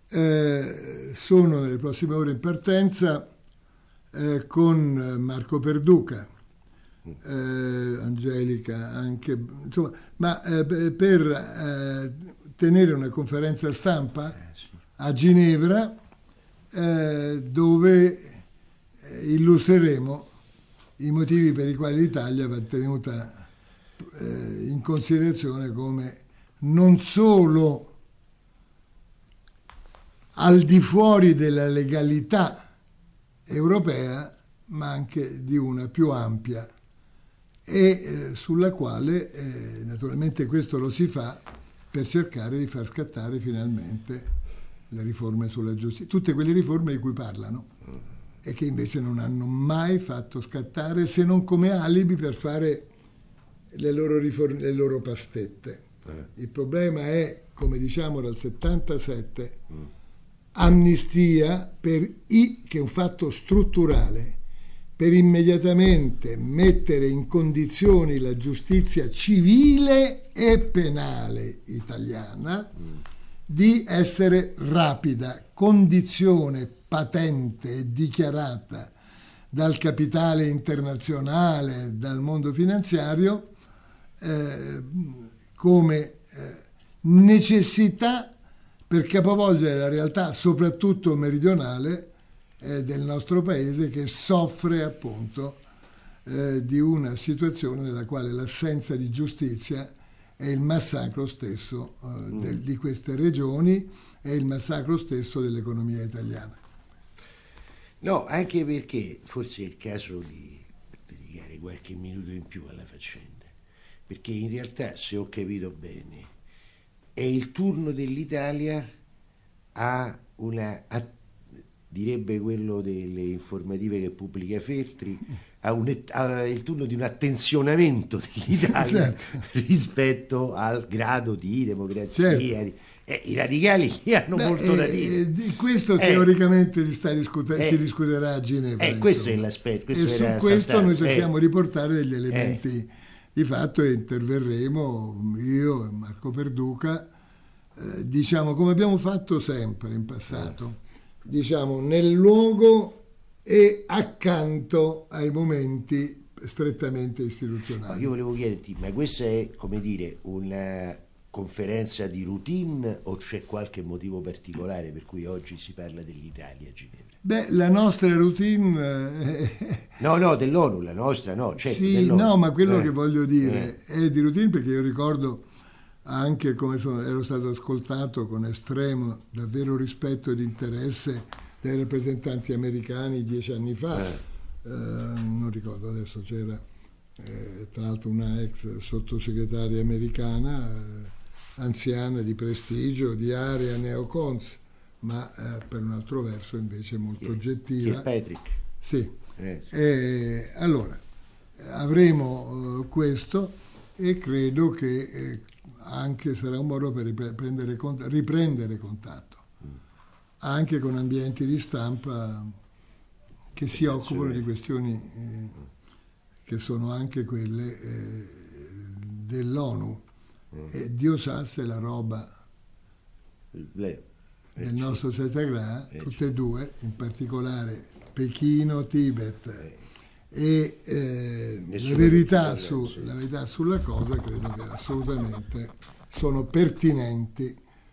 eh, sono nelle prossime ore in partenza Eh, con Marco Perduca, eh, Angelica anche, insomma, ma eh, per eh, tenere una conferenza stampa a Ginevra eh, dove eh, illustreremo i motivi per i quali l'Italia va tenuta eh, in considerazione come non solo al di fuori della legalità europea, ma anche di una più ampia, e eh, sulla quale eh, naturalmente questo lo si fa per cercare di far scattare finalmente le riforme sulla giustizia, tutte quelle riforme di cui parlano e che invece non hanno mai fatto scattare, se non come alibi per fare le loro riforme, le loro pastette. Il problema è, come diciamo dal settantasette, amnistia per i, che è un fatto strutturale, per immediatamente mettere in condizioni la giustizia civile e penale italiana mm. di essere rapida, condizione patente e dichiarata dal capitale internazionale, dal mondo finanziario, eh, come necessità per capovolgere la realtà, soprattutto meridionale, eh, del nostro paese, che soffre appunto eh, di una situazione nella quale l'assenza di giustizia è il massacro stesso eh, mm. del, di queste regioni, è il massacro stesso dell'economia italiana. No, anche perché forse è il caso di dedicare qualche minuto in più alla faccenda, perché in realtà, se ho capito bene, è il turno dell'Italia a una, a, direbbe quello delle informative che pubblica Feltri, a un, a, il turno di un attenzionamento dell'Italia certo. rispetto al grado di democrazia. Certo. Eh, I radicali lì hanno Beh, molto eh, da dire. Di questo eh, teoricamente si, sta discute- eh, si discuterà a Ginevra. Eh, questo è l'aspetto. Questo e su questo saltato. Noi cerchiamo eh. di portare degli elementi eh. di fatto e interverremo, io e Marco Perduca, eh, diciamo come abbiamo fatto sempre in passato, eh. diciamo nel luogo e accanto ai momenti strettamente istituzionali. No, io volevo chiederti, ma questa è, come dire, una conferenza di routine o c'è qualche motivo particolare per cui oggi si parla dell'Italia a Ginevra? Beh, la nostra routine... È... No, no, dell'ONU, la nostra no. Certo, sì, dell'ONU. No, ma quello eh. che voglio dire eh. è di routine, perché io ricordo anche come sono, ero stato ascoltato con estremo, davvero rispetto ed interesse dai rappresentanti americani dieci anni fa. Eh. Eh, non ricordo adesso, c'era eh, tra l'altro una ex sottosegretaria americana, eh, anziana di prestigio, di area neocons, ma eh, per un altro verso invece molto Chi, oggettiva. Patrick. Sì. Eh. E, allora, avremo uh, questo e credo che eh, anche sarà un modo per riprendere, cont- riprendere contatto, mm. anche con ambienti di stampa che si occupano di questioni eh, che sono anche quelle eh, dell'ONU. Mm. E Dio sa se la roba Le, del nostro Satyagraha, tutte e due, in particolare Pechino, Tibet eh. e eh, la, verità su, sì. la verità sulla cosa, credo che assolutamente sono pertinenti.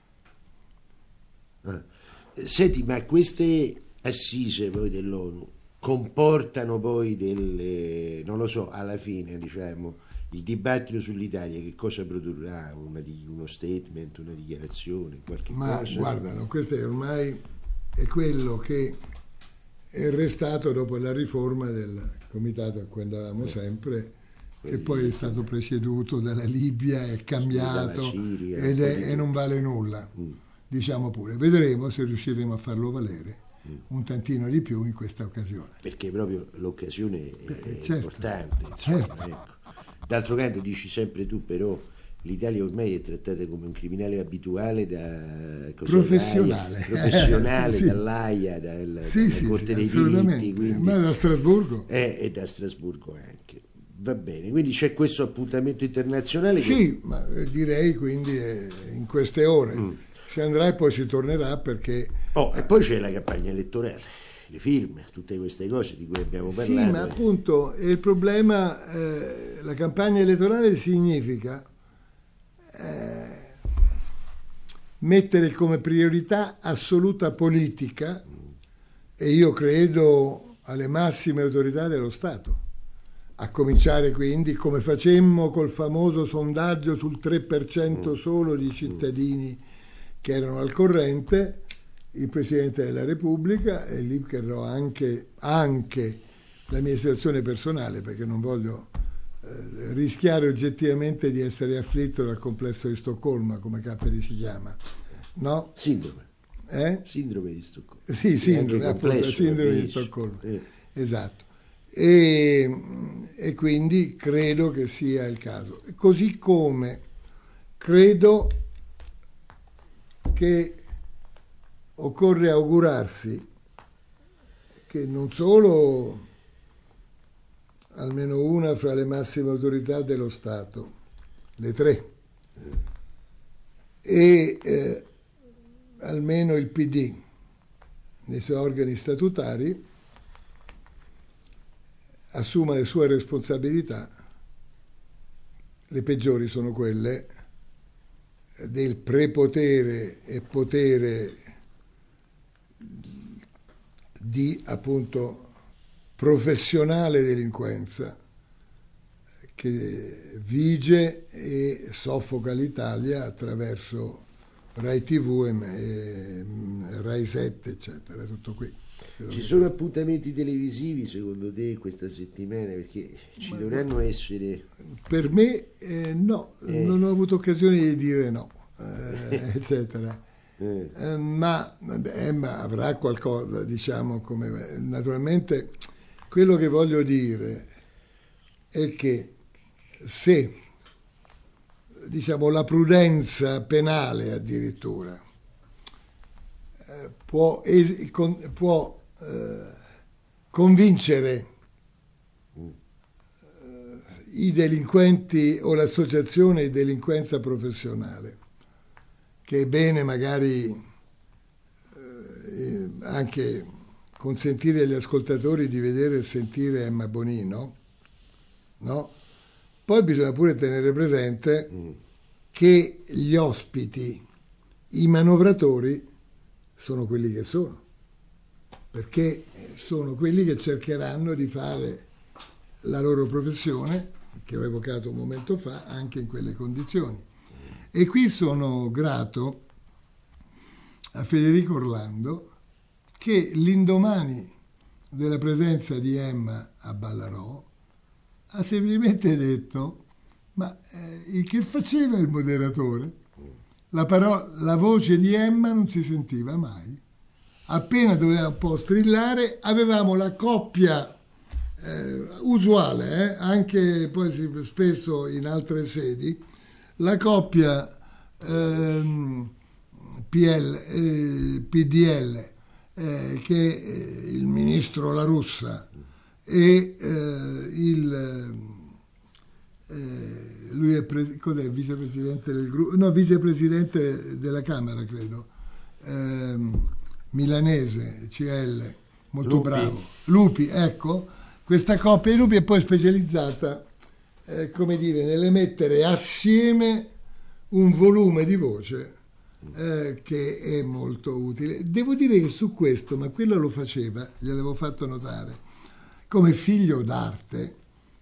Ah. Senti, ma queste assise poi dell'ONU comportano poi delle, non lo so, alla fine diciamo il dibattito sull'Italia che cosa produrrà? Una di, uno statement, una dichiarazione, qualche Ma cosa? Ma guardano, questo è ormai è quello che è restato dopo la riforma del comitato a cui andavamo eh. sempre, che poi è stato presieduto dalla Libia, è cambiato Siria, ed è, e non vale nulla, mm. diciamo pure. Vedremo se riusciremo a farlo valere mm. un tantino di più in questa occasione. Perché proprio l'occasione è, Beh, è certo, importante. Insomma, certo. Ecco. D'altro canto dici sempre tu, però l'Italia ormai è trattata come un criminale abituale da professionale, professionale sì. dall'Aia, dal, sì, dalla sì, Corte sì, dei diritti, quindi, ma da Strasburgo. Eh, e da Strasburgo anche. Va bene, quindi c'è questo appuntamento internazionale? Sì, che... ma direi quindi eh, in queste ore. Mm. Si andrà e poi si tornerà perché... Oh, e poi c'è la campagna elettorale, le firme, tutte queste cose di cui abbiamo parlato. Sì, ma appunto il problema, eh, la campagna elettorale significa eh, mettere come priorità assoluta politica, mm. e io credo alle massime autorità dello Stato, a cominciare quindi come facemmo col famoso sondaggio sul tre per cento solo di cittadini che erano al corrente, il Presidente della Repubblica, e lì creerò anche, anche la mia situazione personale, perché non voglio eh, rischiare oggettivamente di essere afflitto dal complesso di Stoccolma, come Capperi si chiama, no? Sindrome. Eh? Sindrome di Stoccolma. Sì, sindrome, appunto, sindrome di Stoccolma. Eh. Esatto. E, e quindi credo che sia il caso. Così come credo che occorre augurarsi che non solo almeno una fra le massime autorità dello Stato, le tre, e eh, almeno il P D nei suoi organi statutari assuma le sue responsabilità. Le peggiori sono quelle del prepotere e potere di appunto professionale delinquenza che vige e soffoca l'Italia attraverso Rai tivù e Rai sette, eccetera, tutto qui. Ci sono appuntamenti televisivi secondo te questa settimana? Perché ci ma, dovranno essere... Per me eh, no, eh. non ho avuto occasione di dire no, eh, eccetera. Eh. Eh, ma Emma avrà qualcosa, diciamo, come naturalmente quello che voglio dire è che se diciamo la prudenza penale addirittura eh, può, es- con- può eh, convincere eh, i delinquenti o l'associazione di delinquenza professionale, che è bene magari eh, anche consentire agli ascoltatori di vedere e sentire Emma Bonino, no? Poi bisogna pure tenere presente mm. che gli ospiti, i manovratori, sono quelli che sono, perché sono quelli che cercheranno di fare la loro professione, che ho evocato un momento fa, anche in quelle condizioni. E qui sono grato a Federico Orlando che l'indomani della presenza di Emma a Ballarò ha semplicemente detto: ma eh, che faceva il moderatore? La, parola, la voce di Emma non si sentiva mai. Appena doveva un po' strillare, avevamo la coppia eh, usuale, eh, anche poi spesso in altre sedi, la coppia ehm, P L, eh, P D L, eh, che eh, il ministro La Russa e eh, il eh, lui è pre- cos'è, vicepresidente del gruppo, no, vicepresidente della Camera, credo, eh, milanese, C L, molto Lupi. bravo. Lupi, ecco, questa coppia di Lupi è poi specializzata, eh, come dire, nell'emettere assieme un volume di voce eh, che è molto utile. Devo dire che su questo, ma quello lo faceva, gliel'avevo fatto notare, come figlio d'arte,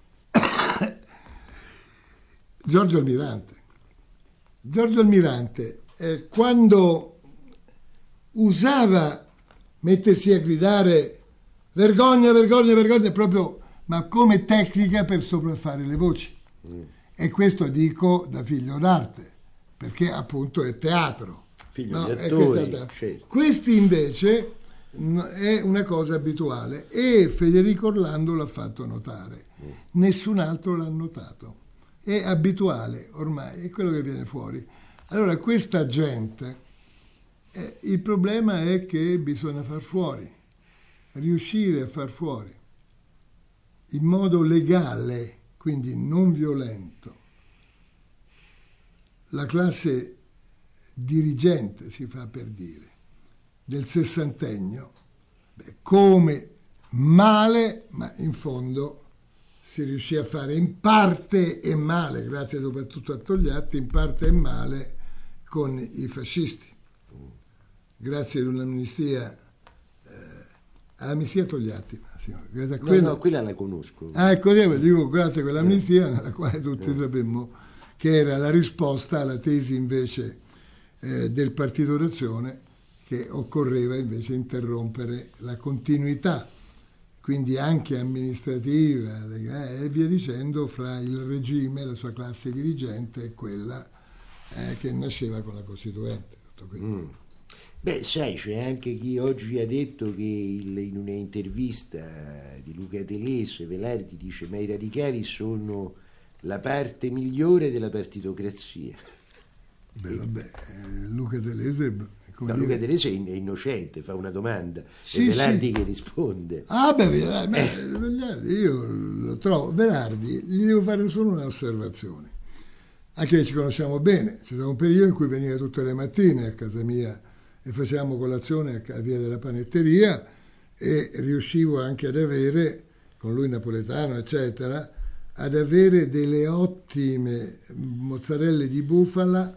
Giorgio Almirante. Giorgio Almirante, eh, quando usava mettersi a gridare vergogna, vergogna, vergogna, proprio, ma come tecnica per sopraffare le voci. Mm. E questo dico da figlio d'arte, perché appunto è teatro. Figlio no? di attori, certo. Questi invece è una cosa abituale e Federico Orlando l'ha fatto notare, mm. nessun altro l'ha notato, è abituale ormai, è quello che viene fuori. Allora questa gente, eh, il problema è che bisogna far fuori, riuscire a far fuori in modo legale, quindi non violento, la classe dirigente, si fa per dire, del sessantennio, beh, come male, ma in fondo si riuscì a fare in parte e male, grazie soprattutto a Togliatti, in parte e male con i fascisti, grazie ad un'amnistia, eh, amnistia Togliatti, signora, grazie a quella, no, no, quella la conosco. Ah, ecco, io dico grazie a quell'amnistia nella quale tutti eh. sapemmo che era la risposta alla tesi invece eh, del Partito d'Azione, che occorreva invece interrompere la continuità, quindi anche amministrativa eh, e via dicendo, fra il regime, la sua classe dirigente e quella eh, che nasceva con la Costituente. Tutto qui. Mm. Beh, sai, c'è anche chi oggi ha detto che il, in un'intervista di Luca Telese, Velardi dice: ma i radicali sono la parte migliore della partitocrazia. Beh, vabbè, Luca Telese... No, dire... Luca Telese è innocente, fa una domanda, sì, e Velardi sì. che risponde. Ah beh, Velardi, io lo trovo, Velardi, gli devo fare solo un'osservazione, anche che ci conosciamo bene, c'è stato un periodo in cui veniva tutte le mattine a casa mia e facevamo colazione a via della panetteria e riuscivo anche ad avere, con lui napoletano eccetera, ad avere delle ottime mozzarelle di bufala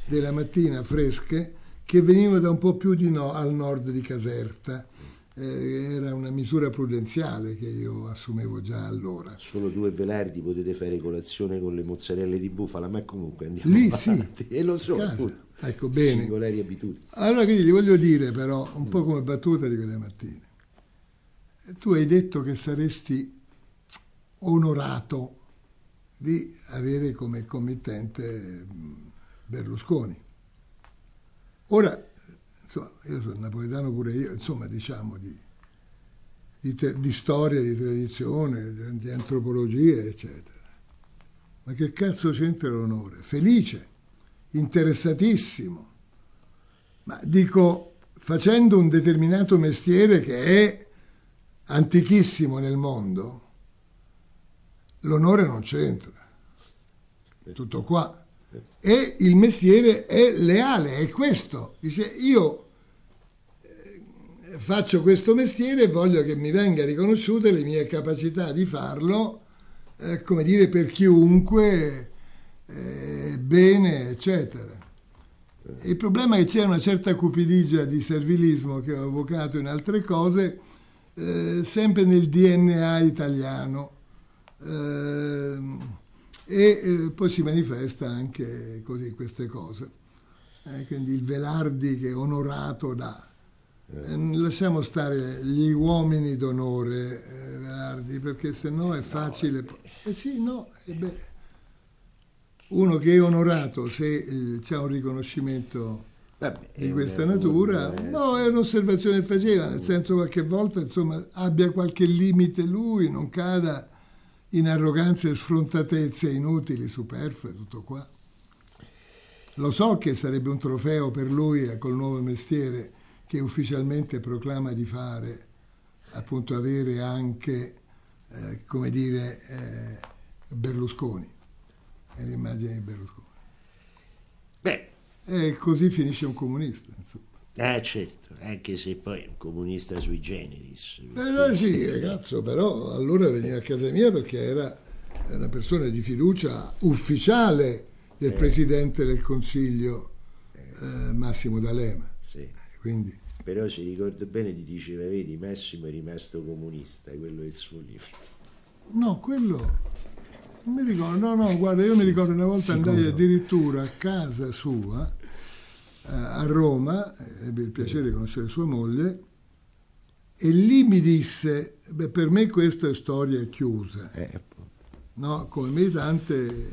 della mattina fresche che venivano da un po' più di no, al nord di Caserta. Eh, era una misura prudenziale che io assumevo già allora. Solo tu e Velardi potete fare colazione con le mozzarelle di bufala, ma comunque andiamo lì avanti. sì, E lo so, casa. Ecco, bene. Singolari abitudini. Allora quindi gli voglio dire però, un po' come battuta di quelle mattine, tu hai detto che saresti onorato di avere come committente Berlusconi. Ora, insomma, io sono napoletano pure io, insomma, diciamo di, di, te, di storia, di tradizione, di, di antropologia, eccetera. Ma che cazzo c'entra l'onore? Felice, interessatissimo, ma dico, facendo un determinato mestiere che è antichissimo nel mondo, l'onore non c'entra, tutto qua. E il mestiere è leale, è questo. Dice, io faccio questo mestiere e voglio che mi venga riconosciute le mie capacità di farlo, eh, come dire, per chiunque, eh, bene, eccetera. Il problema è che c'è una certa cupidigia di servilismo che ho evocato in altre cose, eh, sempre nel D N A italiano. Eh, e eh, poi si manifesta anche così queste cose. Eh, quindi il Velardi che è onorato da... Eh, lasciamo stare gli uomini d'onore, eh, Velardi, perché sennò è facile... No, eh sì, no, eh beh, uno che è onorato se eh, c'è un riconoscimento Vabbè, di questa natura, forma, no, è un'osservazione che faceva, nel senso qualche volta, insomma, abbia qualche limite lui, non cada in arroganze e sfrontatezze inutili, superflue, tutto qua. Lo so che sarebbe un trofeo per lui col nuovo mestiere che ufficialmente proclama di fare, appunto avere anche, eh, come dire, eh, Berlusconi, è l'immagine di Berlusconi. Beh. E così finisce un comunista, insomma. Ah, certo, anche se poi è un comunista sui generis. Perché... Eh, sì, ragazzo, però allora veniva a casa mia perché era una persona di fiducia ufficiale del eh. Presidente del Consiglio, eh, Massimo D'Alema. Sì. Quindi... Però se ricordo bene ti diceva, vedi, Massimo è rimasto comunista, quello è il suo limite. No, quello... Non mi ricordo, no, no, guarda, io sì, mi ricordo una volta sicuro. Andai addirittura a casa sua, a Roma, ebbe il piacere di conoscere sua moglie, e lì mi disse, beh, per me questa è storia chiusa, eh, no, come militante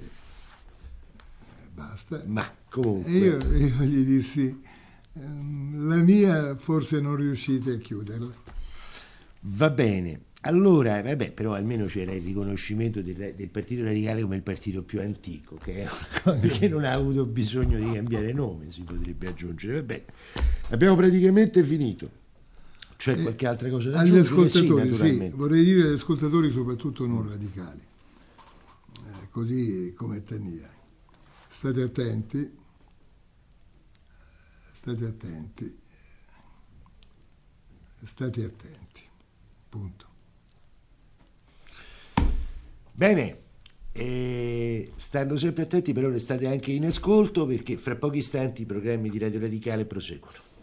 basta. Ma comunque... E io, io gli dissi, la mia forse non riuscite a chiuderla. Va bene. Allora, vabbè, però almeno c'era il riconoscimento del, del Partito Radicale come il partito più antico, che, è una cosa che non ha avuto bisogno di cambiare nome, si potrebbe aggiungere. Vabbè, abbiamo praticamente finito. C'è qualche eh, altra cosa da agli aggiungere? ascoltatori, sì, sì, vorrei dire agli ascoltatori soprattutto non radicali, eh, così come Tania. State attenti, state attenti, state attenti, punto. Bene, e stando sempre attenti però restate anche in ascolto perché fra pochi istanti i programmi di Radio Radicale proseguono.